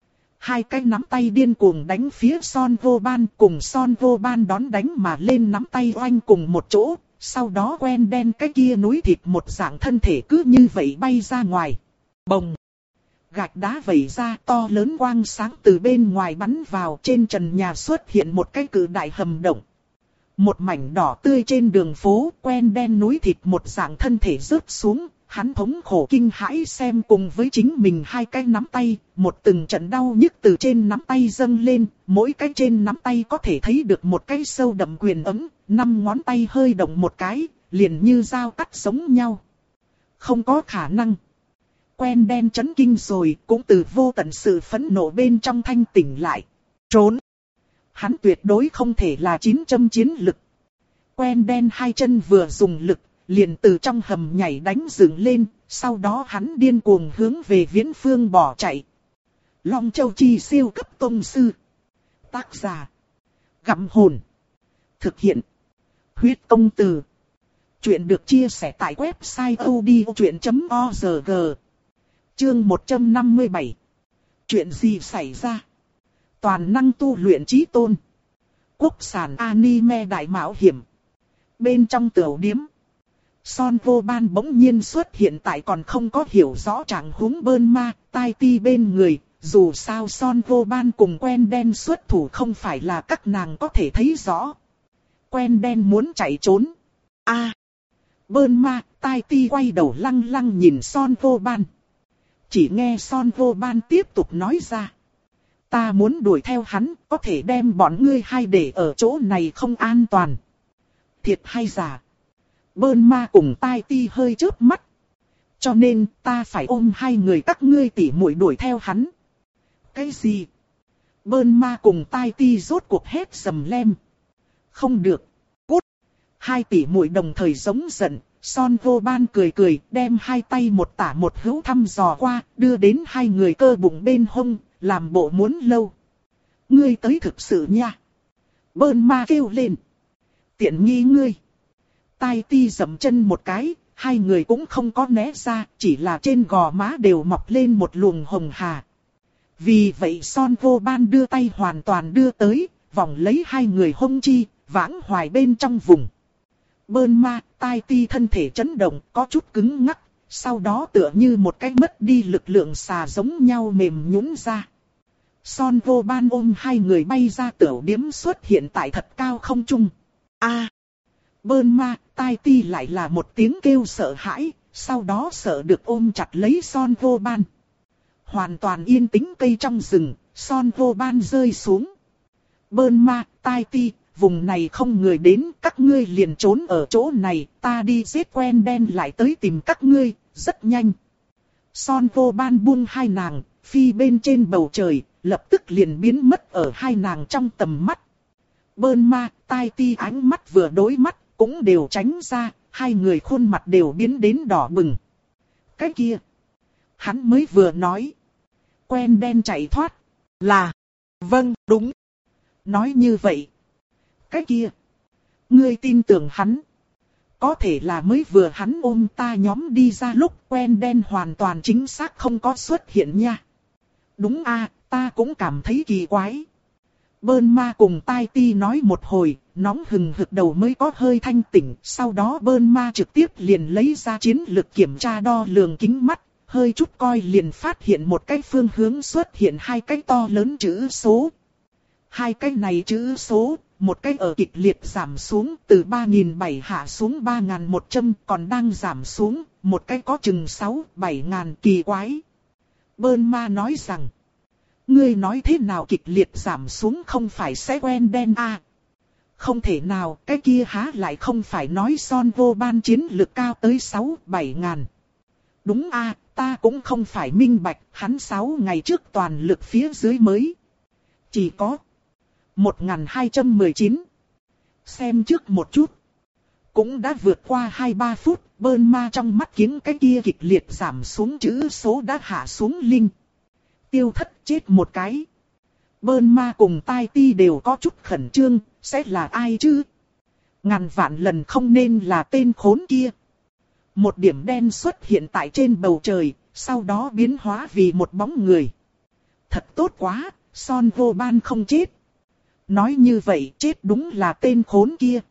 Hai cái nắm tay điên cuồng đánh phía Son vô ban, cùng Son vô ban đón đánh mà lên nắm tay oanh cùng một chỗ. Sau đó quen đen cái kia núi thịt một dạng thân thể cứ như vậy bay ra ngoài. Bồng. Gạch đá vẩy ra, to lớn quang sáng từ bên ngoài bắn vào, trên trần nhà xuất hiện một cái cự đại hầm động. Một mảnh đỏ tươi trên đường phố, quen đen núi thịt một dạng thân thể rớt xuống, hắn thống khổ kinh hãi xem cùng với chính mình hai cái nắm tay, một từng trận đau nhức từ trên nắm tay dâng lên, mỗi cái trên nắm tay có thể thấy được một cái sâu đậm quyền ấm, năm ngón tay hơi động một cái, liền như dao cắt giống nhau. Không có khả năng. Quen đen chấn kinh rồi, cũng từ vô tận sự phẫn nộ bên trong thanh tỉnh lại. Trốn. Hắn tuyệt đối không thể là chín châm chiến lực. Quen đen hai chân vừa dùng lực, liền từ trong hầm nhảy đánh dựng lên, sau đó hắn điên cuồng hướng về viễn phương bỏ chạy. Long Châu Chi siêu cấp tông sư. Tác giả. Gặm hồn. Thực hiện. Huyết công từ. Chuyện được chia sẻ tại website odchuyện chấm org. Chương một trăm năm mươi bảy. Chuyện gì xảy ra? Toàn năng tu luyện chí tôn. Quốc sản anime đại mạo hiểm. Bên trong tiểu điếm, Son vô ban bỗng nhiên xuất hiện tại còn không có hiểu rõ trạng huống bơn ma, tai ti bên người. Dù sao Son vô ban cùng quen đen xuất thủ không phải là các nàng có thể thấy rõ. Quen đen muốn chạy trốn. A, à, bơn ma, tai ti quay đầu lăng lăng nhìn Son vô ban. Chỉ nghe Son vô ban tiếp tục nói ra. Ta muốn đuổi theo hắn, có thể đem bọn ngươi hai để ở chỗ này không an toàn. Thiệt hay giả? Bơn ma cùng tai ti hơi chớp mắt. Cho nên ta phải ôm hai người các ngươi tỉ muội đuổi theo hắn. Cái gì? Bơn ma cùng tai ti rốt cuộc hét sầm lem. Không được. Cút. Hai tỉ muội đồng thời giống giận. Son vô ban cười cười, đem hai tay một tả một hữu thăm dò qua, đưa đến hai người cơ bụng bên hông, làm bộ muốn lâu. Ngươi tới thực sự nha. Bơn ma kêu lên. Tiện nghi ngươi. Tai ti dậm chân một cái, hai người cũng không có né ra, chỉ là trên gò má đều mọc lên một luồng hồng hà. Vì vậy Son vô ban đưa tay hoàn toàn đưa tới, vòng lấy hai người hông chi, vãng hoài bên trong vùng. Bơn ma, tai ti thân thể chấn động, có chút cứng ngắc, sau đó tựa như một cái mất đi lực lượng xà giống nhau mềm nhũn ra. Son vô ban ôm hai người bay ra tiểu điếm xuất hiện tại thật cao không trung. A, à, bơn ma, tai ti lại là một tiếng kêu sợ hãi, sau đó sợ được ôm chặt lấy Son vô ban. Hoàn toàn yên tĩnh cây trong rừng, Son vô ban rơi xuống. Bơn ma, tai ti, vùng này không người đến, các ngươi liền trốn ở chỗ này, ta đi giết quen đen lại tới tìm các ngươi, rất nhanh. Son vô ban buông hai nàng, phi bên trên bầu trời, lập tức liền biến mất ở hai nàng trong tầm mắt. Bơn ma, tai ti ánh mắt vừa đối mắt, cũng đều tránh ra, hai người khuôn mặt đều biến đến đỏ bừng. Cái kia, hắn mới vừa nói, quen đen chạy thoát, là, vâng, đúng. Nói như vậy, cái kia, ngươi tin tưởng hắn. Có thể là mới vừa hắn ôm ta nhóm đi ra lúc quen đen hoàn toàn chính xác không có xuất hiện nha. Đúng a, à, ta cũng cảm thấy kỳ quái. Bơn ma cùng tai ti nói một hồi, nóng hừng hực đầu mới có hơi thanh tỉnh. Sau đó bơn ma trực tiếp liền lấy ra chiến lực kiểm tra đo lường kính mắt. Hơi chút coi liền phát hiện một cái phương hướng xuất hiện hai cái to lớn chữ số. Hai cái này chữ số, một cái ở kịch liệt giảm xuống từ ba nghìn bảy trăm hạ xuống ba nghìn một trăm còn đang giảm xuống, một cái có chừng sáu bảy ngàn kỳ quái. Bơn ma nói rằng, ngươi nói thế nào kịch liệt giảm xuống không phải sẽ quen đen a? À? Không thể nào, cái kia há lại không phải nói Son vô ban chiến lực cao tới sáu bảy ngàn. Đúng a, à, ta cũng không phải minh bạch, hắn sáu ngày trước toàn lực phía dưới mới. Chỉ có một nghìn hai trăm mười chín. Xem trước một chút. Cũng đã vượt qua hai ba phút, Burma trong mắt kiếng cái kia kịch liệt giảm xuống, chữ số đã hạ xuống linh. Tiêu Thất chết một cái. Burma cùng Tai Ti đều có chút khẩn trương, sẽ là ai chứ? Ngàn vạn lần không nên là tên khốn kia. Một điểm đen xuất hiện tại trên bầu trời, sau đó biến hóa vì một bóng người. Thật tốt quá, Son Vô Ban không chết. Nói như vậy chết đúng là tên khốn kia.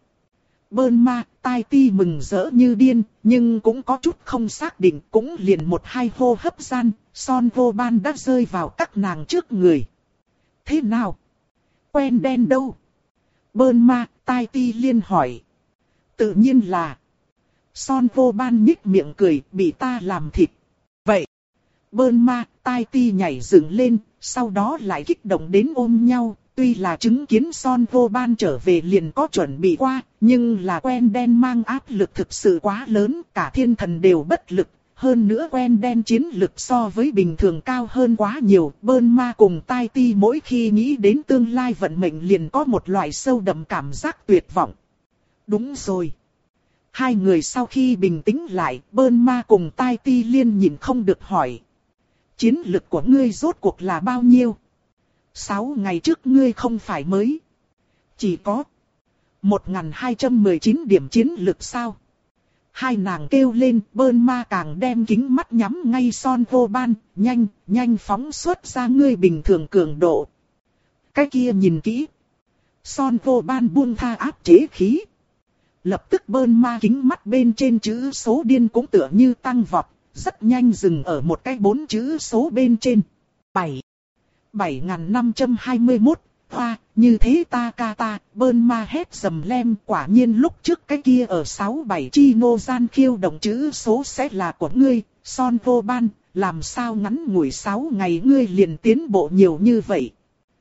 Burma, Tai Ti mừng rỡ như điên, nhưng cũng có chút không xác định, cũng liền một hai hô hấp gian, Son Vô Ban đã rơi vào các nàng trước người. Thế nào? Quen đen đâu? Burma, Tai Ti liên hỏi. Tự nhiên là. Son Vô Ban nhích miệng cười, bị ta làm thịt. Vậy. Burma, Tai Ti nhảy dựng lên, sau đó lại kích động đến ôm nhau. Tuy là chứng kiến Son Vô Ban trở về liền có chuẩn bị qua, nhưng là quen đen mang áp lực thực sự quá lớn, cả thiên thần đều bất lực. Hơn nữa quen đen chiến lực so với bình thường cao hơn quá nhiều. Burma cùng Tai Ti mỗi khi nghĩ đến tương lai vận mệnh liền có một loại sâu đậm cảm giác tuyệt vọng. Đúng rồi. Hai người sau khi bình tĩnh lại, Burma cùng Tai Ti liên nhìn không được hỏi. Chiến lực của ngươi rốt cuộc là bao nhiêu? Sáu ngày trước ngươi không phải mới. Chỉ có một nghìn hai trăm mười chín điểm chiến lực sao? Hai nàng kêu lên, Burma càng đem kính mắt nhắm ngay Son Vô Ban, nhanh, nhanh phóng xuất ra ngươi bình thường cường độ. Cái kia nhìn kỹ. Son Vô Ban buông tha áp chế khí. Lập tức Burma kính mắt bên trên chữ số điên cũng tựa như tăng vọt, rất nhanh dừng ở một cái bốn chữ số bên trên. bảy. bảy nghìn năm trăm hai mươi mốt, hoa, như thế ta ca ta, Burma hét dầm lem, quả nhiên lúc trước cái kia ở sáu bảy chi nô gian khiêu động chữ số sẽ là của ngươi, Son Vô Ban, làm sao ngắn ngủi sáu ngày ngươi liền tiến bộ nhiều như vậy.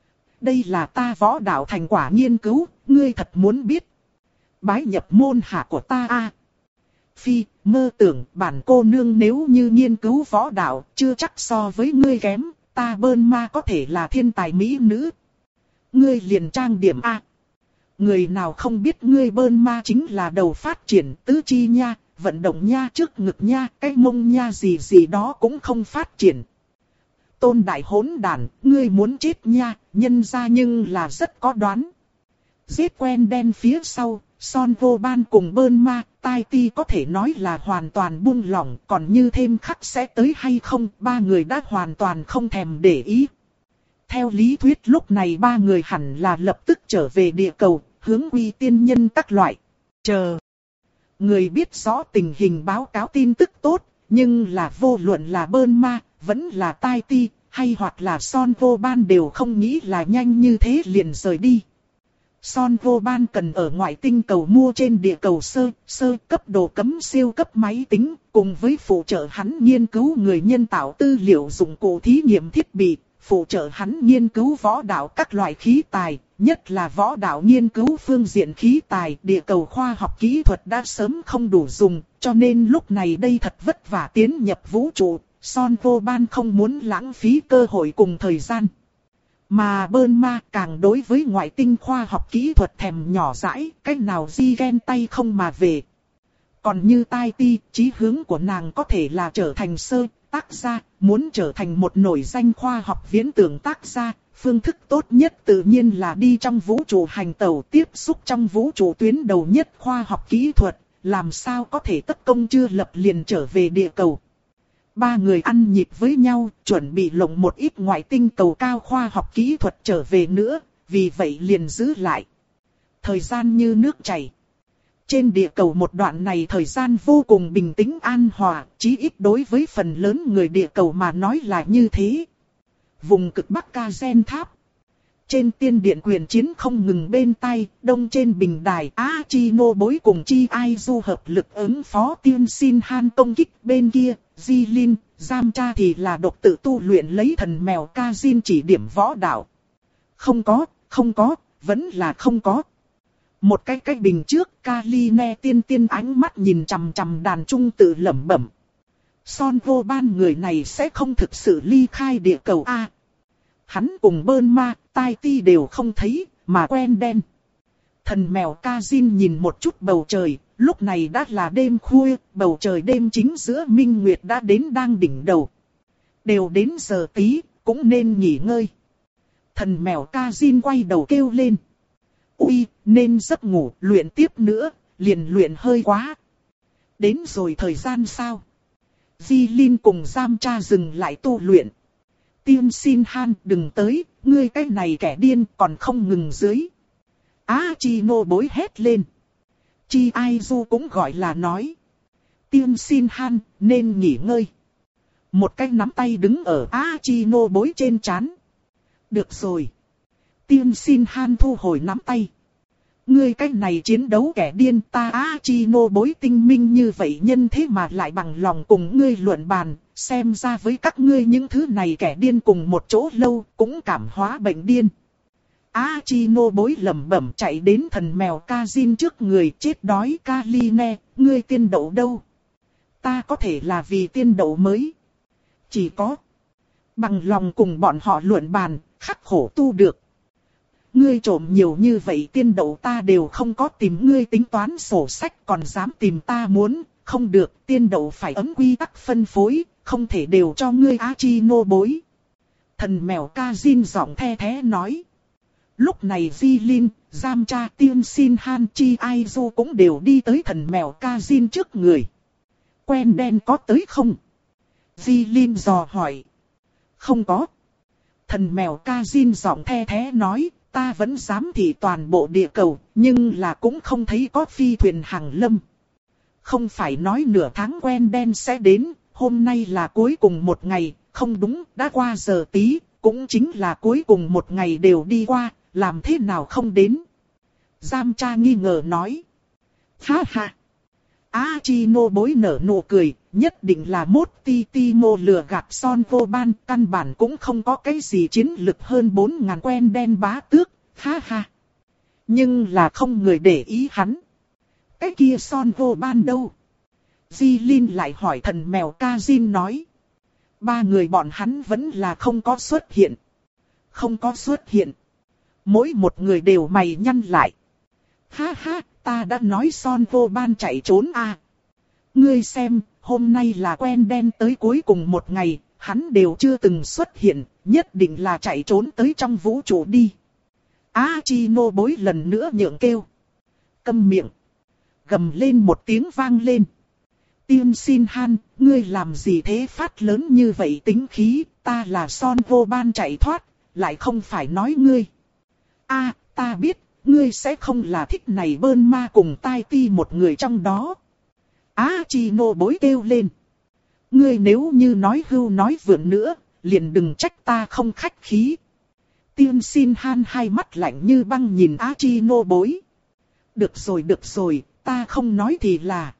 Đây là ta võ đạo thành quả nghiên cứu, ngươi thật muốn biết. Bái nhập môn hạ của ta a. À. Phi, mơ tưởng bản cô nương nếu như nghiên cứu võ đạo, chưa chắc so với ngươi kém. Ta Burma có thể là thiên tài mỹ nữ. Ngươi liền trang điểm a. À. Người nào không biết ngươi Burma chính là đầu phát triển tứ chi nha, vận động nha, trước ngực nha, cái mông nha gì gì đó cũng không phát triển. Tôn đại hỗn đàn, ngươi muốn chết nha, nhân ra nhưng là rất có đoán. Giết quen đen phía sau, Son Vô Ban cùng Burma, Tai Ti có thể nói là hoàn toàn buông lỏng, còn như thêm khắc sẽ tới hay không, ba người đã hoàn toàn không thèm để ý. Theo lý thuyết lúc này ba người hẳn là lập tức trở về địa cầu, hướng Quy Tiên Nhân các loại. Chờ. Người biết rõ tình hình báo cáo tin tức tốt, nhưng là vô luận là Burma, vẫn là Tai Ti, hay hoặc là Son Vô Ban đều không nghĩ là nhanh như thế liền rời đi. Son Vô Ban cần ở ngoại tinh cầu mua trên địa cầu sơ, sơ cấp đồ cấm siêu cấp máy tính, cùng với phụ trợ hắn nghiên cứu người nhân tạo tư liệu dụng cụ thí nghiệm thiết bị, phụ trợ hắn nghiên cứu võ đạo các loại khí tài, nhất là võ đạo nghiên cứu phương diện khí tài, địa cầu khoa học kỹ thuật đã sớm không đủ dùng, cho nên lúc này đây thật vất vả tiến nhập vũ trụ, Son Vô Ban không muốn lãng phí cơ hội cùng thời gian. Mà Burma càng đối với ngoại tinh khoa học kỹ thuật thèm nhỏ dãi, cách nào di ghen tay không mà về. Còn như Tai Ti, chí hướng của nàng có thể là trở thành sơ tác gia, muốn trở thành một nổi danh khoa học viễn tưởng tác gia, phương thức tốt nhất tự nhiên là đi trong vũ trụ hành tẩu tiếp xúc trong vũ trụ tuyến đầu nhất khoa học kỹ thuật, làm sao có thể tất công chưa lập liền trở về địa cầu. Ba người ăn nhịp với nhau, chuẩn bị lộng một ít ngoại tinh cầu cao khoa học kỹ thuật trở về nữa, vì vậy liền giữ lại. Thời gian như nước chảy. Trên địa cầu một đoạn này thời gian vô cùng bình tĩnh an hòa, chí ít đối với phần lớn người địa cầu mà nói là như thế. Vùng cực Bắc Kazen Tháp. Trên tiên điện quyền chiến không ngừng bên tay, đông trên bình đài Achino bối cùng Chi Ai Du hợp lực ứng phó tiên xin han công kích bên kia, Jilin, Giam Cha thì là độc tự tu luyện lấy thần mèo Kazin chỉ điểm võ đạo. Không có, không có, vẫn là không có. Một cái cách bình trước, Kaline tiên tiên ánh mắt nhìn chằm chằm đàn trung tự lẩm bẩm. Son Vô Ban người này sẽ không thực sự ly khai địa cầu A. Hắn cùng Burma, Tai Ti đều không thấy, mà quen đen. Thần mèo Kazin nhìn một chút bầu trời, lúc này đã là đêm khuya, bầu trời đêm chính giữa minh nguyệt đã đến đang đỉnh đầu. Đều đến giờ tí, cũng nên nghỉ ngơi. Thần mèo Kazin quay đầu kêu lên. Ui, nên giấc ngủ, luyện tiếp nữa, liền luyện hơi quá. Đến rồi thời gian sao? Di Linh cùng Giam Cha dừng lại tu luyện. Tiên Xin Han đừng tới, ngươi cái này kẻ điên còn không ngừng dưới. Á Chi Nô bối hét lên. Chi Ai Du cũng gọi là nói. Tiên Xin Han nên nghỉ ngơi. Một cái nắm tay đứng ở Á Chi Nô bối trên trán. Được rồi. Tiên Xin Han thu hồi nắm tay. Ngươi cái này chiến đấu kẻ điên, ta Á Chi Nô bối tinh minh như vậy nhân thế mà lại bằng lòng cùng ngươi luận bàn, xem ra với các ngươi những thứ này kẻ điên cùng một chỗ lâu cũng cảm hóa bệnh điên. Á Chi Nô bối lẩm bẩm chạy đến thần mèo Kazin trước người, chết đói Kaline, ngươi tiên đậu đâu? Ta có thể là vì tiên đậu mới. Chỉ có bằng lòng cùng bọn họ luận bàn, khắc khổ tu được. Ngươi trộm nhiều như vậy tiên đậu ta đều không có tìm ngươi tính toán sổ sách, còn dám tìm ta muốn, không được, tiên đậu phải ấm quy tắc phân phối, không thể đều cho ngươi Á Chi Nô bối. Thần mèo Kazin giọng the thế nói. Lúc này Di Linh, Giam Cha, Tiên Xin Han, Chi Ai Du cũng đều đi tới thần mèo Kazin trước người. Quen đen có tới không? Di Linh dò hỏi. Không có. Thần mèo Kazin giọng the thế nói, ta vẫn dám thị toàn bộ địa cầu, nhưng là cũng không thấy có phi thuyền hàng lâm. Không phải nói nửa tháng quen đen sẽ đến, hôm nay là cuối cùng một ngày, không đúng, đã qua giờ tí, cũng chính là cuối cùng một ngày đều đi qua, làm thế nào không đến. Giam Cha nghi ngờ nói. Ha ha. Á Chi Nô bối nở nụ cười, nhất định là mốt ti ti mô lừa gạt Son Vô Ban, căn bản cũng không có cái gì chiến lực hơn bốn ngàn quen đen bá tước, ha ha. Nhưng là không người để ý hắn. Cái kia Son Vô Ban đâu? Di Linh lại hỏi thần mèo Kazin nói. Ba người bọn hắn vẫn là không có xuất hiện. Không có xuất hiện. Mỗi một người đều mày nhăn lại. Ha ha, ta đã nói Son Vô Ban chạy trốn à. Ngươi xem, hôm nay là quen đen tới cuối cùng một ngày, hắn đều chưa từng xuất hiện, nhất định là chạy trốn tới trong vũ trụ đi. Á Chi Nô bối lần nữa nhượng kêu. Câm miệng. Gầm lên một tiếng vang lên. Tiên Xin Han, ngươi làm gì thế phát lớn như vậy tính khí, ta là Son Vô Ban chạy thoát, lại không phải nói ngươi. A, ta biết, ngươi sẽ không là thích này bơn ma cùng tai ti một người trong đó. Á Chi Nô bối kêu lên. Ngươi nếu như nói hưu nói vượn nữa, liền đừng trách ta không khách khí. Tiên Xin Han hai mắt lạnh như băng nhìn Á Chi Nô bối. Được rồi được rồi, ta không nói thì là.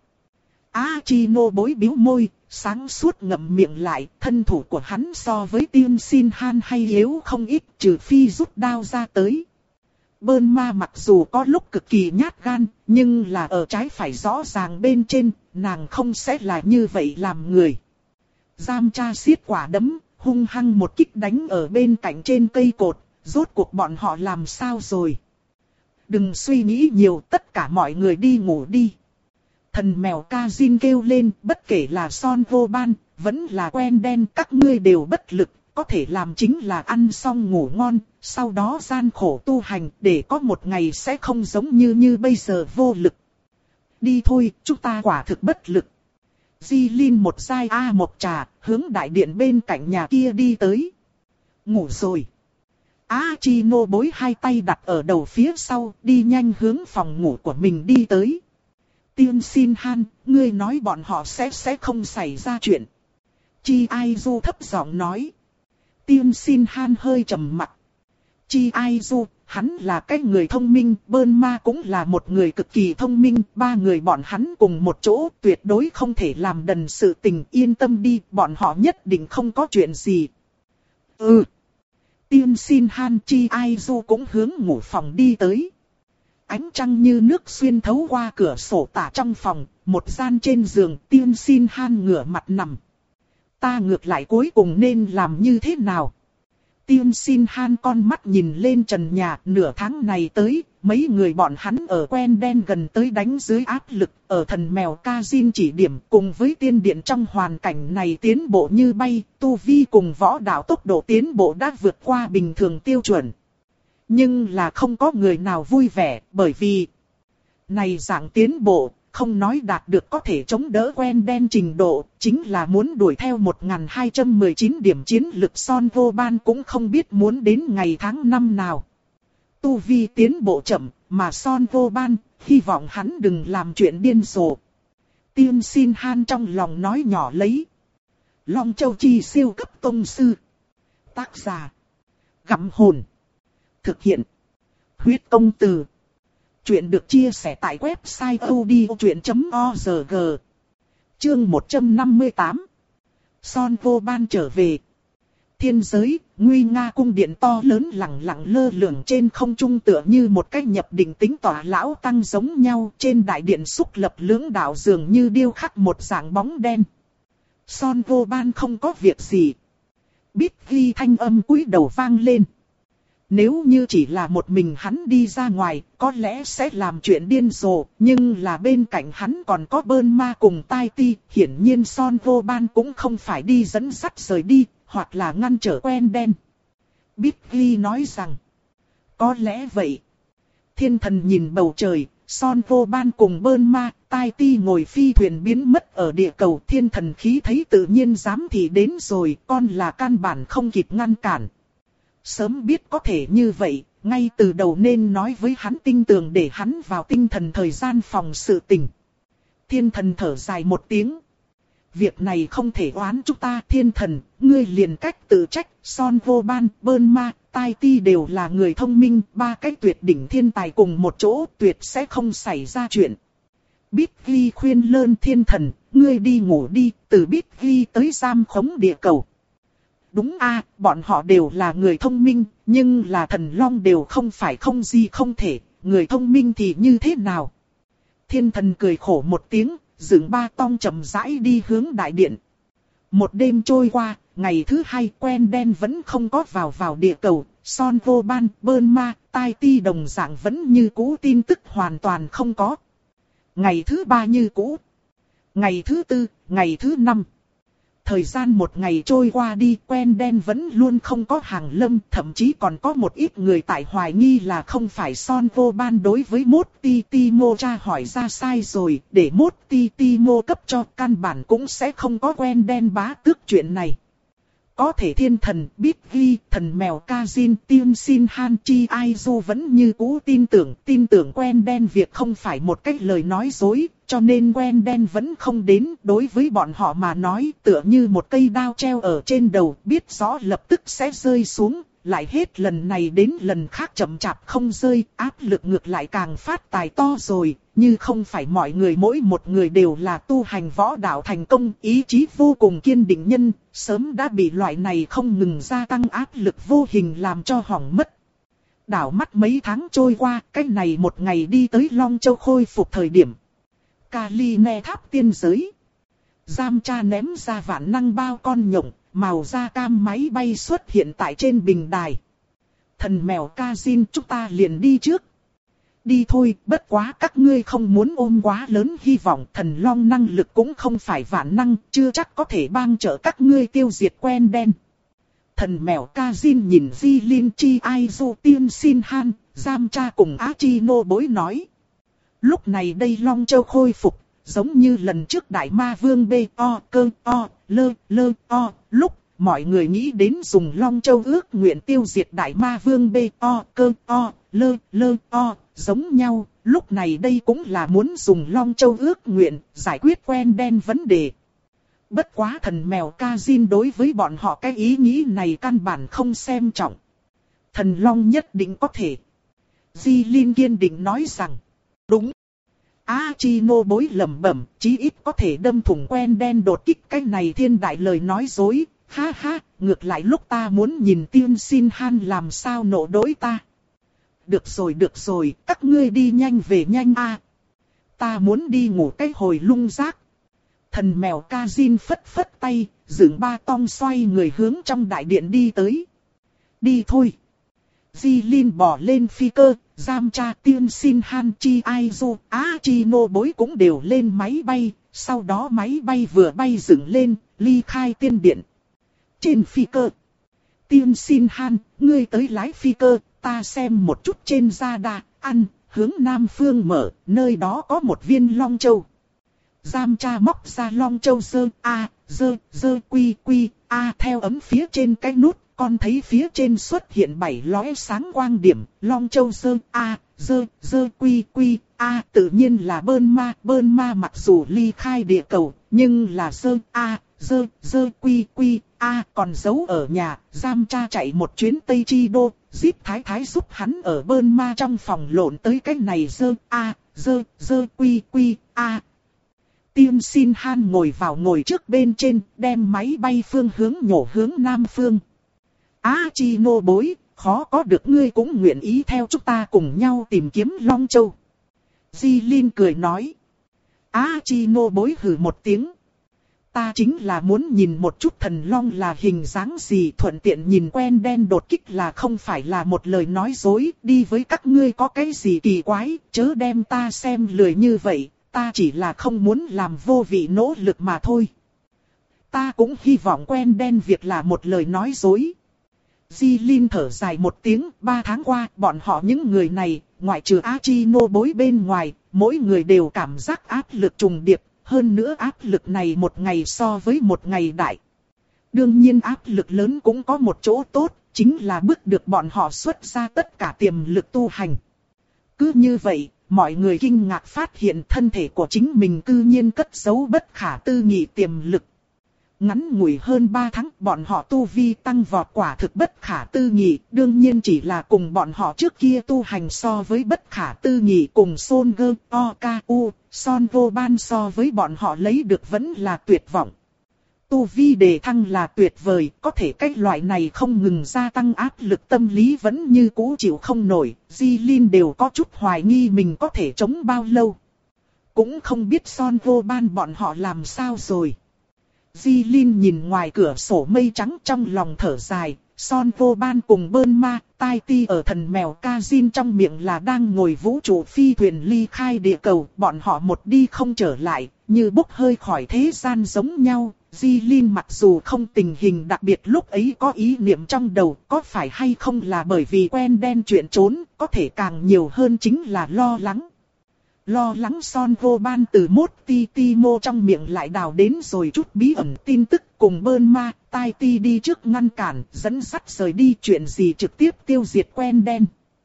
Á Chi Nô bối bĩu môi, sáng suốt ngậm miệng lại, thân thủ của hắn so với Tiên Xin Han hay yếu không ít, trừ phi rút đao ra tới. Bơn ma mặc dù có lúc cực kỳ nhát gan, nhưng là ở trái phải rõ ràng bên trên, nàng không sẽ là như vậy làm người. Giam Cha siết quả đấm, hung hăng một kích đánh ở bên cạnh trên cây cột, rốt cuộc bọn họ làm sao rồi. Đừng suy nghĩ nhiều, tất cả mọi người đi ngủ đi. Thần mèo Kazin kêu lên, bất kể là Son Vô Ban, vẫn là quen đen, các ngươi đều bất lực. Có thể làm chính là ăn xong ngủ ngon, sau đó gian khổ tu hành để có một ngày sẽ không giống như như bây giờ vô lực. Đi thôi, chúng ta quả thực bất lực. Di Linh một dai A một trà, hướng đại điện bên cạnh nhà kia đi tới. Ngủ rồi. Á Chi Nô bối hai tay đặt ở đầu phía sau, đi nhanh hướng phòng ngủ của mình đi tới. Tiên Xin Han, ngươi nói bọn họ sẽ sẽ không xảy ra chuyện. Chi Ai Du thấp giọng nói. Tiên Xin Han hơi trầm mặt. Chi Ai Du, hắn là cái người thông minh, bơn ma cũng là một người cực kỳ thông minh, ba người bọn hắn cùng một chỗ tuyệt đối không thể làm đần sự tình, yên tâm đi, bọn họ nhất định không có chuyện gì. Ừ. Tiên Xin Han, Chi Ai Du cũng hướng ngủ phòng đi tới. Ánh trăng như nước xuyên thấu qua cửa sổ tả trong phòng, một gian trên giường, Tiên Xin Han ngửa mặt nằm. Ta ngược lại cuối cùng nên làm như thế nào? Tiên Xin Han con mắt nhìn lên trần nhà, nửa tháng này tới, mấy người bọn hắn ở quen đen gần tới đánh dưới áp lực, ở thần mèo Kazin chỉ điểm cùng với tiên điện trong hoàn cảnh này tiến bộ như bay, tu vi cùng võ đạo tốc độ tiến bộ đã vượt qua bình thường tiêu chuẩn. Nhưng là không có người nào vui vẻ, bởi vì này dạng tiến bộ, không nói đạt được có thể chống đỡ quen đen trình độ, chính là muốn đuổi theo một nghìn hai trăm mười chín điểm chiến lực Son Vô Ban cũng không biết muốn đến ngày tháng năm nào. Tu vi tiến bộ chậm, mà Son Vô Ban, hy vọng hắn đừng làm chuyện điên rồ. Tiên Xin Han trong lòng nói nhỏ lấy. Long Châu Chi siêu cấp tông sư. Tác giả. Gặm hồn. Thực hiện. Huyết công từ. Chuyện được chia sẻ tại website odchuyện chấm org. Chương một trăm năm mươi tám. Son Vô Ban trở về. Thiên giới, nguy nga cung điện to lớn lẳng lặng lơ lửng trên không trung tựa như một cái nhập định tính tỏa lão tăng giống nhau. Trên đại điện xúc lập lưỡng đạo dường như điêu khắc một dạng bóng đen. Son Vô Ban không có việc gì. Biết ghi thanh âm cúi đầu vang lên. Nếu như chỉ là một mình hắn đi ra ngoài, có lẽ sẽ làm chuyện điên rồ, nhưng là bên cạnh hắn còn có Bơn Ma cùng Tai Ti, hiển nhiên Son Vô Ban cũng không phải đi dẫn dắt rời đi, hoặc là ngăn trở quen đen. Biết ghi nói rằng, có lẽ vậy. Thiên thần nhìn bầu trời, Son Vô Ban cùng Bơn Ma, Tai Ti ngồi phi thuyền biến mất ở địa cầu. Thiên thần khí thấy tự nhiên dám thì đến rồi, con là căn bản không kịp ngăn cản. Sớm biết có thể như vậy, ngay từ đầu nên nói với hắn tinh tường để hắn vào tinh thần thời gian phòng sự tình. Thiên thần thở dài một tiếng. Việc này không thể oán chúng ta. Thiên thần, ngươi liền cách tự trách. Son Vô Ban, Bơn Ma, Tai Ti đều là người thông minh. Ba cái tuyệt đỉnh thiên tài cùng một chỗ tuyệt sẽ không xảy ra chuyện. Biết ghi khuyên lơn thiên thần, ngươi đi ngủ đi. Từ biết ghi tới giam khống địa cầu. Đúng a, bọn họ đều là người thông minh, nhưng là thần long đều không phải không gì không thể, người thông minh thì như thế nào? Thiên thần cười khổ một tiếng, dựng ba tong chậm rãi đi hướng đại điện. Một đêm trôi qua, ngày thứ hai quen đen vẫn không có vào vào địa cầu, Son Vô Ban, Bơn Ma, Tai Ti đồng dạng vẫn như cũ, tin tức hoàn toàn không có. Ngày thứ ba như cũ. Ngày thứ tư, ngày thứ năm. Thời gian một ngày trôi qua đi, quen đen vẫn luôn không có hàng lâm, thậm chí còn có một ít người tại hoài nghi là không phải Son Vô Ban đối với Mốt Ti Ti Mô tra hỏi ra sai rồi, để Mốt Ti Ti Mô cấp cho, căn bản cũng sẽ không có quen đen bá tước chuyện này. Có thể thiên thần, biết ghi, thần mèo Kazin, Tiên Xin Han Chi Ai Du vẫn như cũ tin tưởng, tin tưởng quen đen việc không phải một cách lời nói dối, cho nên quen đen vẫn không đến. Đối với bọn họ mà nói, tựa như một cây đao treo ở trên đầu, biết rõ lập tức sẽ rơi xuống, lại hết lần này đến lần khác chậm chạp không rơi, áp lực ngược lại càng phát tài to rồi. Như không phải mọi người mỗi một người đều là tu hành võ đạo thành công, ý chí vô cùng kiên định nhân, sớm đã bị loại này không ngừng gia tăng áp lực vô hình làm cho hỏng mất. Đảo mắt mấy tháng trôi qua, cái này một ngày đi tới Long Châu khôi phục thời điểm. Kali Ne tháp tiên giới. Giam Cha ném ra vạn năng bao con nhộng, màu da cam máy bay xuất hiện tại trên bình đài. Thần mèo Kazin, chúng ta liền đi trước. Đi thôi, bất quá các ngươi không muốn ôm quá lớn hy vọng, thần long năng lực cũng không phải vạn năng, chưa chắc có thể bang trợ các ngươi tiêu diệt quen đen. Thần mèo Kazin nhìn Di Linh Chi Ai Du Tiên Xin Han, Giam Cha cùng Á Chi Nô bối nói. Lúc này đây Long Châu khôi phục, giống như lần trước Đại Ma Vương B O cơ O lơ lơ O, lúc mọi người nghĩ đến dùng Long Châu ước nguyện tiêu diệt Đại Ma Vương B O cơ O lơ lơ O, giống nhau, lúc này đây cũng là muốn dùng Long Châu ước nguyện giải quyết quen đen vấn đề. Bất quá thần mèo Kazin đối với bọn họ cái ý nghĩ này căn bản không xem trọng. Thần Long nhất định có thể. Di Linh kiên định nói rằng, đúng. Á Chi Nô bối lẩm bẩm, chí ít có thể đâm thủng quen đen đột kích, cái này thiên đại lời nói dối, ha ha, ngược lại lúc ta muốn nhìn Tiên Xin Han làm sao nộ đối ta. Được rồi được rồi, các ngươi đi nhanh về nhanh a. Ta muốn đi ngủ cái hồi lung rác. Thần mèo Kazin phất phất tay, dựng ba tong xoay người hướng trong đại điện đi tới. Đi thôi. Di Linh bỏ lên phi cơ, Giam Cha Tiên Sin Han Chi Aizu, Á Chi Nô Bối cũng đều lên máy bay, sau đó máy bay vừa bay dựng lên, ly khai tiên điện. Trên phi cơ, Tiên Sin Han, ngươi tới lái phi cơ, ta xem một chút trên radar, ăn, hướng Nam Phương mở, nơi đó có một viên Long Châu. Giam Cha móc ra Long Châu dơ, a, dơ, dơ quy quy, a theo ấm phía trên cái nút. Con thấy phía trên xuất hiện bảy lóe sáng quang điểm, Long Châu dơ, a, dơ, dơ quy quy, a tự nhiên là bơn ma, bơn ma mặc dù ly khai địa cầu, nhưng là dơ, a, dơ, dơ quy quy, a còn giấu ở nhà, Giam Cha chạy một chuyến Tây Chi Đô, Zip Thái Thái giúp hắn ở bơn ma trong phòng lộn tới cái này dơ, a, dơ, dơ quy quy, a. Tiên Sin Han ngồi vào ngồi trước bên trên, đem máy bay phương hướng nhổ hướng Nam Phương. Á Chi Nô Bối, khó có được ngươi cũng nguyện ý theo chúng ta cùng nhau tìm kiếm Long Châu. Di Linh cười nói. Á Chi Nô Bối hừ một tiếng. Ta chính là muốn nhìn một chút thần long là hình dáng gì, thuận tiện nhìn quen đen đột kích là không phải là một lời nói dối, đi với các ngươi có cái gì kỳ quái, chớ đem ta xem lười như vậy, ta chỉ là không muốn làm vô vị nỗ lực mà thôi. Ta cũng hy vọng quen đen việc là một lời nói dối. Di Linh thở dài một tiếng, ba tháng qua, bọn họ những người này, ngoại trừ Á Chi Nô Bối bên ngoài, mỗi người đều cảm giác áp lực trùng điệp, hơn nữa áp lực này một ngày so với một ngày đại. Đương nhiên áp lực lớn cũng có một chỗ tốt, chính là bước được bọn họ xuất ra tất cả tiềm lực tu hành. Cứ như vậy, mọi người kinh ngạc phát hiện thân thể của chính mình cư nhiên cất giấu bất khả tư nghị tiềm lực. Ngắn ngủi hơn ba tháng, bọn họ tu vi tăng vọt quả thực bất khả tư nghị, đương nhiên chỉ là cùng bọn họ trước kia tu hành so với bất khả tư nghị, cùng Son Gơ, O K U, Son Vô Ban so với bọn họ lấy được vẫn là tuyệt vọng. Tu vi đề thăng là tuyệt vời, có thể cách loại này không ngừng gia tăng áp lực tâm lý vẫn như cũ chịu không nổi, Di Linh đều có chút hoài nghi mình có thể chống bao lâu. Cũng không biết Son Vô Ban bọn họ làm sao rồi. Di Linh nhìn ngoài cửa sổ mây trắng trong lòng thở dài, Son Vô Ban cùng Bơn Ma, Tai Ti ở thần mèo Ca Jin trong miệng là đang ngồi vũ trụ phi thuyền ly khai địa cầu, bọn họ một đi không trở lại, như bốc hơi khỏi thế gian giống nhau. Di Linh mặc dù không tình hình đặc biệt lúc ấy có ý niệm trong đầu, có phải hay không là bởi vì quen đen chuyện trốn, có thể càng nhiều hơn chính là lo lắng. Lo lắng Son Vô Ban từ mốt ti ti mô trong miệng lại đào đến rồi chút bí ẩn tin tức cùng Bơn Ma, Tai Ti đi trước ngăn cản, dẫn dắt rời đi chuyện gì trực tiếp tiêu diệt quen đen.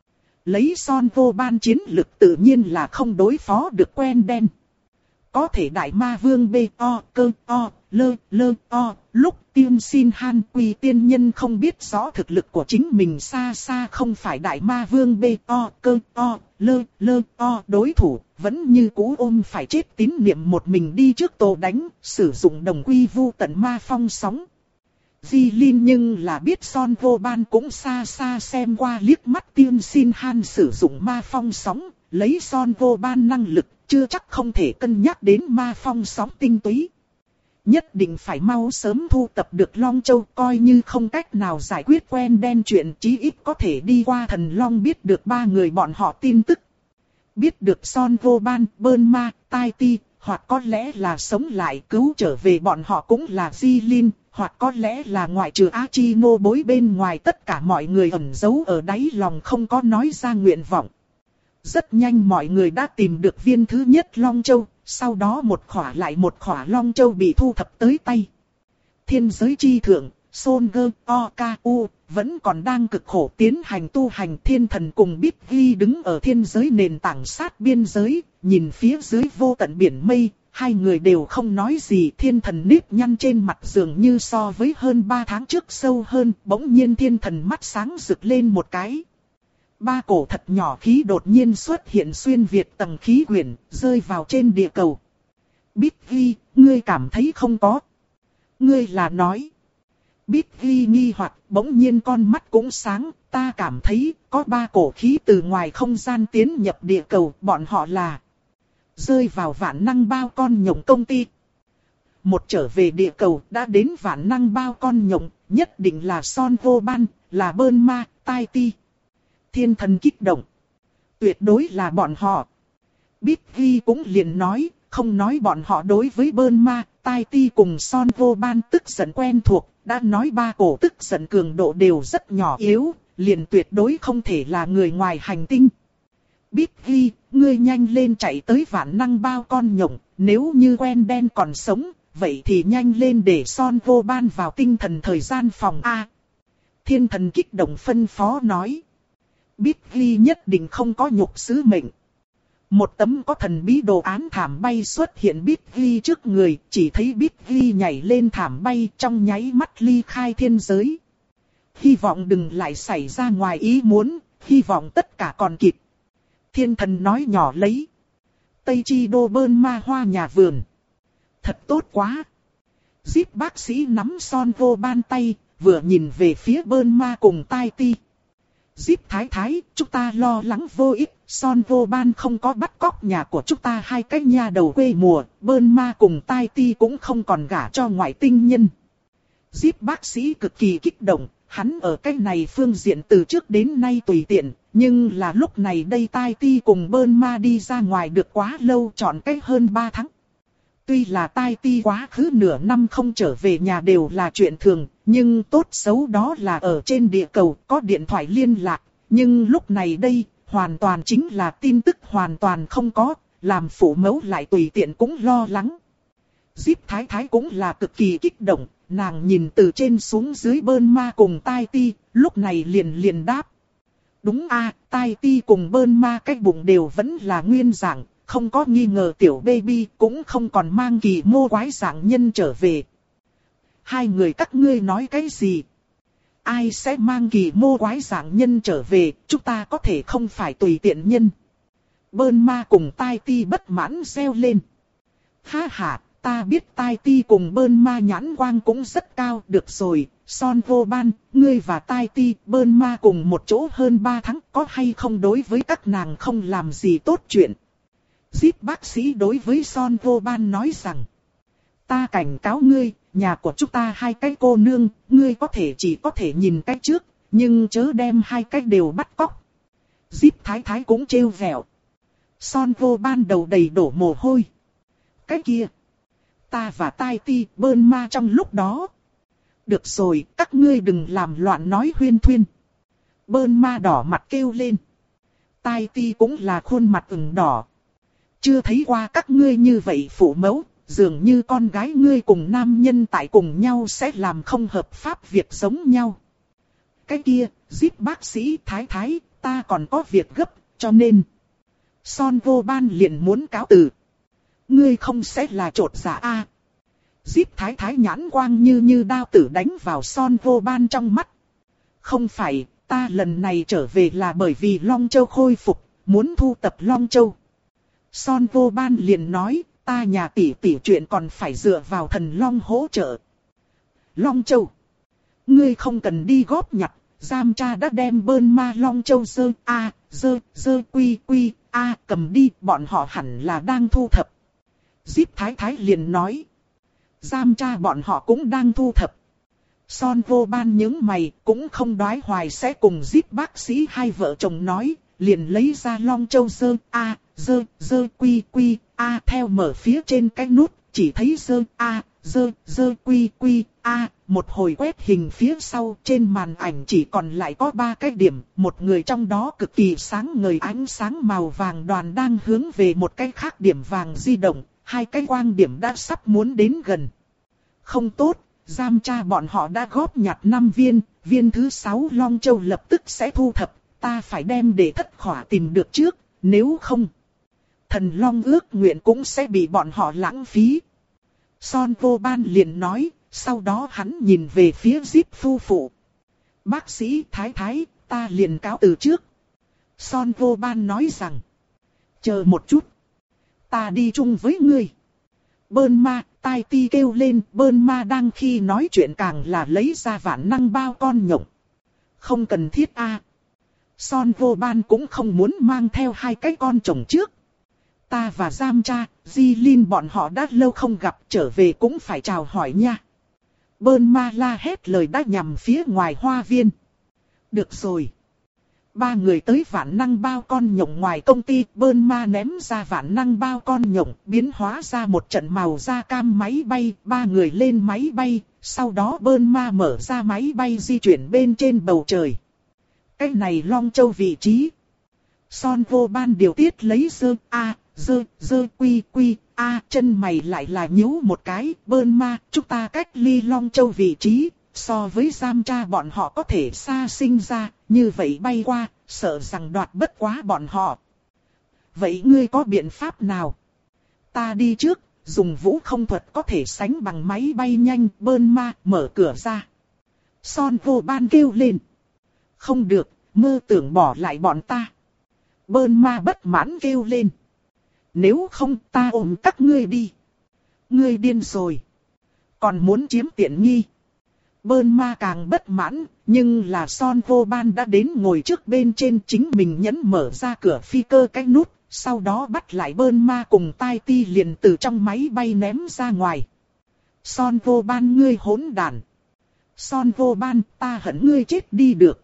Lấy Son Vô Ban chiến lực tự nhiên là không đối phó được quen đen. Có thể Đại Ma Vương B O cơ O lơ lơ O, lúc Tiên Sin Han Quy tiên nhân không biết rõ thực lực của chính mình xa xa không phải Đại Ma Vương B O cơ O lơ lơ O đối thủ, vẫn như cũ ôm phải chết tín niệm một mình đi trước tổ đánh, sử dụng đồng quy vu tận ma phong sóng. Di Linh nhưng là biết Son Vô Ban cũng xa xa xem qua liếc mắt Tiên Sin Han sử dụng ma phong sóng, lấy Son Vô Ban năng lực, chưa chắc không thể cân nhắc đến ma phong sóng tinh túy. Nhất định phải mau sớm thu tập được Long Châu, coi như không cách nào giải quyết quen đen chuyện, chí ít có thể đi qua thần Long biết được ba người bọn họ tin tức. Biết được Son Vô Ban, Bơn Ma, Tai Ti, hoặc có lẽ là sống lại cứu trở về bọn họ cũng là Di Linh, hoặc có lẽ là ngoại trừ Á Chi Nô Bối bên ngoài tất cả mọi người ẩn giấu ở đáy lòng không có nói ra nguyện vọng. Rất nhanh mọi người đã tìm được viên thứ nhất Long Châu, sau đó một khỏa lại một khỏa Long Châu bị thu thập tới tay. Thiên giới chi thượng, Son Gơ, O K U, vẫn còn đang cực khổ tiến hành tu hành. Thiên thần cùng Bích Ghi đứng ở thiên giới nền tảng sát biên giới, nhìn phía dưới vô tận biển mây, hai người đều không nói gì. Thiên thần nếp nhăn trên mặt dường như so với hơn ba tháng trước sâu hơn, bỗng nhiên thiên thần mắt sáng rực lên một cái. Ba cổ thật nhỏ khí đột nhiên xuất hiện xuyên việt tầng khí quyển, rơi vào trên địa cầu. Bích Ghi, ngươi cảm thấy không có? Ngươi là nói. Bích Ghi nghi hoặc, bỗng nhiên con mắt cũng sáng, ta cảm thấy có ba cổ khí từ ngoài không gian tiến nhập địa cầu, bọn họ là rơi vào vạn năng bao con nhộng công ty. một trở về địa cầu đã đến vạn năng bao con nhộng, nhất định là Son Vô Ban, là Bơn Ma, Tai Ti. Thiên thần kích động. Tuyệt đối là bọn họ. Bít Ghi cũng liền nói, không nói bọn họ đối với Bơn Ma, Tai Ti cùng Son Vô Ban tức giận quen thuộc, đã nói ba cổ tức giận cường độ đều rất nhỏ yếu, liền tuyệt đối không thể là người ngoài hành tinh. Bít Ghi, ngươi nhanh lên chạy tới vạn năng bao con nhộng, nếu như quen đen còn sống, vậy thì nhanh lên để Son Vô Ban vào tinh thần thời gian phòng A. Thiên thần kích động phân phó nói. Bít Ghi nhất định không có nhục sứ mệnh. Một tấm có thần bí đồ án thảm bay xuất hiện Bít Ghi trước người, chỉ thấy Bít Ghi nhảy lên thảm bay trong nháy mắt ly khai thiên giới. Hy vọng đừng lại xảy ra ngoài ý muốn, hy vọng tất cả còn kịp. Thiên thần nói nhỏ lấy. Tây Chi Đô Bơn Ma hoa nhà vườn. Thật tốt quá. Zip bác sĩ nắm Son Vô Ban tay, vừa nhìn về phía Bơn Ma cùng Tai Ti. Zip thái thái, chúng ta lo lắng vô ích, Son Vô Ban không có bắt cóc nhà của chúng ta hai cái nhà đầu quê mùa, Bơn Ma cùng Tai Ti cũng không còn gả cho ngoại tinh nhân. Zip bác sĩ cực kỳ kích động, hắn ở cái này phương diện từ trước đến nay tùy tiện, nhưng là lúc này đây Tai Ti cùng Bơn Ma đi ra ngoài được quá lâu, chọn cách hơn ba tháng. Tuy là Tai Ti quá khứ nửa năm không trở về nhà đều là chuyện thường, nhưng tốt xấu đó là ở trên địa cầu có điện thoại liên lạc, nhưng lúc này đây, hoàn toàn chính là tin tức hoàn toàn không có, làm phụ mẫu lại tùy tiện cũng lo lắng. Zip thái thái cũng là cực kỳ kích động, nàng nhìn từ trên xuống dưới Bơn Ma cùng Tai Ti, lúc này liền liền đáp. Đúng a, à, Tai Ti cùng Bơn Ma cái bụng đều vẫn là nguyên dạng, không có nghi ngờ tiểu baby cũng không còn mang kỳ mô quái dạng nhân trở về. Hai người các ngươi nói cái gì? Ai sẽ mang kỳ mô quái dạng nhân trở về, chúng ta có thể không phải tùy tiện nhân. Bơn Ma cùng Tai Ti bất mãn reo lên. Ha ha, ta biết Tai Ti cùng Bơn Ma nhãn quang cũng rất cao, được rồi, Son Vô Ban, ngươi và Tai Ti, Bơn Ma cùng một chỗ hơn ba tháng, có hay không đối với các nàng không làm gì tốt chuyện. Zip bác sĩ đối với Son Vô Ban nói rằng, ta cảnh cáo ngươi, nhà của chúng ta hai cái cô nương, ngươi có thể chỉ có thể nhìn cái trước, nhưng chớ đem hai cái đều bắt cóc. Zip thái thái cũng trêu vẹo. Son Vô Ban đầu đầy đổ mồ hôi. Cái kia, ta và Tai Ti, Bơn Ma trong lúc đó. Được rồi, các ngươi đừng làm loạn nói huyên thuyên. Bơn Ma đỏ mặt kêu lên. Tai Ti cũng là khuôn mặt ửng đỏ. Chưa thấy qua các ngươi như vậy phụ mẫu, dường như con gái ngươi cùng nam nhân tại cùng nhau sẽ làm không hợp pháp việc giống nhau. Cái kia, Zip bác sĩ thái thái, ta còn có việc gấp, cho nên. Son Vô Ban liền muốn cáo từ. Ngươi không sẽ là trột dạ a? À? Zip thái thái nhãn quang như như đao tử đánh vào Son Vô Ban trong mắt. Không phải, ta lần này trở về là bởi vì Long Châu khôi phục, muốn thu tập Long Châu. Son Vô Ban liền nói, ta nhà tỷ tỷ chuyện còn phải dựa vào thần Long hỗ trợ. Long Châu. Ngươi không cần đi góp nhặt, giam cha đã đem Bơn Ma Long Châu dơ a, dơ, dơ quy quy, a cầm đi, bọn họ hẳn là đang thu thập. Zip thái thái liền nói. Giam cha bọn họ cũng đang thu thập. Son Vô Ban nhướng mày, cũng không đoái hoài sẽ cùng Zip bác sĩ hai vợ chồng nói, liền lấy ra Long Châu dơ a, dơ, dơ quy quy, a theo mở phía trên cái nút, chỉ thấy dơ a, dơ, dơ quy quy, a một hồi quét hình phía sau trên màn ảnh chỉ còn lại có ba cái điểm, một người trong đó cực kỳ sáng ngời ánh sáng màu vàng đoàn đang hướng về một cái khác điểm vàng di động, hai cái quang điểm đã sắp muốn đến gần. Không tốt, giam cha bọn họ đã góp nhặt năm viên, viên thứ sáu Long Châu lập tức sẽ thu thập, ta phải đem để thất khỏa tìm được trước, nếu không, thần Long ước nguyện cũng sẽ bị bọn họ lãng phí. Son Vô Ban liền nói, sau đó hắn nhìn về phía Zip phu phụ. Bác sĩ thái thái, ta liền cáo từ trước. Son Vô Ban nói rằng, chờ một chút, ta đi chung với ngươi. Bơn Ma, Tai Ti kêu lên, Bơn Ma đang khi nói chuyện càng là lấy ra vạn năng bao con nhộng. Không cần thiết a. À. Son Vô Ban cũng không muốn mang theo hai cái con chồng trước. Ta và giam cha, Di Linh bọn họ đã lâu không gặp, trở về cũng phải chào hỏi nha. Bơn ma la hét lời đã nhằm phía ngoài hoa viên. Được rồi. Ba người tới vạn năng bao con nhộng ngoài công ty, bơn ma ném ra vạn năng bao con nhộng, biến hóa ra một trận màu da cam máy bay, ba người lên máy bay, sau đó bơn ma mở ra máy bay di chuyển bên trên bầu trời. Cái này Long Châu vị trí. Son vô ban điều tiết lấy dơ, a, dơ, dơ quy quy, a, chân mày lại là nhíu một cái, bơn ma, chúng ta cách ly Long Châu vị trí. So với giam tra bọn họ có thể xa sinh ra, như vậy bay qua, sợ rằng đoạt bất quá bọn họ. Vậy ngươi có biện pháp nào? Ta đi trước, dùng vũ không thuật có thể sánh bằng máy bay nhanh, bơn ma, mở cửa ra. Son vô ban kêu lên. Không được, mơ tưởng bỏ lại bọn ta. Bơn ma bất mãn kêu lên. Nếu không ta ôm các ngươi đi. Ngươi điên rồi. Còn muốn chiếm tiện nghi. Bơn ma càng bất mãn, nhưng là Son vô ban đã đến ngồi trước bên trên, chính mình nhấn mở ra cửa phi cơ cái nút, sau đó bắt lại bơn ma cùng Tai Ti liền từ trong máy bay ném ra ngoài. Son vô ban ngươi hỗn đản. Son vô ban ta hận ngươi chết đi được.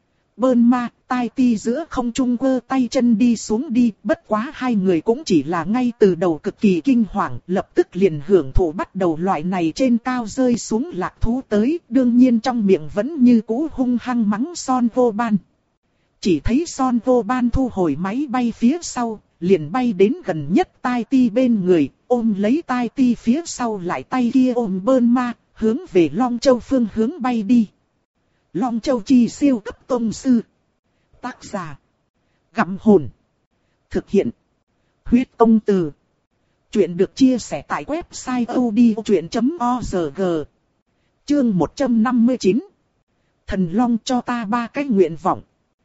Bơn ma, Tai Ti giữa không trung quơ tay chân đi xuống đi, bất quá hai người cũng chỉ là ngay từ đầu cực kỳ kinh hoàng, lập tức liền hưởng thụ bắt đầu loại này trên cao rơi xuống lạc thú tới, đương nhiên trong miệng vẫn như cũ hung hăng mắng Son vô ban. Chỉ thấy Son vô ban thu hồi máy bay phía sau, liền bay đến gần nhất Tai Ti bên người, ôm lấy Tai Ti phía sau lại tay kia ôm bơn ma, hướng về Long Châu phương hướng bay đi. Long Châu chi siêu cấp tông sư. Tác giả. Gặm hồn. Thực hiện. Huyết công từ. Chuyện được chia sẻ tại website odchuyện chấm org. Chương một trăm năm mươi chín. Thần Long cho ta ba cái nguyện vọng.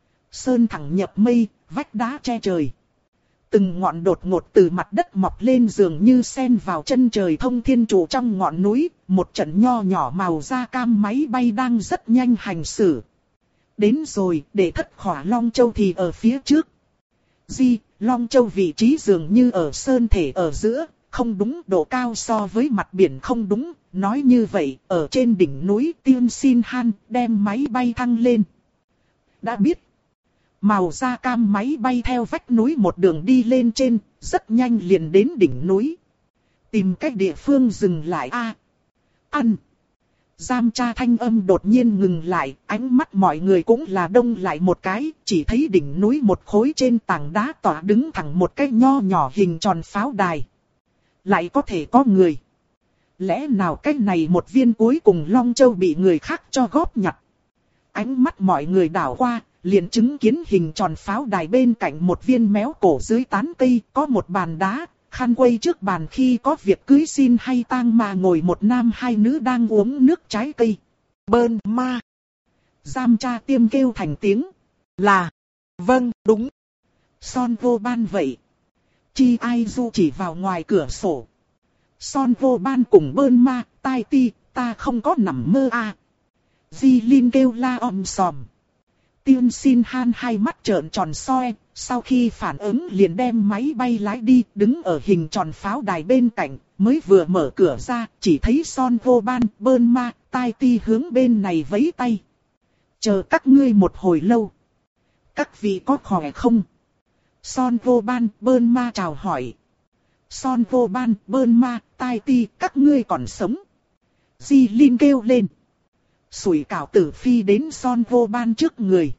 Sơn thẳng nhập mây, vách đá che trời. Từng ngọn đột ngột từ mặt đất mọc lên dường như sen vào chân trời thông thiên trụ trong ngọn núi, một trận nho nhỏ màu da cam máy bay đang rất nhanh hành xử. Đến rồi, để thất khỏa Long Châu thì ở phía trước. Di, Long Châu vị trí dường như ở sơn thể ở giữa, không đúng, độ cao so với mặt biển không đúng, nói như vậy, ở trên đỉnh núi Tiên Xin Han đem máy bay thăng lên. Đã biết. Màu da cam máy bay theo vách núi một đường đi lên trên, rất nhanh liền đến đỉnh núi. Tìm cách địa phương dừng lại a. À, ăn. Giam tra thanh âm đột nhiên ngừng lại, ánh mắt mọi người cũng là đông lại một cái, chỉ thấy đỉnh núi một khối trên tảng đá tỏa đứng thẳng một cái nho nhỏ hình tròn pháo đài. Lại có thể có người. Lẽ nào cái này một viên cuối cùng Long Châu bị người khác cho góp nhặt. Ánh mắt mọi người đảo qua. Liền chứng kiến hình tròn pháo đài bên cạnh một viên méo cổ dưới tán cây, có một bàn đá, khăn quây trước bàn khi có việc cưới xin hay tang mà ngồi một nam hai nữ đang uống nước trái cây. Bơn ma. Giam tra tiêm kêu thành tiếng. Là. Vâng, đúng. Son vô ban vậy. Chi ai du chỉ vào ngoài cửa sổ. Son vô ban cùng bơn ma, Tai Ti, ta không có nằm mơ à. Di Linh kêu la om sòm. Tiên Xin Han hai mắt trợn tròn soi, sau khi phản ứng liền đem máy bay lái đi, đứng ở hình tròn pháo đài bên cạnh, mới vừa mở cửa ra, chỉ thấy Son vô ban, bơn ma, Tai Ti hướng bên này vẫy tay. Chờ các ngươi một hồi lâu. Các vị có khỏe không? Son vô ban, bơn ma chào hỏi. Son vô ban, bơn ma, Tai Ti, các ngươi còn sống. Di Linh kêu lên. Sủi cảo tử phi đến Son vô ban trước người.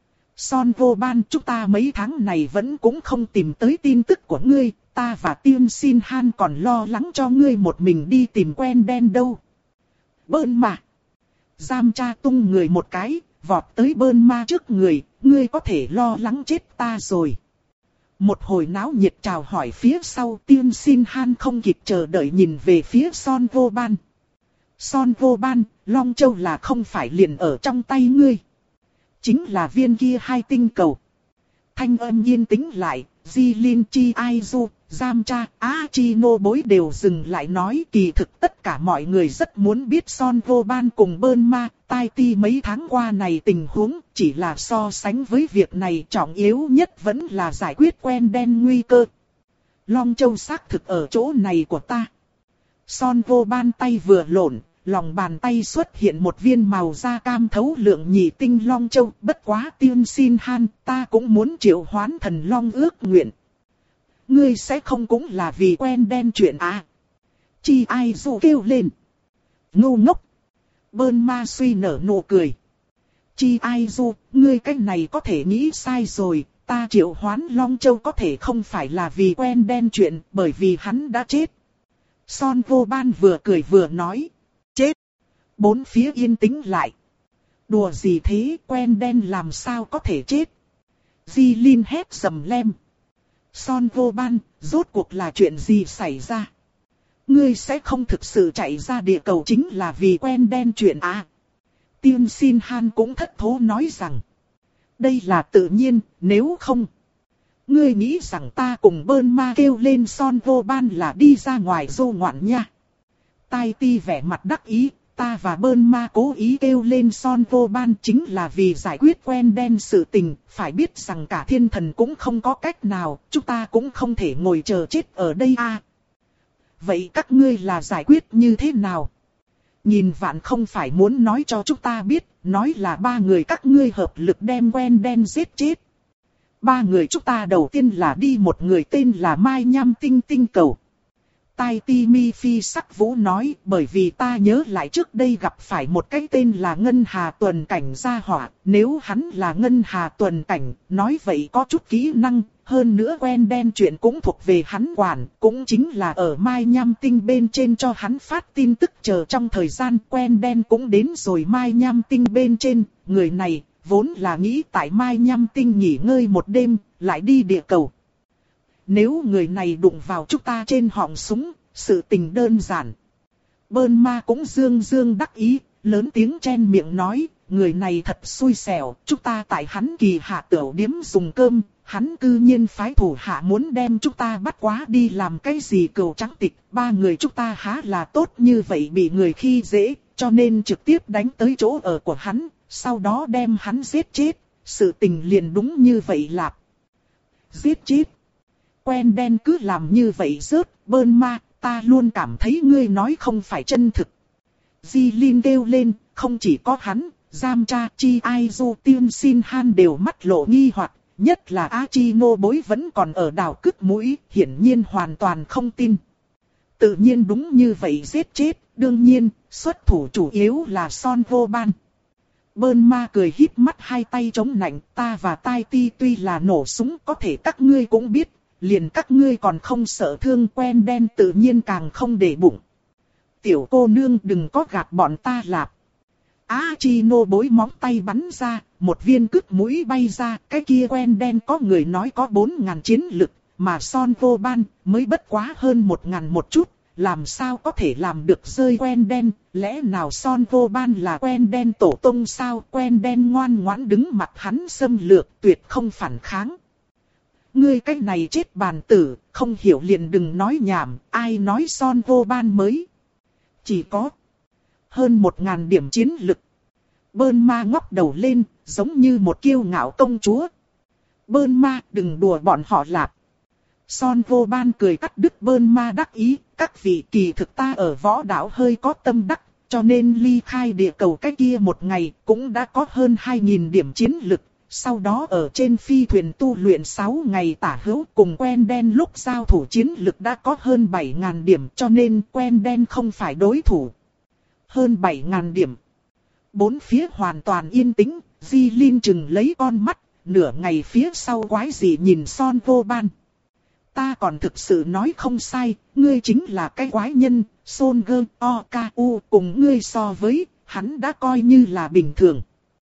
Son vô ban, chúng ta mấy tháng này vẫn cũng không tìm tới tin tức của ngươi, ta và Tiên Xin Han còn lo lắng cho ngươi một mình đi tìm quen đen đâu. Bơn ma. Giam tra tung người một cái, vọt tới bơn ma trước người, ngươi có thể lo lắng chết ta rồi. Một hồi náo nhiệt chào hỏi phía sau, Tiên Xin Han không kịp chờ đợi nhìn về phía Son vô ban. Son vô ban, Long Châu là không phải liền ở trong tay ngươi. Chính là viên kia hai tinh cầu. Thanh âm yên tĩnh lại, Di Linh Chi Ai Du, Giam Tra, Á Chi Nô Bối đều dừng lại nói kỳ thực tất cả mọi người rất muốn biết Son vô ban cùng bơn ma, Tai Ti mấy tháng qua này tình huống, chỉ là so sánh với việc này trọng yếu nhất vẫn là giải quyết quen đen nguy cơ. Long Châu xác thực ở chỗ này của ta. Son vô ban tay vừa lộn, lòng bàn tay xuất hiện một viên màu da cam thấu lượng nhị tinh Long Châu. Bất quá Tiên Xin Han, ta cũng muốn triệu hoán thần Long ước nguyện. Ngươi sẽ không cũng là vì quen đen chuyện à? Chi Ai Du kêu lên. Ngu ngốc. Bơn ma suy nở nụ cười. Chi Ai Du, ngươi cách này có thể nghĩ sai rồi. Ta triệu hoán Long Châu có thể không phải là vì quen đen chuyện, bởi vì hắn đã chết. Son vô ban vừa cười vừa nói. Chết. Bốn phía yên tĩnh lại. Đùa gì thế, quen đen làm sao có thể chết? Di Linh hét sầm lem. Son vô ban, rốt cuộc là chuyện gì xảy ra? Ngươi sẽ không thực sự chạy ra địa cầu chính là vì quen đen chuyện à? Tiên Xin Han cũng thất thố nói rằng. Đây là tự nhiên, nếu không. Ngươi nghĩ rằng ta cùng Bơn Ma kêu lên Son vô ban là đi ra ngoài du ngoạn nha. Tai Ti vẻ mặt đắc ý, ta và Bơn Ma cố ý kêu lên Son vô ban chính là vì giải quyết quen đen sự tình. Phải biết rằng cả thiên thần cũng không có cách nào, chúng ta cũng không thể ngồi chờ chết ở đây à. Vậy các ngươi là giải quyết như thế nào? Nhìn vạn không phải muốn nói cho chúng ta biết, nói là ba người các ngươi hợp lực đem quen đen giết chết. Ba người chúng ta đầu tiên là đi một người tên là Mai Nham Tinh Tinh Cầu. Tai Ti Mi Phi Sắc Vũ nói, bởi vì ta nhớ lại trước đây gặp phải một cái tên là Ngân Hà Tuần Cảnh gia hỏa, nếu hắn là Ngân Hà Tuần Cảnh, nói vậy có chút kỹ năng, hơn nữa quen đen chuyện cũng thuộc về hắn quản, cũng chính là ở Mai Nham Tinh bên trên cho hắn phát tin tức chờ trong thời gian quen đen cũng đến rồi Mai Nham Tinh bên trên, người này vốn là nghĩ tại Mai Nham Tinh nghỉ ngơi một đêm, lại đi địa cầu. Nếu người này đụng vào chúng ta trên họng súng, sự tình đơn giản. Bơn Ma cũng dương dương đắc ý, lớn tiếng chen miệng nói, người này thật xui xẻo, chúng ta tại hắn kỳ hạ tửu điếm dùng cơm, hắn cư nhiên phái thủ hạ muốn đem chúng ta bắt quá đi làm cái gì cừu trắng tịch, ba người chúng ta há là tốt như vậy bị người khi dễ, cho nên trực tiếp đánh tới chỗ ở của hắn, sau đó đem hắn giết chết, sự tình liền đúng như vậy lạp. Giết chết. Quen đen cứ làm như vậy rớt, Bơn Ma, ta luôn cảm thấy ngươi nói không phải chân thực. Di Linh kêu lên, không chỉ có hắn, Giam Cha, Chi Ai Du, Tiên Xin Han đều mắt lộ nghi hoặc, nhất là A Chi nô bối vẫn còn ở đảo cứt mũi, hiển nhiên hoàn toàn không tin. Tự nhiên đúng như vậy giết chết, đương nhiên, xuất thủ chủ yếu là Son vô ban. Bơn Ma cười híp mắt hai tay chống nạnh, ta và Tai Ti tuy là nổ súng có thể các ngươi cũng biết. Liền các ngươi còn không sợ thương quen đen tự nhiên càng không để bụng. Tiểu cô nương đừng có gạt bọn ta lạp. Á Chi nô bối móng tay bắn ra, một viên cứt mũi bay ra, cái kia quen đen có người nói có bốn ngàn chiến lực, mà Son vô ban mới bất quá hơn một ngàn một chút, làm sao có thể làm được rơi quen đen, lẽ nào Son vô ban là quen đen tổ tông sao, quen đen ngoan ngoãn đứng mặt hắn xâm lược tuyệt không phản kháng. Ngươi cái này chết bàn tử, không hiểu liền đừng nói nhảm, ai nói Son vô ban mới. Chỉ có hơn một ngàn điểm chiến lực. Bơn Ma ngóc đầu lên, giống như một kiêu ngạo công chúa. Bơn Ma đừng đùa bọn họ lạp. Son vô ban cười cắt đứt Bơn Ma đắc ý, các vị kỳ thực ta ở võ đảo hơi có tâm đắc, cho nên ly khai địa cầu cái kia một ngày cũng đã có hơn hai nghìn điểm chiến lực. Sau đó ở trên phi thuyền tu luyện sáu ngày tả hữu cùng quen đen lúc giao thủ chiến lực đã có hơn bảy nghìn điểm cho nên quen đen không phải đối thủ. Hơn bảy nghìn điểm. Bốn phía hoàn toàn yên tĩnh, Di Linh chừng lấy con mắt, nửa ngày phía sau quái gì nhìn Son vô ban. Ta còn thực sự nói không sai, ngươi chính là cái quái nhân, Son Gơ O K U cùng ngươi so với, hắn đã coi như là bình thường.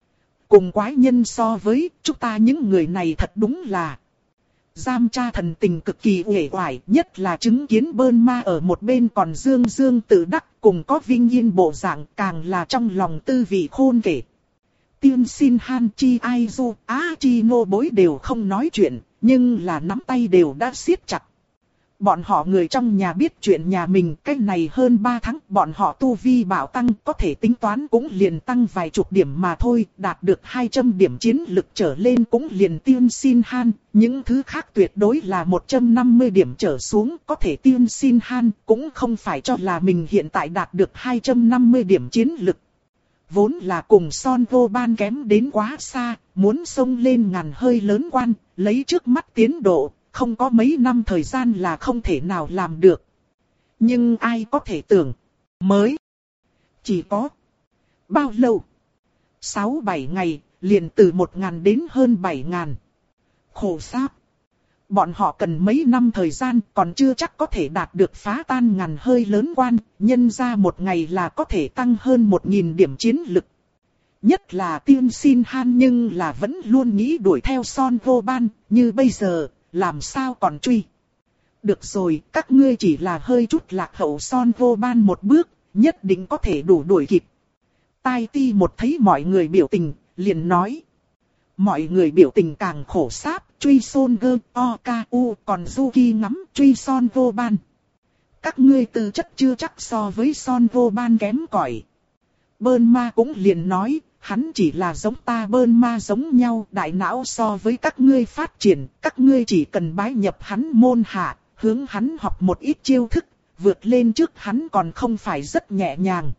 Cùng quái nhân so với, chúng ta những người này thật đúng là. Giam Cha thần tình cực kỳ uể oải, nhất là chứng kiến Bơn Ma ở một bên còn dương dương tự đắc, cùng có vinh yên bộ dạng, càng là trong lòng tư vị khôn kể. Tiên Xin Han, Chi Ai Du, Á Chi nô bối đều không nói chuyện, nhưng là nắm tay đều đã siết chặt. bọn họ người trong nhà biết chuyện nhà mình, cái này hơn ba tháng bọn họ tu vi bảo tăng, có thể tính toán cũng liền tăng vài chục điểm mà thôi, đạt được hai trăm điểm chiến lực trở lên cũng liền Tiên Xin Han, những thứ khác tuyệt đối là một trăm năm mươi điểm trở xuống, có thể Tiên Xin Han cũng không phải cho là mình hiện tại đạt được hai trăm năm mươi điểm chiến lực. Vốn là cùng Son Vô Ban kém đến quá xa, muốn xông lên ngàn hơi lớn quan, lấy trước mắt tiến độ, không có mấy năm thời gian là không thể nào làm được. Nhưng ai có thể tưởng, mới chỉ có bao lâu? sáu bảy ngày, liền từ một ngàn đến hơn bảy ngàn. Khổ sáp. Bọn họ cần mấy năm thời gian còn chưa chắc có thể đạt được phá tan ngàn hơi lớn quan, nhân ra một ngày là có thể tăng hơn một nghìn điểm chiến lực. Nhất là Tiên Xin Han nhưng là vẫn luôn nghĩ đuổi theo Son Vô Ban, như bây giờ, làm sao còn truy. Được rồi, các ngươi chỉ là hơi chút lạc hậu Son Vô Ban một bước, nhất định có thể đủ đuổi kịp. Tai Ti một thấy mọi người biểu tình, liền nói. Mọi người biểu tình càng khổ sáp, truy Son Gơ, O K U, còn Duki ngắm truy Son Vô Ban. Các ngươi tư chất chưa chắc so với Son Vô Ban kém cỏi. Bơn Ma cũng liền nói, hắn chỉ là giống ta Bơn Ma giống nhau, đại não so với các ngươi phát triển, các ngươi chỉ cần bái nhập hắn môn hạ, hướng hắn học một ít chiêu thức, vượt lên trước hắn còn không phải rất nhẹ nhàng.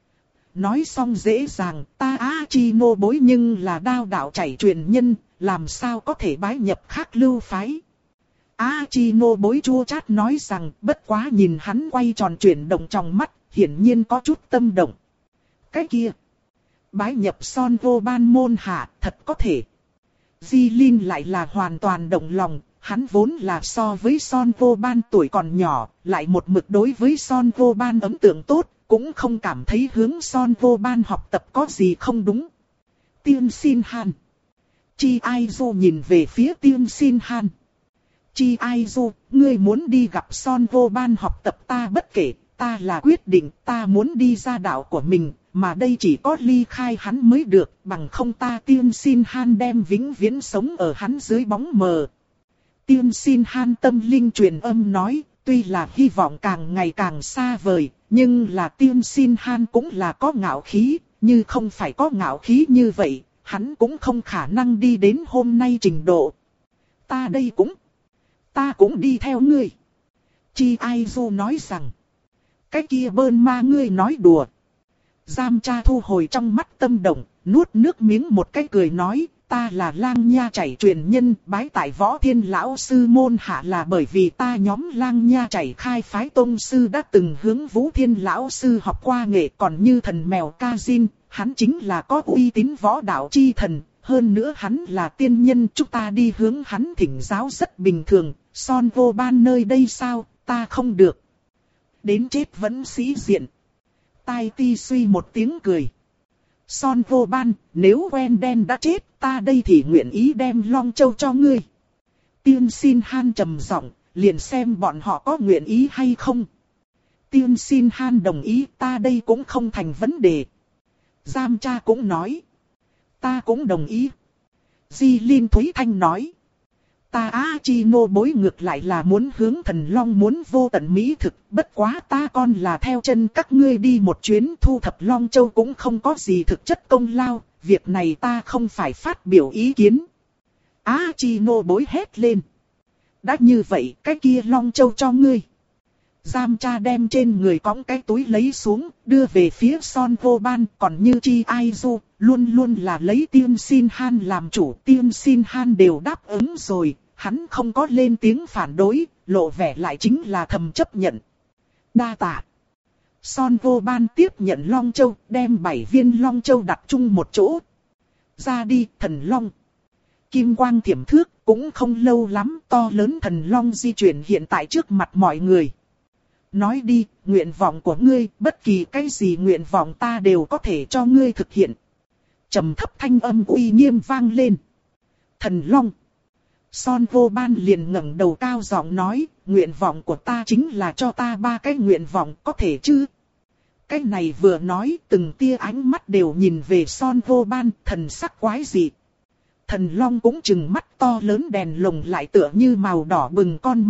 Nói xong dễ dàng, ta Achino bối nhưng là đao đạo chảy truyền nhân, làm sao có thể bái nhập khác lưu phái. Achino bối chua chát nói rằng, bất quá nhìn hắn quay tròn chuyển động trong mắt, hiển nhiên có chút tâm động. Cái kia, bái nhập Son Vô Ban môn hạ, thật có thể. Di Linh lại là hoàn toàn động lòng, hắn vốn là so với Son Vô Ban tuổi còn nhỏ, lại một mực đối với Son Vô Ban ấn tượng tốt, cũng không cảm thấy hướng Son Vô Ban học tập có gì không đúng. Tiên Xin Han. Chi Ai Du nhìn về phía Tiên Xin Han. Chi Ai Du, ngươi muốn đi gặp Son Vô Ban học tập ta bất kể, ta là quyết định ta muốn đi ra đạo của mình, mà đây chỉ có ly khai hắn mới được, bằng không ta Tiên Xin Han đem vĩnh viễn sống ở hắn dưới bóng mờ. Tiên Xin Han tâm linh truyền âm nói, tuy là hy vọng càng ngày càng xa vời, nhưng là Tiên Xin Han cũng là có ngạo khí, như không phải có ngạo khí như vậy, hắn cũng không khả năng đi đến hôm nay trình độ. Ta đây cũng, ta cũng đi theo ngươi. Chi Ai Du nói rằng, cái kia Bơn Ma ngươi nói đùa. Giam Cha thu hồi trong mắt tâm động, nuốt nước miếng một cái cười nói, ta là Lang Nha chảy truyền nhân, bái tại Võ Thiên lão sư môn hạ là bởi vì ta nhóm Lang Nha chảy khai phái tông sư đã từng hướng Vũ Thiên lão sư học qua nghệ, còn như thần mèo Kazin, hắn chính là có uy tín võ đạo chi thần, hơn nữa hắn là tiên nhân, chúng ta đi hướng hắn thỉnh giáo rất bình thường, Son Vô Ban nơi đây sao, ta không được. Đến chết vẫn sĩ diện. Tai Ti suy một tiếng cười. Son Vô Ban, nếu quen đen đã chết, ta đây thì nguyện ý đem Long Châu cho ngươi. Tiên Xin Han trầm giọng, liền xem bọn họ có nguyện ý hay không. Tiên Xin Han đồng ý, ta đây cũng không thành vấn đề. Giam Cha cũng nói, ta cũng đồng ý. Di Linh Thúy Thanh nói, ta Achino bối ngược lại là muốn hướng Thần Long muốn vô tận mỹ thực, bất quá ta con là theo chân các ngươi đi một chuyến thu thập Long Châu cũng không có gì thực chất công lao, việc này ta không phải phát biểu ý kiến. Achino bối hét lên. Đã như vậy, cái kia Long Châu cho ngươi. Giam Cha đem trên người cõng cái túi lấy xuống, đưa về phía Son Vô Ban, còn như Chi Ai Du, luôn luôn là lấy Tiên Xin Han làm chủ. Tiên Xin Han đều đáp ứng rồi, hắn không có lên tiếng phản đối, lộ vẻ lại chính là thầm chấp nhận. Đa tạ. Son Vô Ban tiếp nhận Long Châu, đem bảy viên Long Châu đặt chung một chỗ. Ra đi, Thần Long. Kim quang thiểm thước, cũng không lâu lắm, to lớn Thần Long di chuyển hiện tại trước mặt mọi người. Nói đi, nguyện vọng của ngươi, bất kỳ cái gì nguyện vọng ta đều có thể cho ngươi thực hiện. Trầm thấp thanh âm uy nghiêm vang lên. Thần Long. Son Vô Ban liền ngẩng đầu cao giọng nói, nguyện vọng của ta chính là cho ta ba cái nguyện vọng, có thể chứ? Cái này vừa nói, từng tia ánh mắt đều nhìn về Son Vô Ban, thần sắc quái dị. Thần Long cũng trừng mắt to lớn đèn lồng lại tựa như màu đỏ bừng con mắt,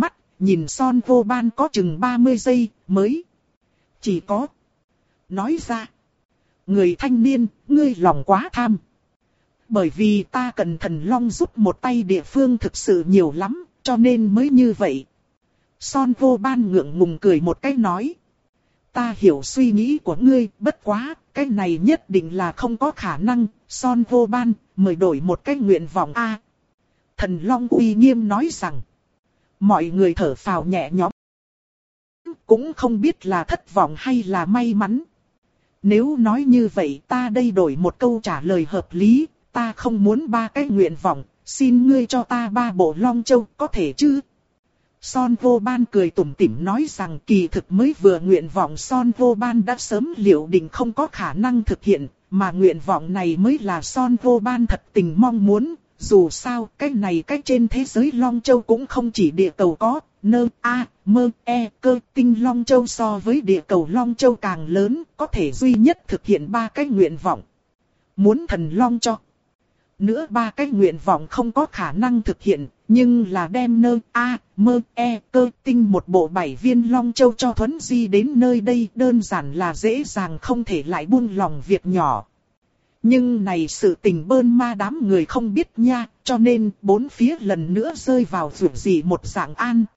nhìn Son Vô Ban có chừng ba mươi giây, mới chỉ có nói ra. Người thanh niên, ngươi lòng quá tham. Bởi vì ta cần thần long giúp một tay địa phương thực sự nhiều lắm, cho nên mới như vậy. Son Vô Ban ngượng ngùng cười một cái nói. Ta hiểu suy nghĩ của ngươi, bất quá, cái này nhất định là không có khả năng. Son Vô Ban, mời đổi một cái nguyện vọng a. Thần long uy nghiêm nói rằng. Mọi người thở phào nhẹ nhõm. Cũng không biết là thất vọng hay là may mắn. Nếu nói như vậy ta đây đổi một câu trả lời hợp lý. Ta không muốn ba cái nguyện vọng, xin ngươi cho ta ba bộ long châu, có thể chứ? Son Vô Ban cười tủm tỉm nói rằng kỳ thực mới vừa nguyện vọng Son Vô Ban đã sớm liệu định không có khả năng thực hiện, mà nguyện vọng này mới là Son Vô Ban thật tình mong muốn. Dù sao, cái này cái trên thế giới long châu cũng không chỉ địa cầu có, nơ, a, mơ, e, cơ, tinh long châu so với địa cầu long châu càng lớn, có thể duy nhất thực hiện ba cái nguyện vọng. Muốn thần long cho. Nữa ba cái nguyện vọng không có khả năng thực hiện, nhưng là đem nơ, a, mơ, e, cơ, tinh một bộ bảy viên long châu cho Thuấn Di đến nơi đây đơn giản là dễ dàng không thể lại buông lòng việc nhỏ. Nhưng này sự tình bơn ma đám người không biết nha, cho nên bốn phía lần nữa rơi vào vượt gì một dạng an